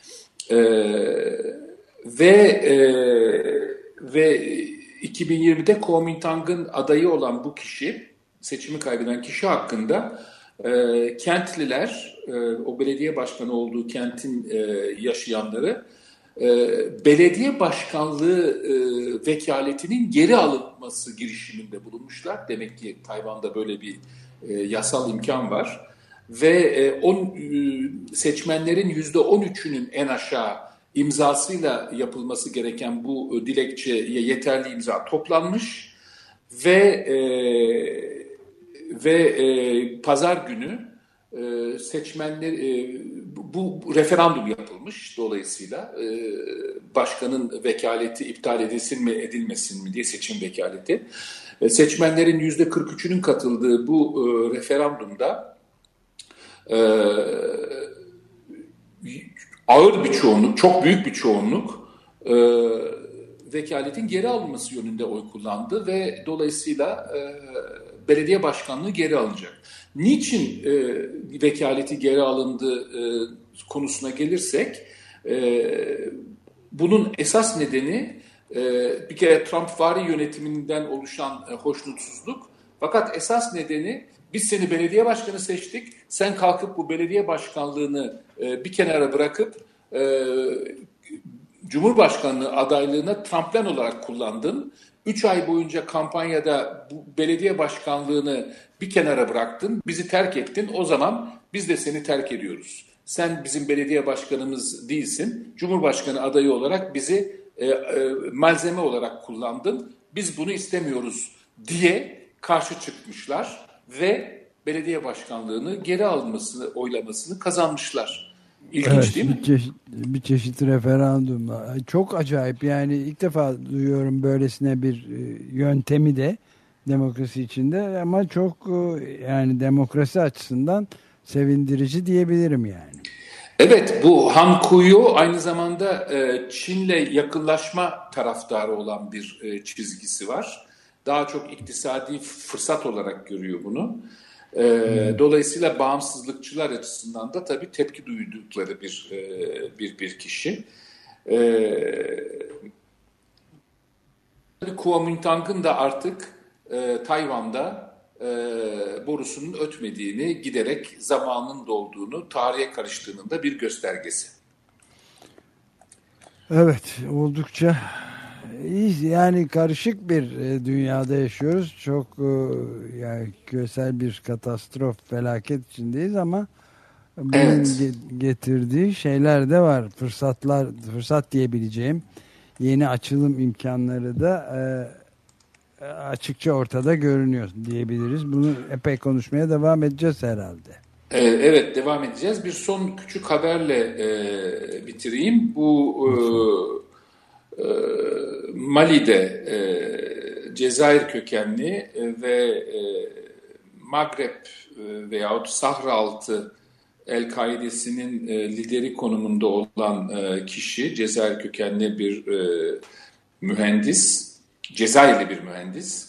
Ve 2020'de Kuomintang'ın adayı olan bu kişi, seçimi kaybeden kişi hakkında kentliler, o belediye başkanı olduğu kentin yaşayanları belediye başkanlığı vekaletinin geri alınması girişiminde bulunmuşlar. Demek ki Tayvan'da böyle bir yasal imkan var. Ve seçmenlerin %13'ünün en aşağı imzasıyla yapılması gereken bu dilekçeye yeterli imza toplanmış ve pazar günü seçmenler bu referandum yapılmış. Dolayısıyla başkanın vekaleti iptal edilsin mi edilmesin mi diye, seçim vekaleti. Seçmenlerin %43'ünün katıldığı bu referandumda ağır bir çoğunluk, çok büyük bir çoğunluk vekaletin geri alınması yönünde oy kullandı ve dolayısıyla belediye başkanlığı geri alınacak. Niçin vekaleti geri alındı konusuna gelirsek, bunun esas nedeni bir kere Trump-vari yönetiminden oluşan hoşnutsuzluk. Fakat esas nedeni, biz seni belediye başkanı seçtik, sen kalkıp bu belediye başkanlığını bir kenara bırakıp Cumhurbaşkanlığı adaylığına tramplen olarak kullandın. 3 ay boyunca kampanyada bu belediye başkanlığını bir kenara bıraktın, bizi terk ettin, o zaman biz de seni terk ediyoruz. Sen bizim belediye başkanımız değilsin, Cumhurbaşkanı adayı olarak bizi malzeme olarak kullandın, biz bunu istemiyoruz diye karşı çıkmışlar ve belediye başkanlığını geri almasını, oylamasını kazanmışlar. İlginç, evet, değil mi? Bir çeşit referandum. Çok acayip, yani ilk defa duyuyorum böylesine bir yöntemi de demokrasi içinde, ama çok yani demokrasi açısından sevindirici diyebilirim yani. Evet, bu Han Kuo aynı zamanda Çin'le yakınlaşma taraftarı olan bir çizgisi var. Daha çok iktisadi fırsat olarak görüyor bunu. Dolayısıyla bağımsızlıkçılar açısından da tabii tepki duydukları bir kişi. Kuomintang'ın da artık Tayvan'da borusunun ötmediğini, giderek zamanın dolduğunu, tarihe karıştığının da bir göstergesi. Evet, oldukça yani karışık bir dünyada yaşıyoruz. Çok yani küresel bir katastrof, felaket içindeyiz, ama bunun evet, getirdiği şeyler de var. Fırsat diyebileceğim yeni açılım imkanları da açıkça ortada görünüyor diyebiliriz. Bunu epey konuşmaya devam edeceğiz herhalde. Evet, devam edeceğiz. Bir son küçük haberle bitireyim. Bu Mali'de Cezayir kökenli ve Magreb veyahut Sahra altı El-Kaide'sinin lideri konumunda olan kişi, Cezayir kökenli bir mühendis, Cezayirli bir mühendis.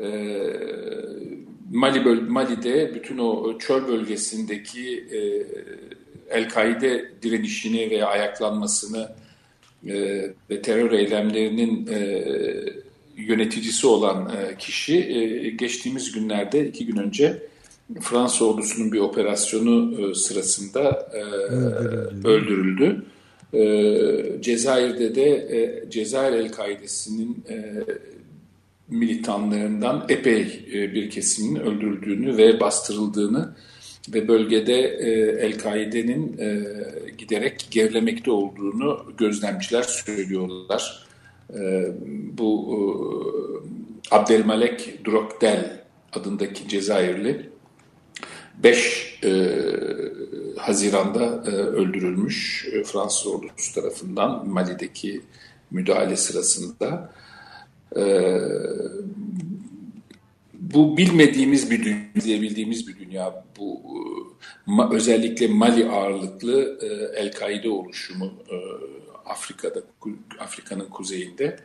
Mali'de bütün o çöl bölgesindeki El-Kaide direnişini veya ayaklanmasını ve terör eylemlerinin yöneticisi olan kişi geçtiğimiz günlerde, 2 gün önce Fransa ordusunun bir operasyonu sırasında öldürüldü. Cezayir'de de Cezayir El-Kaide'sinin militanlarından epey bir kesimin öldürüldüğünü ve bastırıldığını ve bölgede El-Kaide'nin giderek gerilemekte olduğunu gözlemciler söylüyorlar. Bu Abdelmalek Drokdel adındaki Cezayirli 5 Haziran'da öldürülmüş Fransız ordusu tarafından Mali'deki müdahale sırasında. bu bilmediğimiz bir dünya, izleyebildiğimiz bir dünya. Bu özellikle Mali ağırlıklı El-Kaide oluşumu Afrika'nın kuzeyinde.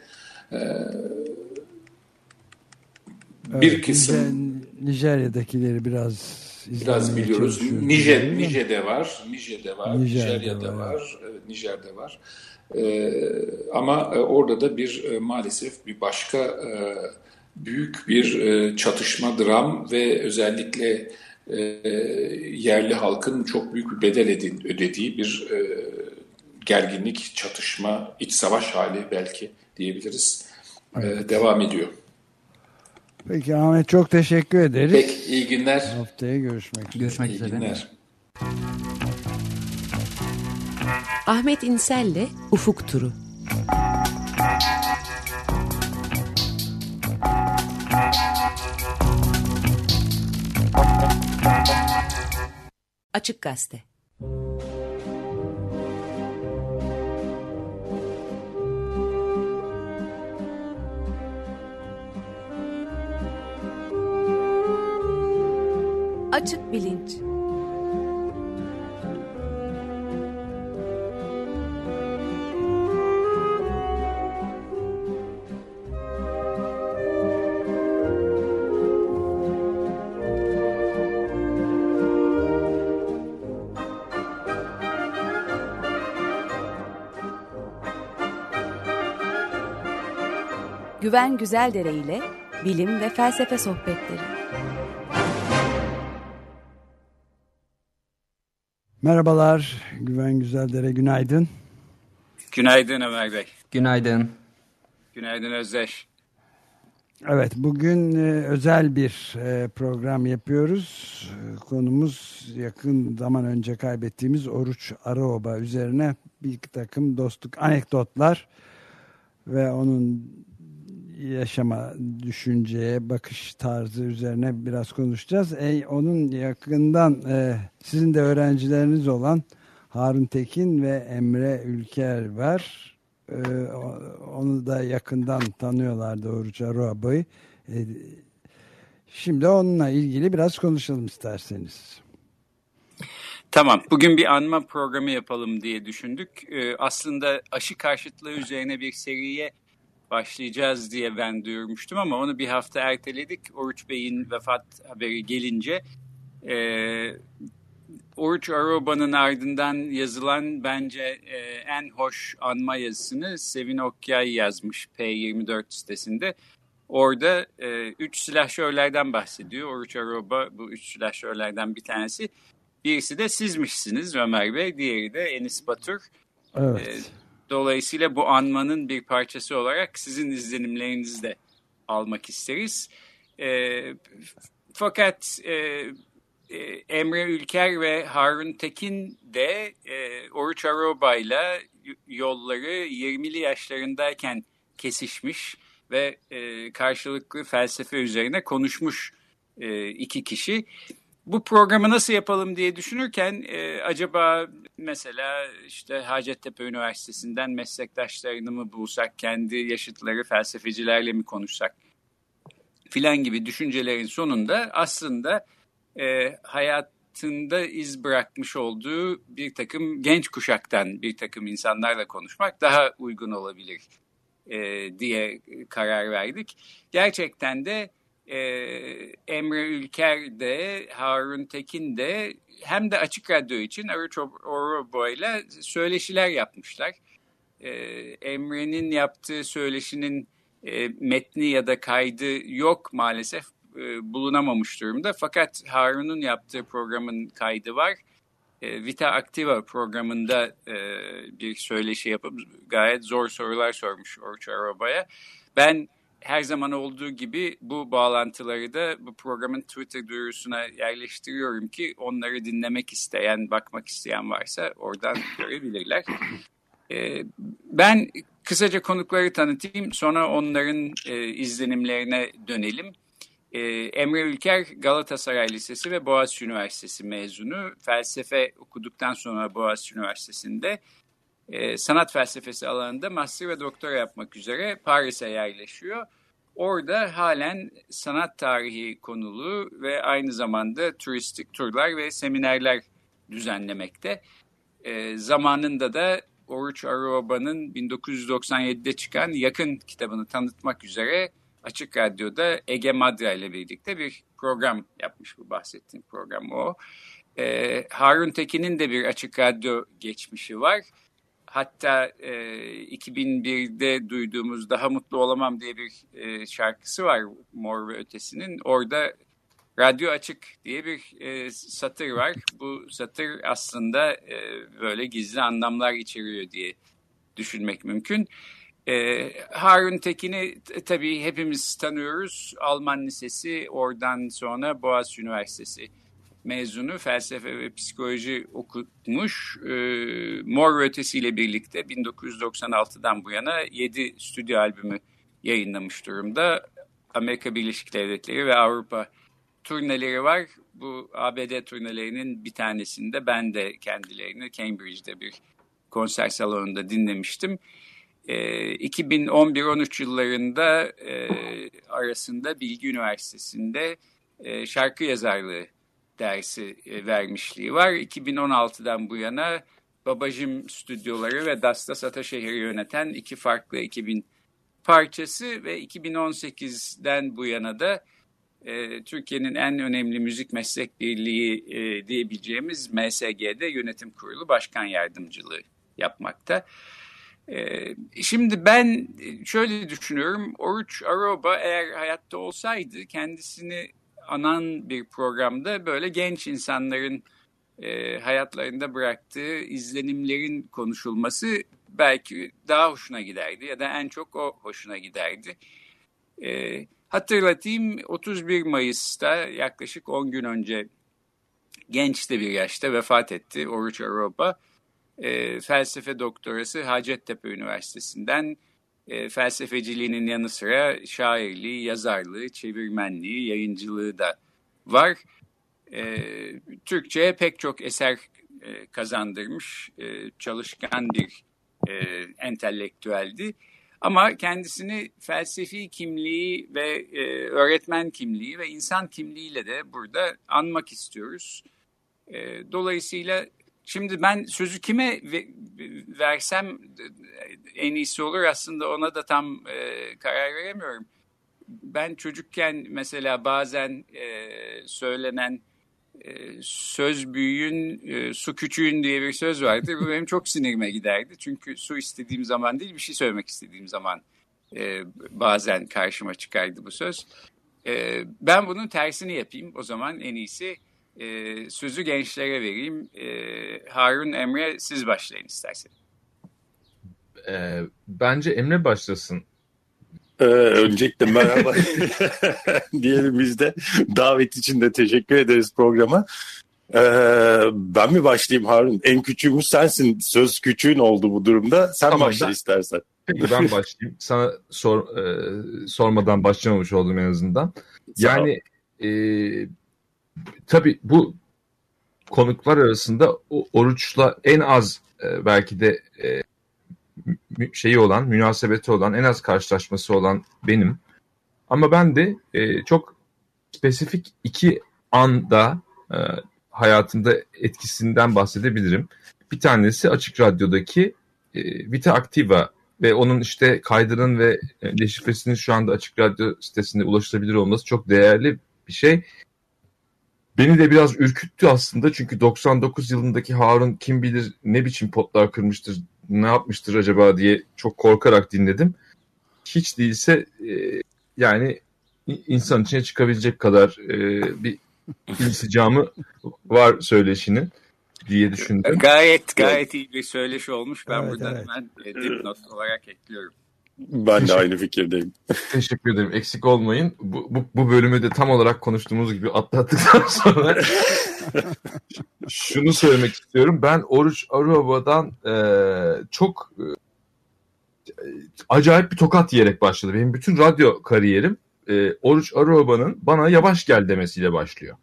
Bir kısım Nijerya'dakileri biraz biliyoruz. Nijer'de var, Nijerya'da var, Nijer'de var. Ama orada da maalesef bir başka büyük bir çatışma, dram ve özellikle yerli halkın çok büyük bir bedel ödediği bir gerginlik, çatışma, iç savaş hali belki diyebiliriz. Evet. Devam ediyor. Peki Ahmet, çok teşekkür ederiz. Peki, iyi günler. Haftaya görüşmek üzere. İyi günler. Ahmet İnsel'le Ufuk Turu. Açık Gazete. Açık bilinç. Güven Güzeldere ile bilim ve felsefe sohbetleri. Merhabalar Güven Güzeldere, günaydın. Günaydın Ömer Bey. Günaydın. Günaydın Özdeş. Evet, bugün özel bir program yapıyoruz. Konumuz yakın zaman önce kaybettiğimiz Oruç Araoba üzerine bir takım dostluk anekdotlar ve onun yaşama, düşünceye, bakış tarzı üzerine biraz konuşacağız. Onun yakından sizin de öğrencileriniz olan Harun Tekin ve Emre Ülker var. Onu da yakından tanıyorlardı, Oruç Araoba'yı. Şimdi onunla ilgili biraz konuşalım isterseniz. Tamam, bugün bir anma programı yapalım diye düşündük. Aslında aşı karşıtlığı üzerine bir seriye başlayacağız diye ben duyurmuştum ama onu bir hafta erteledik. Oruç Bey'in vefat haberi gelince Oruç Araoba'nın ardından yazılan bence en hoş anma yazısını Sevin Okyay yazmış P24 sitesinde. Orada 3 silahşörlerden bahsediyor. Oruç Araoba bu 3 silahşörlerden bir tanesi. Birisi de sizmişsiniz Ömer Bey, diğeri de Enis Batur. Evet. Dolayısıyla bu anmanın bir parçası olarak sizin izlenimlerinizi de almak isteriz. Fakat Emre Ülker ve Harun Tekin de Oruç Araoba'yla yolları 20'li yaşlarındayken kesişmiş ve karşılıklı felsefe üzerine konuşmuş iki kişi. Bu programı nasıl yapalım diye düşünürken acaba mesela işte Hacettepe Üniversitesi'nden meslektaşlarını mı bulsak, kendi yaşıtları felsefecilerle mi konuşsak filan gibi düşüncelerin sonunda aslında hayatında iz bırakmış olduğu bir takım genç kuşaktan bir takım insanlarla konuşmak daha uygun olabilir diye karar verdik. Gerçekten de Emre Ülker de Harun Tekin de hem de Açık Radyo için Oruç Araoba'yla söyleşiler yapmışlar. Emre'nin yaptığı söyleşinin metni ya da kaydı yok maalesef, bulunamamış durumda. Fakat Harun'un yaptığı programın kaydı var. Vita Activa programında bir söyleşi yapıp gayet zor sorular sormuş Oruç Araoba'ya. Ben her zaman olduğu gibi bu bağlantıları da bu programın Twitter duyurusuna yerleştiriyorum ki onları dinlemek isteyen, bakmak isteyen varsa oradan görebilirler. Ben kısaca konukları tanıtayım, sonra onların izlenimlerine dönelim. Emre Ülker Galatasaray Lisesi ve Boğaziçi Üniversitesi mezunu. Felsefe okuduktan sonra Boğaziçi Üniversitesi'nde sanat felsefesi alanında master ve doktora yapmak üzere Paris'e yerleşiyor. orada halen sanat tarihi konulu ve aynı zamanda turistik turlar ve seminerler düzenlemekte. Zamanında da Oruç Arıoba'nın 1997'de çıkan Yakın kitabını tanıtmak üzere Açık Radyo'da Ege Madra ile birlikte bir program yapmış, bu bahsettiğim program o. Harun Tekin'in de bir Açık Radyo geçmişi var. Hatta 2001'de duyduğumuz Daha Mutlu Olamam diye bir şarkısı var Mor ve Ötesi'nin. Orada Radyo Açık diye bir satır var. Bu satır aslında böyle gizli anlamlar içeriyor diye düşünmek mümkün. Harun Tekin'i tabii hepimiz tanıyoruz. Alman Lisesi, oradan sonra Boğaziçi Üniversitesi mezunu, felsefe ve psikoloji okutmuş. Mor ve Ötesi ile birlikte 1996'dan bu yana 7 stüdyo albümü yayınlamış durumda. Amerika Birleşik Devletleri ve Avrupa turneleri var. Bu ABD turnelerinin bir tanesinde ben de kendilerini Cambridge'de bir konser salonunda dinlemiştim. 2011-13 yıllarında arasında Bilgi Üniversitesi'nde şarkı yazarlığı dersi vermişliği var. 2016'dan bu yana Babacım Stüdyoları ve Dastas Ataşehir'i yöneten 2 farklı ekibin parçası ve 2018'den bu yana da Türkiye'nin en önemli müzik meslek birliği diyebileceğimiz MSG'de yönetim kurulu başkan yardımcılığı yapmakta. Şimdi ben şöyle düşünüyorum, Oruç Arıoba eğer hayatta olsaydı kendisini anan bir programda böyle genç insanların hayatlarında bıraktığı izlenimlerin konuşulması belki daha hoşuna giderdi ya da en çok o hoşuna giderdi. Hatırlatayım, 31 Mayıs'ta yaklaşık 10 gün önce genç de bir yaşta vefat etti Oruç Arıoba. Felsefe doktorası Hacettepe Üniversitesi'nden, felsefeciliğinin yanı sıra şairliği, yazarlığı, çevirmenliği, yayıncılığı da var. Türkçe'ye pek çok eser kazandırmış, çalışkan bir entelektüeldi. Ama kendisini felsefi kimliği ve öğretmen kimliği ve insan kimliğiyle de burada anmak istiyoruz. Dolayısıyla şimdi ben sözü kime versem en iyisi olur, aslında ona da tam karar veremiyorum. Ben çocukken mesela bazen söylenen söz büyüğün, su küçüğün diye bir söz vardı. Bu benim çok sinirime giderdi. Çünkü su istediğim zaman değil, bir şey söylemek istediğim zaman bazen karşıma çıkardı bu söz. Ben bunun tersini yapayım. O zaman en iyisi sözü gençlere vereyim. Harun, Emre, siz başlayın isterseniz. Bence Emre başlasın. Öncelikle merhaba diyelim biz de. Davet için de teşekkür ederiz programa. Ben mi başlayayım Harun? En küçüğümüz sensin. Söz küçüğün oldu bu durumda. Sen tamam, başla istersen. Peki ben başlayayım. Sana sormadan başlamamış oldum en azından. Yani tabii bu konuklar arasında Oruç'la en az belki de münasebeti olan, en az karşılaşması olan benim. Ama ben de çok spesifik 2 anda hayatımda etkisinden bahsedebilirim. Bir tanesi Açık Radyo'daki Vita Activa ve onun işte kaydının ve deşifresinin şu anda Açık Radyo sitesinde ulaşılabilir olması çok değerli bir şey. Beni de biraz ürküttü aslında, çünkü 99 yılındaki Harun kim bilir ne biçim potlar kırmıştır, ne yapmıştır acaba diye çok korkarak dinledim. Hiç değilse yani insan içine çıkabilecek kadar bir insicamı var söyleşinin diye düşündüm. Gayet iyi bir söyleşi olmuş. Ben buradan hemen dipnot olarak ekliyorum. Ben de aynı fikirdeyim. Teşekkür ederim. Eksik olmayın. Bu bölümü de tam olarak konuştuğumuz gibi atlattıktan sonra şunu söylemek istiyorum. Ben Oruç Arıoba'dan çok acayip bir tokat yiyerek başladı. Benim bütün radyo kariyerim Oruç Arıoba'nın bana yavaş gel demesiyle başlıyor.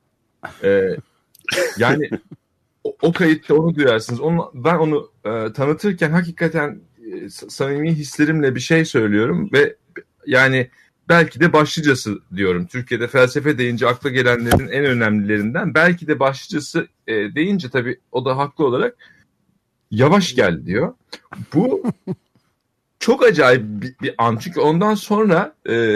Yani o kayıtta onu duyarsınız. Ben onu tanıtırken hakikaten samimi hislerimle bir şey söylüyorum ve yani belki de başlıcası diyorum. Türkiye'de felsefe deyince akla gelenlerin en önemlilerinden belki de başlıcası deyince tabii o da haklı olarak Yavaş Gel diyor. Bu çok acayip bir an. Çünkü ondan sonra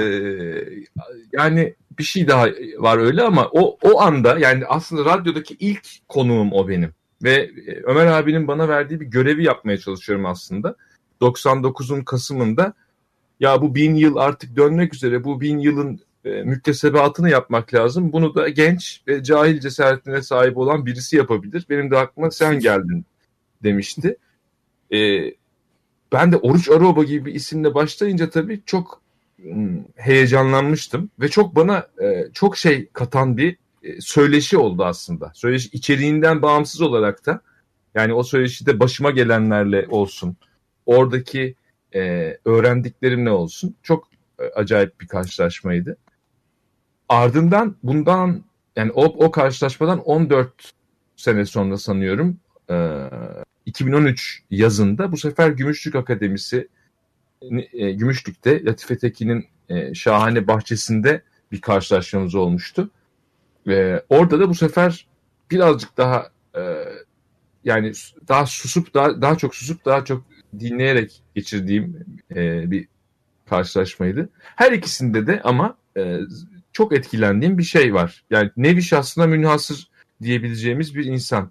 yani bir şey daha var öyle ama o anda yani aslında radyodaki ilk konuğum o benim. Ve Ömer abinin bana verdiği bir görevi yapmaya çalışıyorum aslında. 99'un Kasım'ında ya bu 1000 yıl artık dönmek üzere, bu 1000 yılın müktesebatını yapmak lazım. Bunu da genç ve cahil cesaretine sahip olan birisi yapabilir. Benim de aklıma sen geldin demişti. Ben de Oruç Aruoba gibi bir isimle başlayınca tabii çok heyecanlanmıştım. Ve çok bana çok şey katan bir söyleşi oldu aslında. Söyleşi içeriğinden bağımsız olarak da yani o söyleşide başıma gelenlerle olsun, oradaki öğrendiklerimle olsun çok acayip bir karşılaşmaydı. Ardından bundan yani o karşılaşmadan 14 sene sonra sanıyorum 2013 yazında bu sefer Gümüşlük Akademisi Gümüşlük'te Latife Tekin'in şahane bahçesinde bir karşılaşmamız olmuştu. Orada da bu sefer birazcık daha yani daha susup daha çok susup daha çok dinleyerek geçirdiğim bir karşılaşmaydı. Her ikisinde de ama çok etkilendiğim bir şey var. Yani nevi şahsına münhasır diyebileceğimiz bir insan.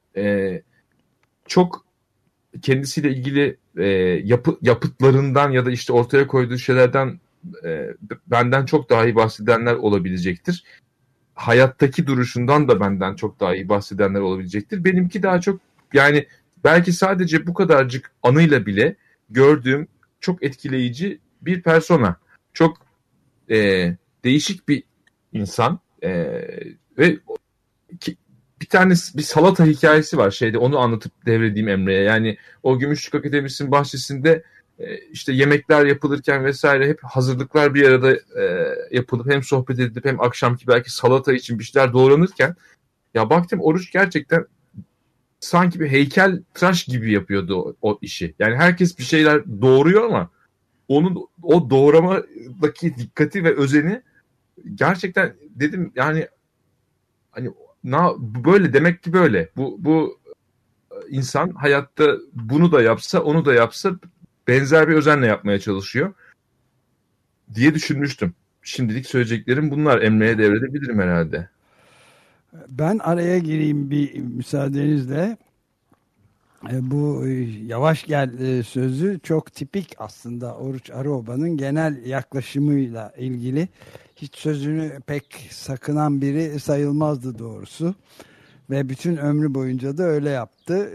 Çok kendisiyle ilgili yapıtlarından ya da işte ortaya koyduğu şeylerden benden çok daha iyi bahsedenler olabilecektir. Hayattaki duruşundan da benden çok daha iyi bahsedenler olabilecektir. Benimki daha çok yani belki sadece bu kadarcık anıyla bile gördüğüm çok etkileyici bir persona. Çok değişik bir insan ve bir salata hikayesi var şeyde, onu anlatıp devredeyim Emre'ye. Yani o Gümüşlük Akademisi'nin bahçesinde işte yemekler yapılırken vesaire hep hazırlıklar bir arada yapılıp hem sohbet edilip hem akşamki belki salata için bir şeyler doğranırken ya baktım Oruç gerçekten sanki bir heykel tıraş gibi yapıyordu o işi. Yani herkes bir şeyler doğuruyor ama onun o doğramadaki dikkati ve özeni gerçekten dedim yani hani böyle demek ki böyle. Bu insan hayatta bunu da yapsa onu da yapsa benzer bir özenle yapmaya çalışıyor diye düşünmüştüm. Şimdilik söyleyeceklerim bunlar. Emre'ye devredebilirim herhalde. Ben araya gireyim bir müsaadenizle. Bu Yavaş Gel sözü çok tipik aslında Oruç Aruoba'nın genel yaklaşımıyla ilgili. Hiç sözünü pek sakınan biri sayılmazdı doğrusu. Ve bütün ömrü boyunca da öyle yaptı.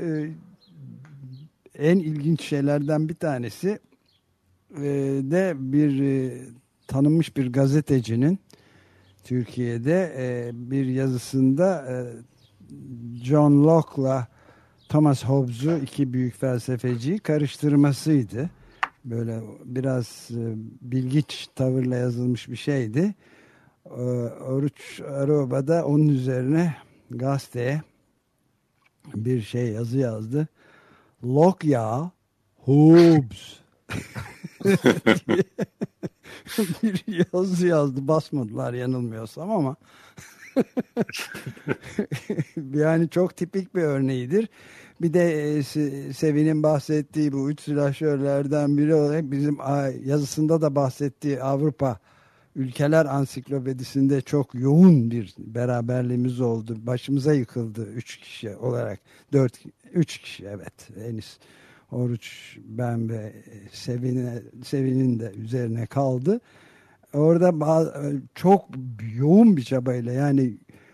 En ilginç şeylerden bir tanesi de bir tanınmış bir gazetecinin Türkiye'de bir yazısında John Locke'la Thomas Hobbes'u, iki büyük felsefeciyi karıştırmasıydı. Böyle biraz bilgiç tavırla yazılmış bir şeydi. Oruç Aruoba da onun üzerine gazeteye bir yazı yazdı. Locke ya, Hobbes bir yazı yazdı. Basmadılar yanılmıyorsam ama yani çok tipik bir örneğidir. Bir de Sevin'in bahsettiği bu üç silahşörlerden biri olarak bizim yazısında da bahsettiği Avrupa Ülkeler Ansiklopedisinde çok yoğun bir beraberliğimiz oldu. Başımıza yıkıldı 3 kişi olarak. 3 kişi evet. Enis, Oruç, ben ve Sevin'in de üzerine kaldı. Orada çok yoğun bir çabayla yani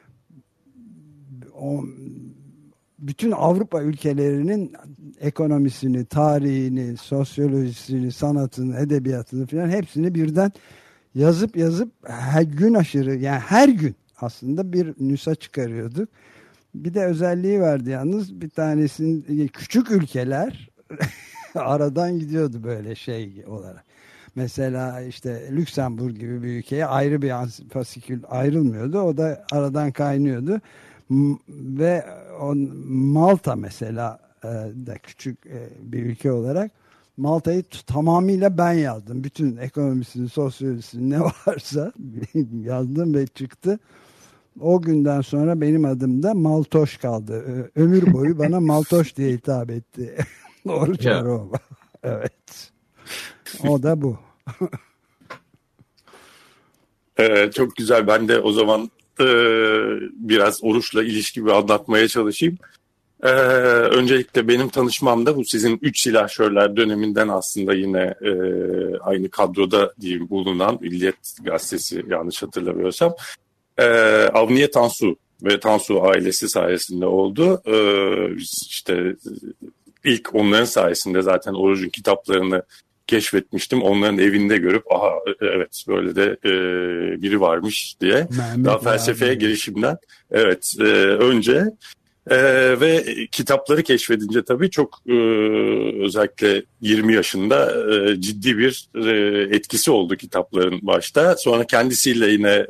bütün Avrupa ülkelerinin ekonomisini, tarihini, sosyolojisini, sanatını, edebiyatını falan hepsini birden yazıp her gün aşırı yani her gün aslında bir nüsha çıkarıyorduk. Bir de özelliği vardı yalnız, bir tanesinin küçük ülkeler aradan gidiyordu böyle olarak. Mesela işte Lüksemburg gibi bir ülkeye ayrı bir fasikül ayrılmıyordu. O da aradan kaynıyordu. Ve Malta mesela da küçük bir ülke olarak Malta'yı tamamıyla ben yazdım. Bütün ekonomisini, sosyolojisini ne varsa yazdım ve çıktı. O günden sonra benim adım da Maltoş kaldı. Ömür boyu bana Maltoş diye hitap etti. Oruç Arova. Evet. O da bu. Çok güzel. Ben de o zaman biraz oruçla ilişki bir anlatmaya çalışayım. Öncelikle benim tanışmam da bu sizin 3 silahşörler döneminden aslında yine aynı kadroda diyeyim bulunan Milliyet Gazetesi yanlış hatırlamıyorsam Avniye Tansu ve Tansu ailesi sayesinde oldu. Biz işte ilk onların sayesinde zaten Oruç'un kitaplarını keşfetmiştim. Onların evinde görüp aha evet böyle de biri varmış diye. Mehmet daha felsefeye girişimden önce ve kitapları keşfedince tabii çok özellikle 20 yaşında ciddi bir etkisi oldu kitapların başta. Sonra kendisiyle yine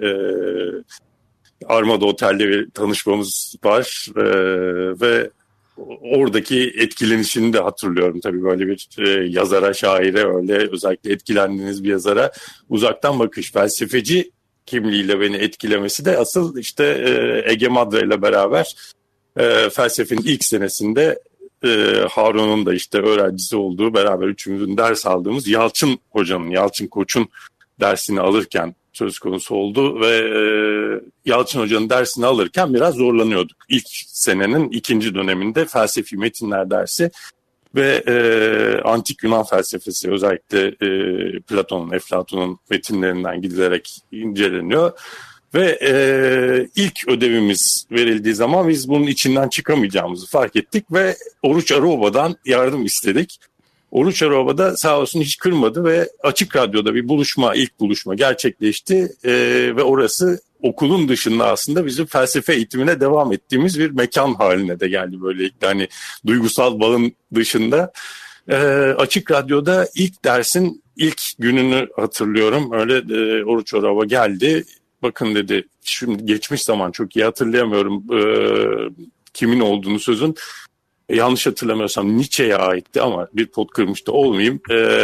Armada Otel'de bir tanışmamız var ve oradaki etkilenişini de hatırlıyorum. Tabii böyle bir yazara, şaire öyle özellikle etkilendiğiniz bir yazara uzaktan bakış, felsefeci kimliğiyle beni etkilemesi de asıl işte Ege Madra ile beraber felsefenin ilk senesinde Harun'un da işte öğrencisi olduğu beraber üçümüzün ders aldığımız Yalçın Hoca'nın, Yalçın Koç'un dersini alırken söz konusu oldu ve Yalçın Hoca'nın dersini alırken biraz zorlanıyorduk. İlk senenin ikinci döneminde felsefi metinler dersi ve antik Yunan felsefesi özellikle Platon'un, Eflatun'un metinlerinden gidilerek inceleniyor. Ve ilk ödevimiz verildiği zaman biz bunun içinden çıkamayacağımızı fark ettik ve Oruç Aroba'dan yardım istedik. Oruç Arova da sağ olsun hiç kırmadı ve Açık Radyo'da bir buluşma, ilk buluşma gerçekleşti ve orası okulun dışında aslında bizim felsefe eğitimine devam ettiğimiz bir mekan haline de geldi böylelikle. Hani duygusal bağın dışında Açık Radyo'da ilk dersin ilk gününü hatırlıyorum. Öyle Oruç Arova geldi. Bakın dedi, şimdi geçmiş zaman çok iyi hatırlayamıyorum kimin olduğunu sözün. Yanlış hatırlamıyorsam Nietzsche'ye aitti ama bir pot kırmış da olmayayım.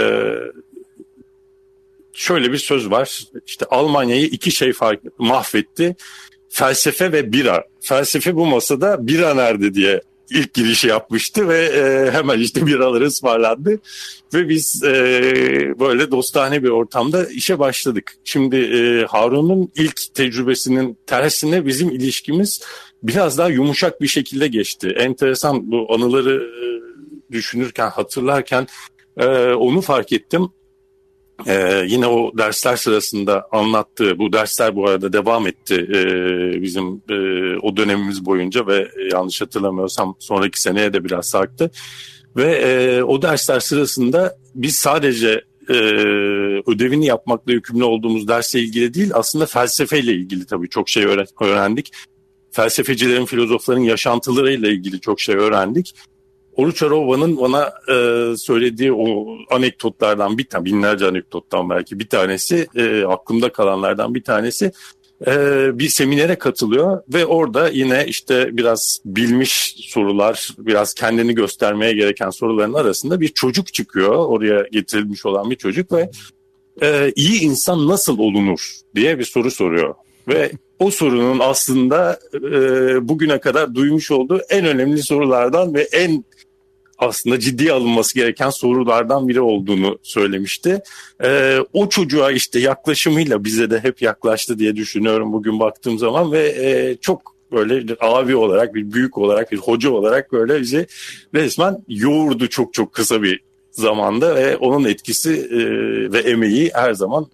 Şöyle bir söz var. İşte Almanya'yı iki şey mahvetti. Felsefe ve bira. Felsefe bu masada, bira nerede diye ilk girişi yapmıştı ve hemen işte biraları ısmarlandı. Ve biz böyle dostane bir ortamda işe başladık. Şimdi Harun'un ilk tecrübesinin tersine bizim ilişkimiz biraz daha yumuşak bir şekilde geçti. Enteresan, bu anıları düşünürken, hatırlarken onu fark ettim. Yine o dersler sırasında anlattığı, bu dersler bu arada devam etti bizim o dönemimiz boyunca ve yanlış hatırlamıyorsam sonraki seneye de biraz sarktı. Ve o dersler sırasında biz sadece ödevini yapmakla yükümlü olduğumuz dersle ilgili değil, aslında felsefeyle ilgili tabii çok şey öğrendik. Felsefecilerin, filozofların yaşantılarıyla ilgili çok şey öğrendik. Oruç Arova'nın bana söylediği o anekdotlardan bir tane, binlerce anekdottan belki bir tanesi, aklımda kalanlardan bir tanesi, bir seminere katılıyor ve orada yine işte biraz bilmiş sorular, biraz kendini göstermeye gereken soruların arasında bir çocuk çıkıyor, oraya getirilmiş olan bir çocuk ve iyi insan nasıl olunur diye bir soru soruyor ve o sorunun aslında bugüne kadar duymuş olduğu en önemli sorulardan ve en aslında ciddiye alınması gereken sorulardan biri olduğunu söylemişti. O çocuğa işte yaklaşımıyla bize de hep yaklaştı diye düşünüyorum bugün baktığım zaman ve çok böyle bir abi olarak, bir büyük olarak, bir hoca olarak böyle bizi resmen yoğurdu çok çok kısa bir zamanda ve onun etkisi ve emeği her zaman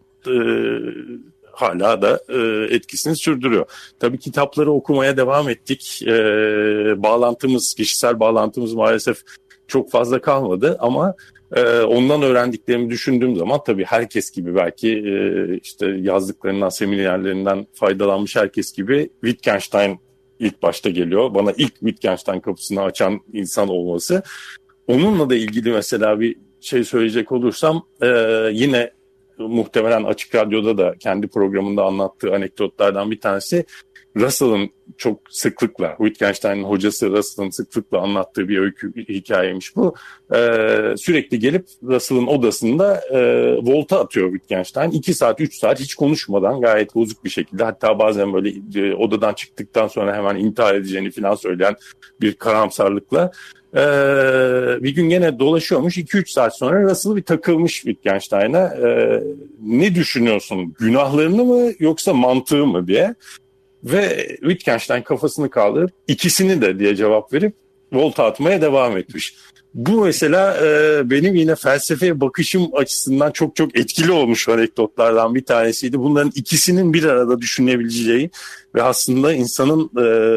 hala da etkisini sürdürüyor. Tabii kitapları okumaya devam ettik. Bağlantımız, kişisel bağlantımız maalesef çok fazla kalmadı ama ondan öğrendiklerimi düşündüğüm zaman tabii herkes gibi belki işte yazdıklarından, seminerlerinden faydalanmış herkes gibi Wittgenstein ilk başta geliyor. Bana ilk Wittgenstein kapısını açan insan olması. Onunla da ilgili mesela bir şey söyleyecek olursam yine muhtemelen Açık Radyo'da da kendi programında anlattığı anekdotlardan bir tanesi Russell'ın çok sıklıkla, Wittgenstein'in hocası Russell'ın sıklıkla anlattığı bir öykü hikayemiş bu. Sürekli gelip Russell'ın odasında volta atıyor Wittgenstein. 2 saat, 3 saat hiç konuşmadan gayet bozuk bir şekilde. Hatta bazen böyle odadan çıktıktan sonra hemen intihar edeceğini falan söyleyen bir karamsarlıkla. Bir gün gene dolaşıyormuş. 2-3 saat sonra Russell bir takılmış Wittgenstein'a. Ne düşünüyorsun? Günahlarını mı yoksa mantığı mı diye. Ve Wittgenstein kafasını kaldırıp ikisini de diye cevap verip volta atmaya devam etmiş. Bu mesela benim yine felsefeye bakışım açısından çok çok etkili olmuş anekdotlardan bir tanesiydi. Bunların ikisinin bir arada düşünebileceği ve aslında insanın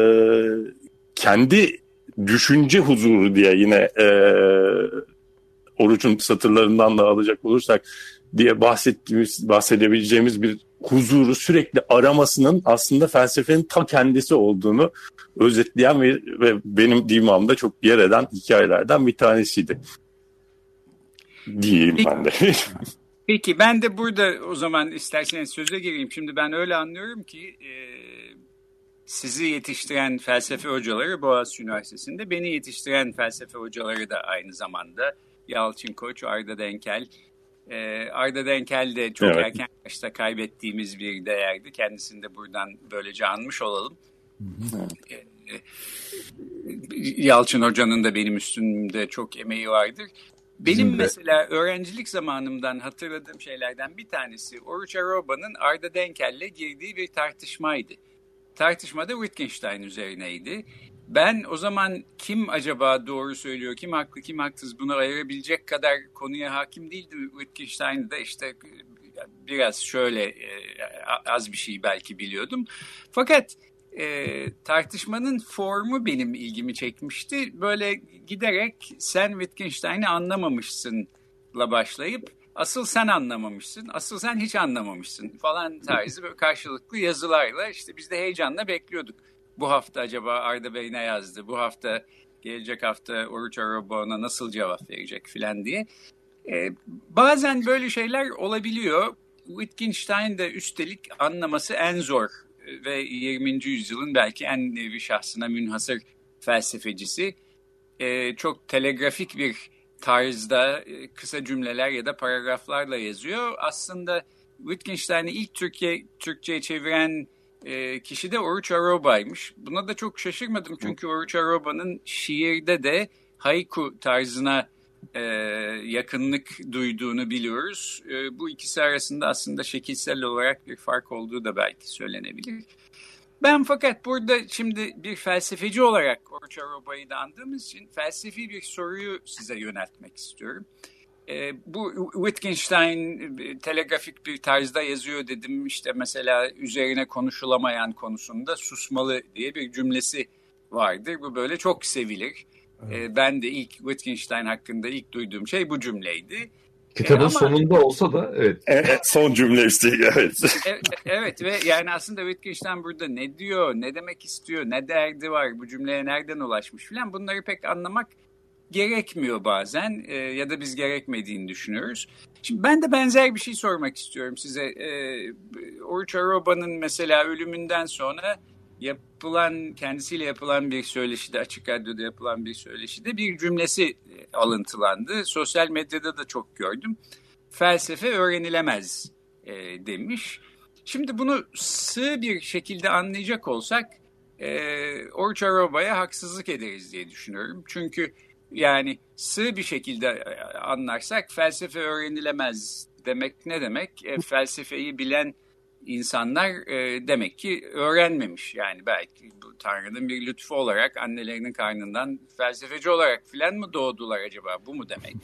kendi düşünce huzuru diye yine Oruç'un satırlarından da alacak olursak diye bahsedebileceğimiz bir huzuru sürekli aramasının aslında felsefenin ta kendisi olduğunu özetleyen ve benim dimağımda çok yer eden hikayelerden bir tanesiydi. Diyeyim ben de. Peki ben de burada o zaman isterseniz söze gireyim. Şimdi ben öyle anlıyorum ki sizi yetiştiren felsefe hocaları Boğaziçi Üniversitesi'nde, beni yetiştiren felsefe hocaları da aynı zamanda Yalçın Koç, Arda Denkel. Arda Denkel de çok erken yaşta kaybettiğimiz bir değerdi. Kendisini de buradan böylece anmış olalım. Yalçın Hoca'nın da benim üstümde çok emeği vardır. Benim mesela öğrencilik zamanımdan hatırladığım şeylerden bir tanesi Oruç Aroba'nın Arda Denkel'le girdiği bir tartışmaydı. Tartışmada Wittgenstein üzerineydi. Ben o zaman kim acaba doğru söylüyor, kim haklı, kim haksız bunu ayırabilecek kadar konuya hakim değildim. Wittgenstein'da işte biraz şöyle az bir şey belki biliyordum. Fakat tartışmanın formu benim ilgimi çekmişti. Böyle giderek sen Wittgenstein'i anlamamışsınla başlayıp asıl sen anlamamışsın, asıl sen hiç anlamamışsın falan tarzı böyle karşılıklı yazılarla işte biz de heyecanla bekliyorduk. Bu hafta acaba Arda Bey ne yazdı? Bu hafta, gelecek hafta Oruç Aroba ona nasıl cevap verecek filan diye. Bazen böyle şeyler olabiliyor. Wittgenstein de üstelik anlaması en zor ve 20. yüzyılın belki en nevi şahsına münhasır felsefecisi. Çok telegrafik bir tarzda kısa cümleler ya da paragraflarla yazıyor. Aslında Wittgenstein'i ilk Türkçe'ye çeviren kişi de Oruç Aroba'ymış. Buna da çok şaşırmadım çünkü Oruç Aroba'nın şiirde de haiku tarzına yakınlık duyduğunu biliyoruz. Bu ikisi arasında aslında şekilsel olarak bir fark olduğu da belki söylenebilir. Ben fakat burada şimdi bir felsefeci olarak Oruç Aroba'yı da andığımız için felsefi bir soruyu size yöneltmek istiyorum. Bu Wittgenstein telegrafik bir tarzda yazıyor dedim. İşte mesela üzerine konuşulamayan konusunda susmalı diye bir cümlesi vardır. Bu böyle çok sevilir. Ben de ilk Wittgenstein hakkında ilk duyduğum şey bu cümleydi. Kitabın sonunda olsa da evet. Son cümle üstelik evet. Evet ve yani aslında Wittgenstein burada ne diyor, ne demek istiyor, ne derdi var, bu cümleye nereden ulaşmış filan bunları pek anlamak gerekmiyor bazen ya da biz gerekmediğini düşünüyoruz. Şimdi ben de benzer bir şey sormak istiyorum size. Oruç Aroba'nın mesela ölümünden sonra kendisiyle yapılan bir söyleşide, Açık Radyo'da yapılan bir söyleşide bir cümlesi alıntılandı. Sosyal medyada da çok gördüm. Felsefe öğrenilemez demiş. Şimdi bunu sığ bir şekilde anlayacak olsak Oruç Aroba'ya haksızlık ederiz diye düşünüyorum. Çünkü yani sığ bir şekilde anlarsak felsefe öğrenilemez demek ne demek? Felsefeyi bilen insanlar demek ki öğrenmemiş. Yani belki bu Tanrı'nın bir lütfu olarak annelerinin karnından felsefeci olarak filan mı doğdular acaba? Bu mu demek?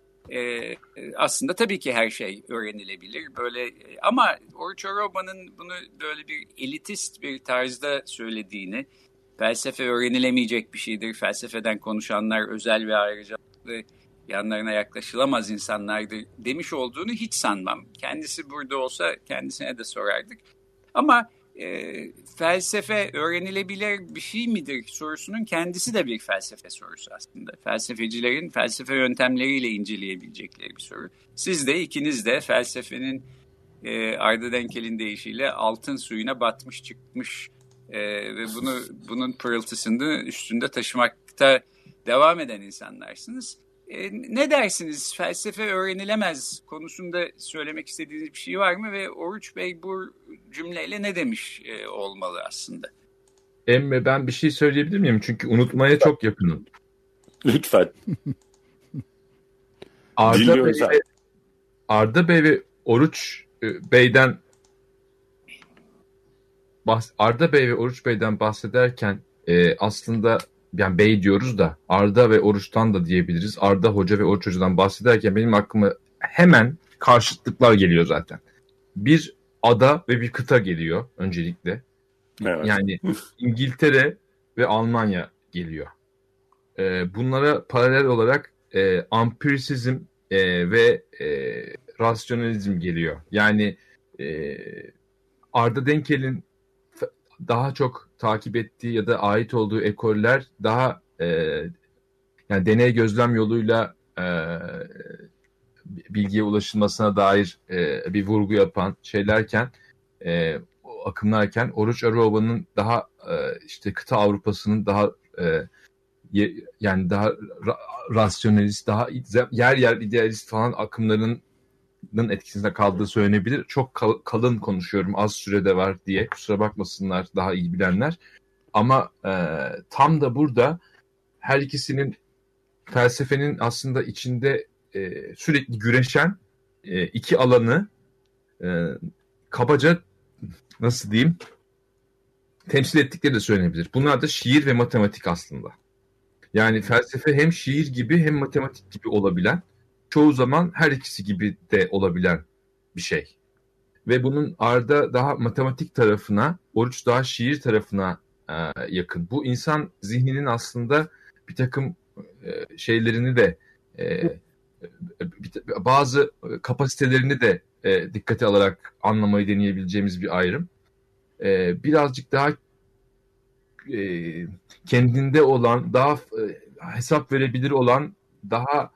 Aslında tabii ki her şey öğrenilebilir. Böyle ama Oruç Aroba'nın bunu böyle bir elitist bir tarzda söylediğini, felsefe öğrenilemeyecek bir şeydir. Felsefeden konuşanlar özel ve ayrıcalıklı, yanlarına yaklaşılamaz insanlardır demiş olduğunu hiç sanmam. Kendisi burada olsa kendisine de sorardık. Ama felsefe öğrenilebilir bir şey midir sorusunun kendisi de bir felsefe sorusu aslında. Felsefecilerin felsefe yöntemleriyle inceleyebilecekleri bir soru. Siz de ikiniz de felsefenin Arda Denkel'in deyişiyle altın suyuna batmış çıkmış ve bunun pırıltısını üstünde taşımakta devam eden insanlarsınız. Ne dersiniz? Felsefe öğrenilemez konusunda söylemek istediğiniz bir şey var mı? Ve Oruç Bey bu cümleyle ne demiş olmalı aslında? Emre, ben bir şey söyleyebilir miyim? Çünkü unutmaya çok yakınım. Lütfen. Arda Bey ve Oruç Bey'den bahsederken aslında yani Bey diyoruz da Arda ve Oruç'tan da diyebiliriz. Arda Hoca ve Oruç Hoca'dan bahsederken benim aklıma hemen karşıtlıklar geliyor zaten. Bir ada ve bir kıta geliyor öncelikle. Evet. Yani İngiltere ve Almanya geliyor. Bunlara paralel olarak ampirisizm ve rasyonalizm geliyor. Yani Arda Denkel'in daha çok takip ettiği ya da ait olduğu ekoller daha yani deney gözlem yoluyla bilgiye ulaşılmasına dair bir vurgu yapan şeylerken akımlarken Oruç Aruba'nın daha işte kıta Avrupa'sının daha yani daha rasyonalist, daha yer yer idealist falan akımlarının etkisinde kaldığı söylenebilir. Çok kalın konuşuyorum, az sürede var diye. Kusura bakmasınlar daha iyi bilenler. Ama tam da burada her ikisinin felsefenin aslında içinde sürekli güreşen iki alanı kabaca nasıl diyeyim temsil ettikleri de söylenebilir. Bunlar da şiir ve matematik aslında. Yani felsefe hem şiir gibi hem matematik gibi olabilen, çoğu zaman her ikisi gibi de olabilen bir şey. Ve bunun Arda daha matematik tarafına, Oruç daha şiir tarafına yakın. Bu insan zihninin aslında bir takım şeylerini de bazı kapasitelerini de dikkate alarak anlamayı deneyebileceğimiz bir ayrım. Birazcık daha kendinde olan, daha hesap verebilir olan, daha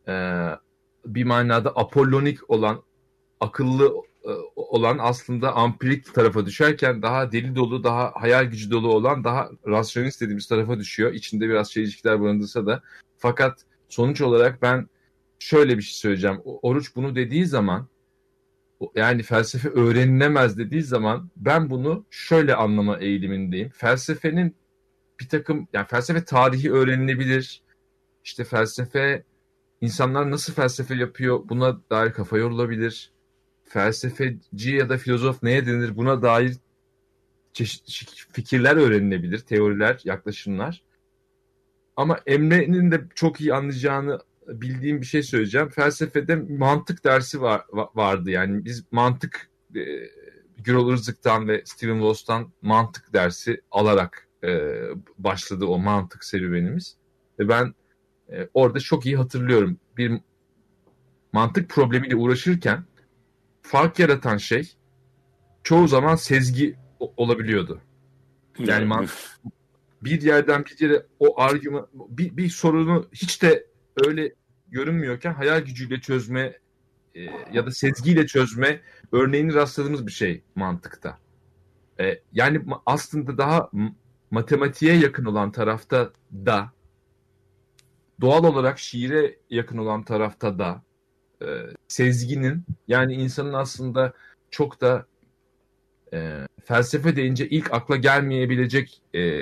bir manada apollonik olan, akıllı olan aslında ampirik tarafa düşerken daha deli dolu, daha hayal gücü dolu olan, daha rasyonist dediğimiz tarafa düşüyor. İçinde biraz çelişkiler barındırsa da. Fakat sonuç olarak ben şöyle bir şey söyleyeceğim. Oruç bunu dediği zaman, yani felsefe öğrenilemez dediği zaman ben bunu şöyle anlama eğilimindeyim. Felsefenin bir takım, yani felsefe tarihi öğrenilebilir. İşte felsefe, insanlar nasıl felsefe yapıyor buna dair kafa yorulabilir. Felsefeci ya da filozof neye denir buna dair çeşitli fikirler öğrenilebilir, teoriler, yaklaşımlar. Ama Emre'nin de çok iyi anlayacağını bildiğim bir şey söyleyeceğim. Felsefede mantık dersi vardı. Yani biz mantık Gürol Irzık'tan ve Steven Woss'tan mantık dersi alarak başladı o mantık serüvenimiz. Ve ben orada çok iyi hatırlıyorum. Bir mantık problemiyle uğraşırken fark yaratan şey çoğu zaman sezgi olabiliyordu. Yani bir yerden bir yere o argüman, bir sorunu hiç de öyle görünmüyorken hayal gücüyle çözme ya da sezgiyle çözme örneğini rastladığımız bir şey mantıkta. Yani aslında daha matematiğe yakın olan tarafta da, doğal olarak şiire yakın olan tarafta da sezginin, yani insanın aslında çok da felsefe deyince ilk akla gelmeyebilecek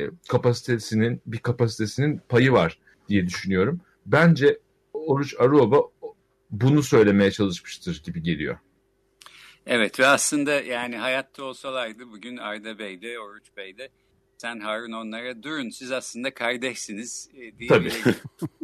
kapasitesinin payı var diye düşünüyorum. Bence Oruç Aruoba bunu söylemeye çalışmıştır gibi geliyor. Evet ve aslında yani hayatta olsalardı bugün Arda Bey de Oruç Bey de sen Harun onlara durun siz aslında kardeşsiniz diyebilirler.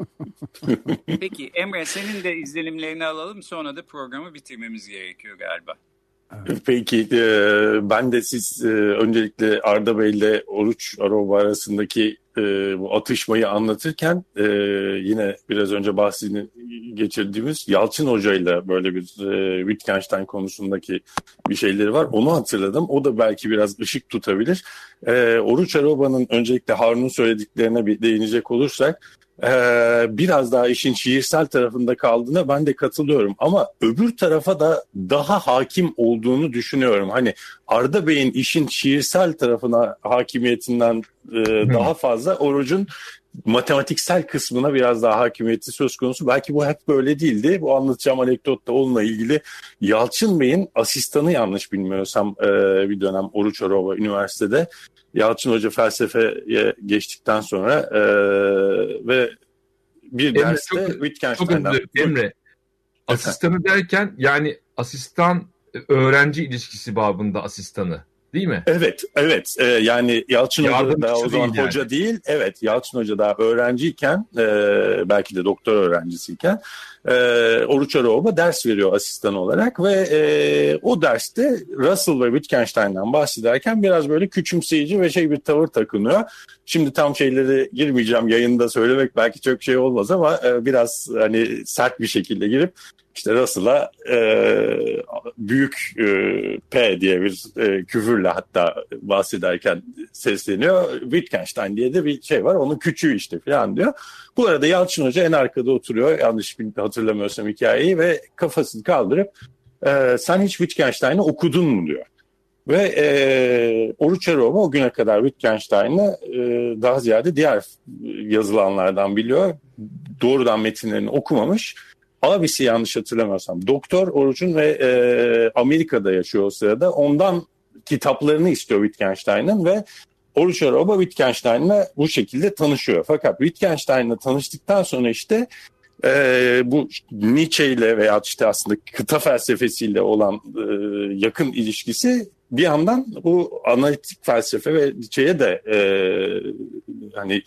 Peki Emre senin de izlenimlerini alalım sonra da programı bitirmemiz gerekiyor galiba. Peki ben de siz öncelikle Arda Bey ile Oruç Aruoba arasındaki bu atışmayı anlatırken yine biraz önce bahsini geçirdiğimiz Yalçın Hoca ile böyle bir Wittgenstein konusundaki bir şeyleri var. Onu hatırladım. O da belki biraz ışık tutabilir. Oruç Aruba'nın öncelikle Harun'un söylediklerine bir değinecek olursak biraz daha işin şiirsel tarafında kaldığına ben de katılıyorum. Ama öbür tarafa da daha hakim olduğunu düşünüyorum. Hani Arda Bey'in işin şiirsel tarafına hakimiyetinden daha fazla Oruç'un matematiksel kısmına biraz daha hakimiyeti söz konusu. Belki bu hep böyle değildi. Bu anlatacağım anekdot da onunla ilgili. Yalçın Bey'in asistanı, yanlış bilmiyorsam bir dönem Oruç Arova Üniversitede. Yalçın Hoca felsefeye geçtikten sonra ve bir derste Wittgenstein'den... Emre, asistanı derken yani asistan öğrenci ilişkisi babında asistanı değil mi? Evet. Yani Yalçın Hoca daha o zaman hoca değil. Evet, Yalçın Hoca daha öğrenciyken, belki de doktor öğrencisiyken Oruç Arova ders veriyor asistan olarak ve o derste Russell ve Wittgenstein'den bahsederken biraz böyle küçümseyici ve bir tavır takınıyor. Şimdi tam şeyleri girmeyeceğim, yayında söylemek belki çok şey olmaz ama biraz hani sert bir şekilde girip işte Russell'a büyük P diye bir küfürle hatta bahsederken sesleniyor. Wittgenstein diye de bir şey var, onun küçüğü işte falan diyor. Bu arada Yalçın Hoca en arkada oturuyor, yanlış hatırlamıyorsam hikayeyi, ve kafasını kaldırıp sen hiç Wittgenstein'i okudun mu diyor. Ve Oruç Arova o güne kadar Wittgenstein'i daha ziyade diğer yazılanlardan biliyor. Doğrudan metinlerini okumamış. Abisi, yanlış hatırlamıyorsam doktor Oruç'un ve Amerika'da yaşıyor o sırada. Ondan kitaplarını istiyor Wittgenstein'ın ve Oruç Arova Wittgenstein'la bu şekilde tanışıyor. Fakat Wittgenstein'la tanıştıktan sonra işte bu Nietzsche ile veya işte aslında kıta felsefesiyle olan yakın ilişkisi bir yandan bu analitik felsefe ve Nietzsche'ye de hani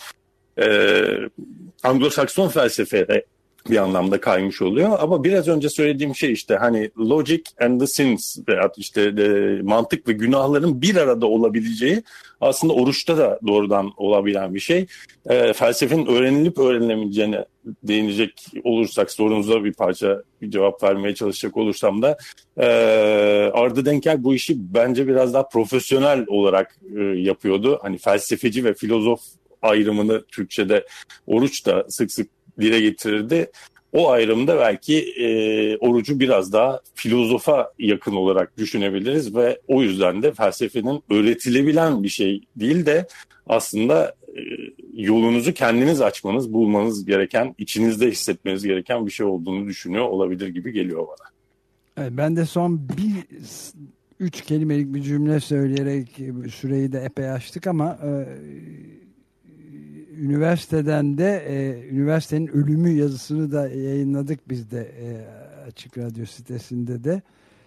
Anglo-Sakson felsefeye bir anlamda kaymış oluyor. Ama biraz önce söylediğim şey işte hani logic and the sins veya işte mantık ve günahların bir arada olabileceği aslında Oruç'ta da doğrudan olabilen bir şey. Felsefenin öğrenilip öğrenilemeyeceğine değinecek olursak, sorunuza bir parça bir cevap vermeye çalışacak olursam da Arda Denker bu işi bence biraz daha profesyonel olarak yapıyordu. Hani felsefeci ve filozof ayrımını Türkçe'de Oruç da sık sık dile getirirdi. O ayrımda belki Oruç'u biraz daha filozofa yakın olarak düşünebiliriz ve o yüzden de felsefenin öğretilebilen bir şey değil de aslında yolunuzu kendiniz açmanız, bulmanız gereken, içinizde hissetmeniz gereken bir şey olduğunu düşünüyor olabilir gibi geliyor bana. Evet, ben de son 3 kelimelik bir cümle söyleyerek süreyi de epey açtık ama üniversiteden de üniversitenin ölümü yazısını da yayınladık biz de Açık Radyo sitesinde de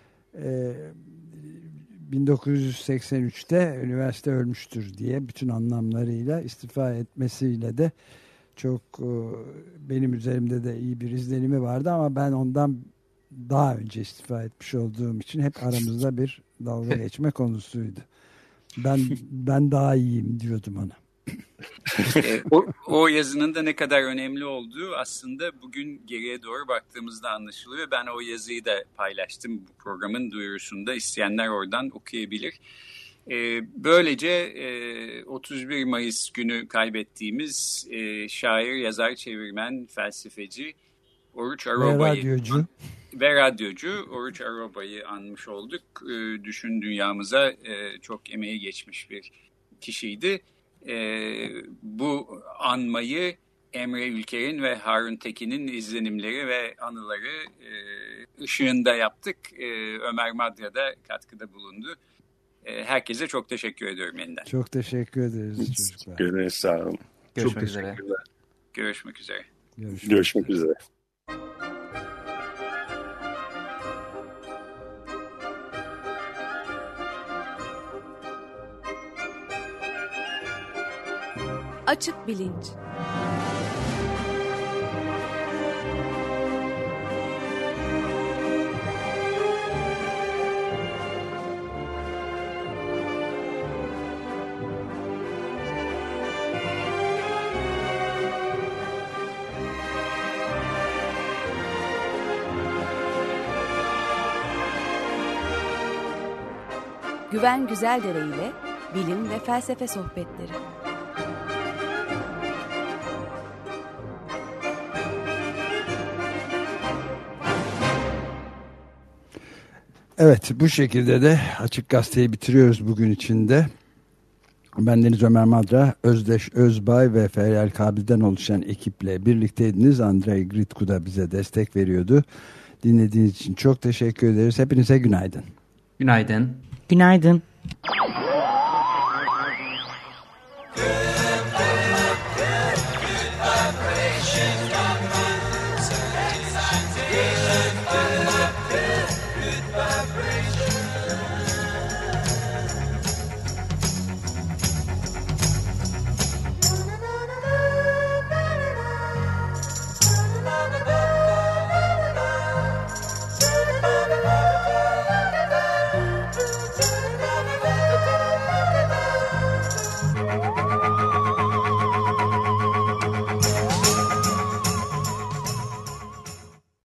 1983'te üniversite ölmüştür diye bütün anlamlarıyla istifa etmesiyle de çok benim üzerimde de iyi bir izlenimi vardı ama ben ondan daha önce istifa etmiş olduğum için hep aramızda bir dalga geçme konusuydu. Ben daha iyiyim diyordum ona. O yazının da ne kadar önemli olduğu aslında bugün geriye doğru baktığımızda anlaşılıyor. Ben o yazıyı da paylaştım bu programın duyurusunda. İsteyenler oradan okuyabilir. Böylece 31 Mayıs günü kaybettiğimiz şair, yazar, çevirmen, felsefeci Oruç Arova'yı ve radyocu Oruç Arova'yı anmış olduk. Düşün dünyamıza çok emeği geçmiş bir kişiydi. Bu anmayı Emre Ülker'in ve Harun Tekin'in izlenimleri ve anıları ışığında yaptık. Ömer Madra da katkıda bulundu. Herkese çok teşekkür ediyorum yeniden. Çok teşekkür ederiz çocuklar. Görüşürüz, sağ olun. Görüşmek üzere. Görüşmek üzere. Görüşmek üzere. Açık bilinç. Güven Güzeldere ile bilim ve felsefe sohbetleri. Evet, bu şekilde de Açık Gazete'yi bitiriyoruz bugün içinde. Bendeniz Ömer Madra, Özdeş Özbay ve Feryal Kabil'den oluşan ekiple birlikteydiniz. Andrei Gritku da bize destek veriyordu. Dinlediğiniz için çok teşekkür ederiz. Hepinize günaydın. Günaydın. Günaydın.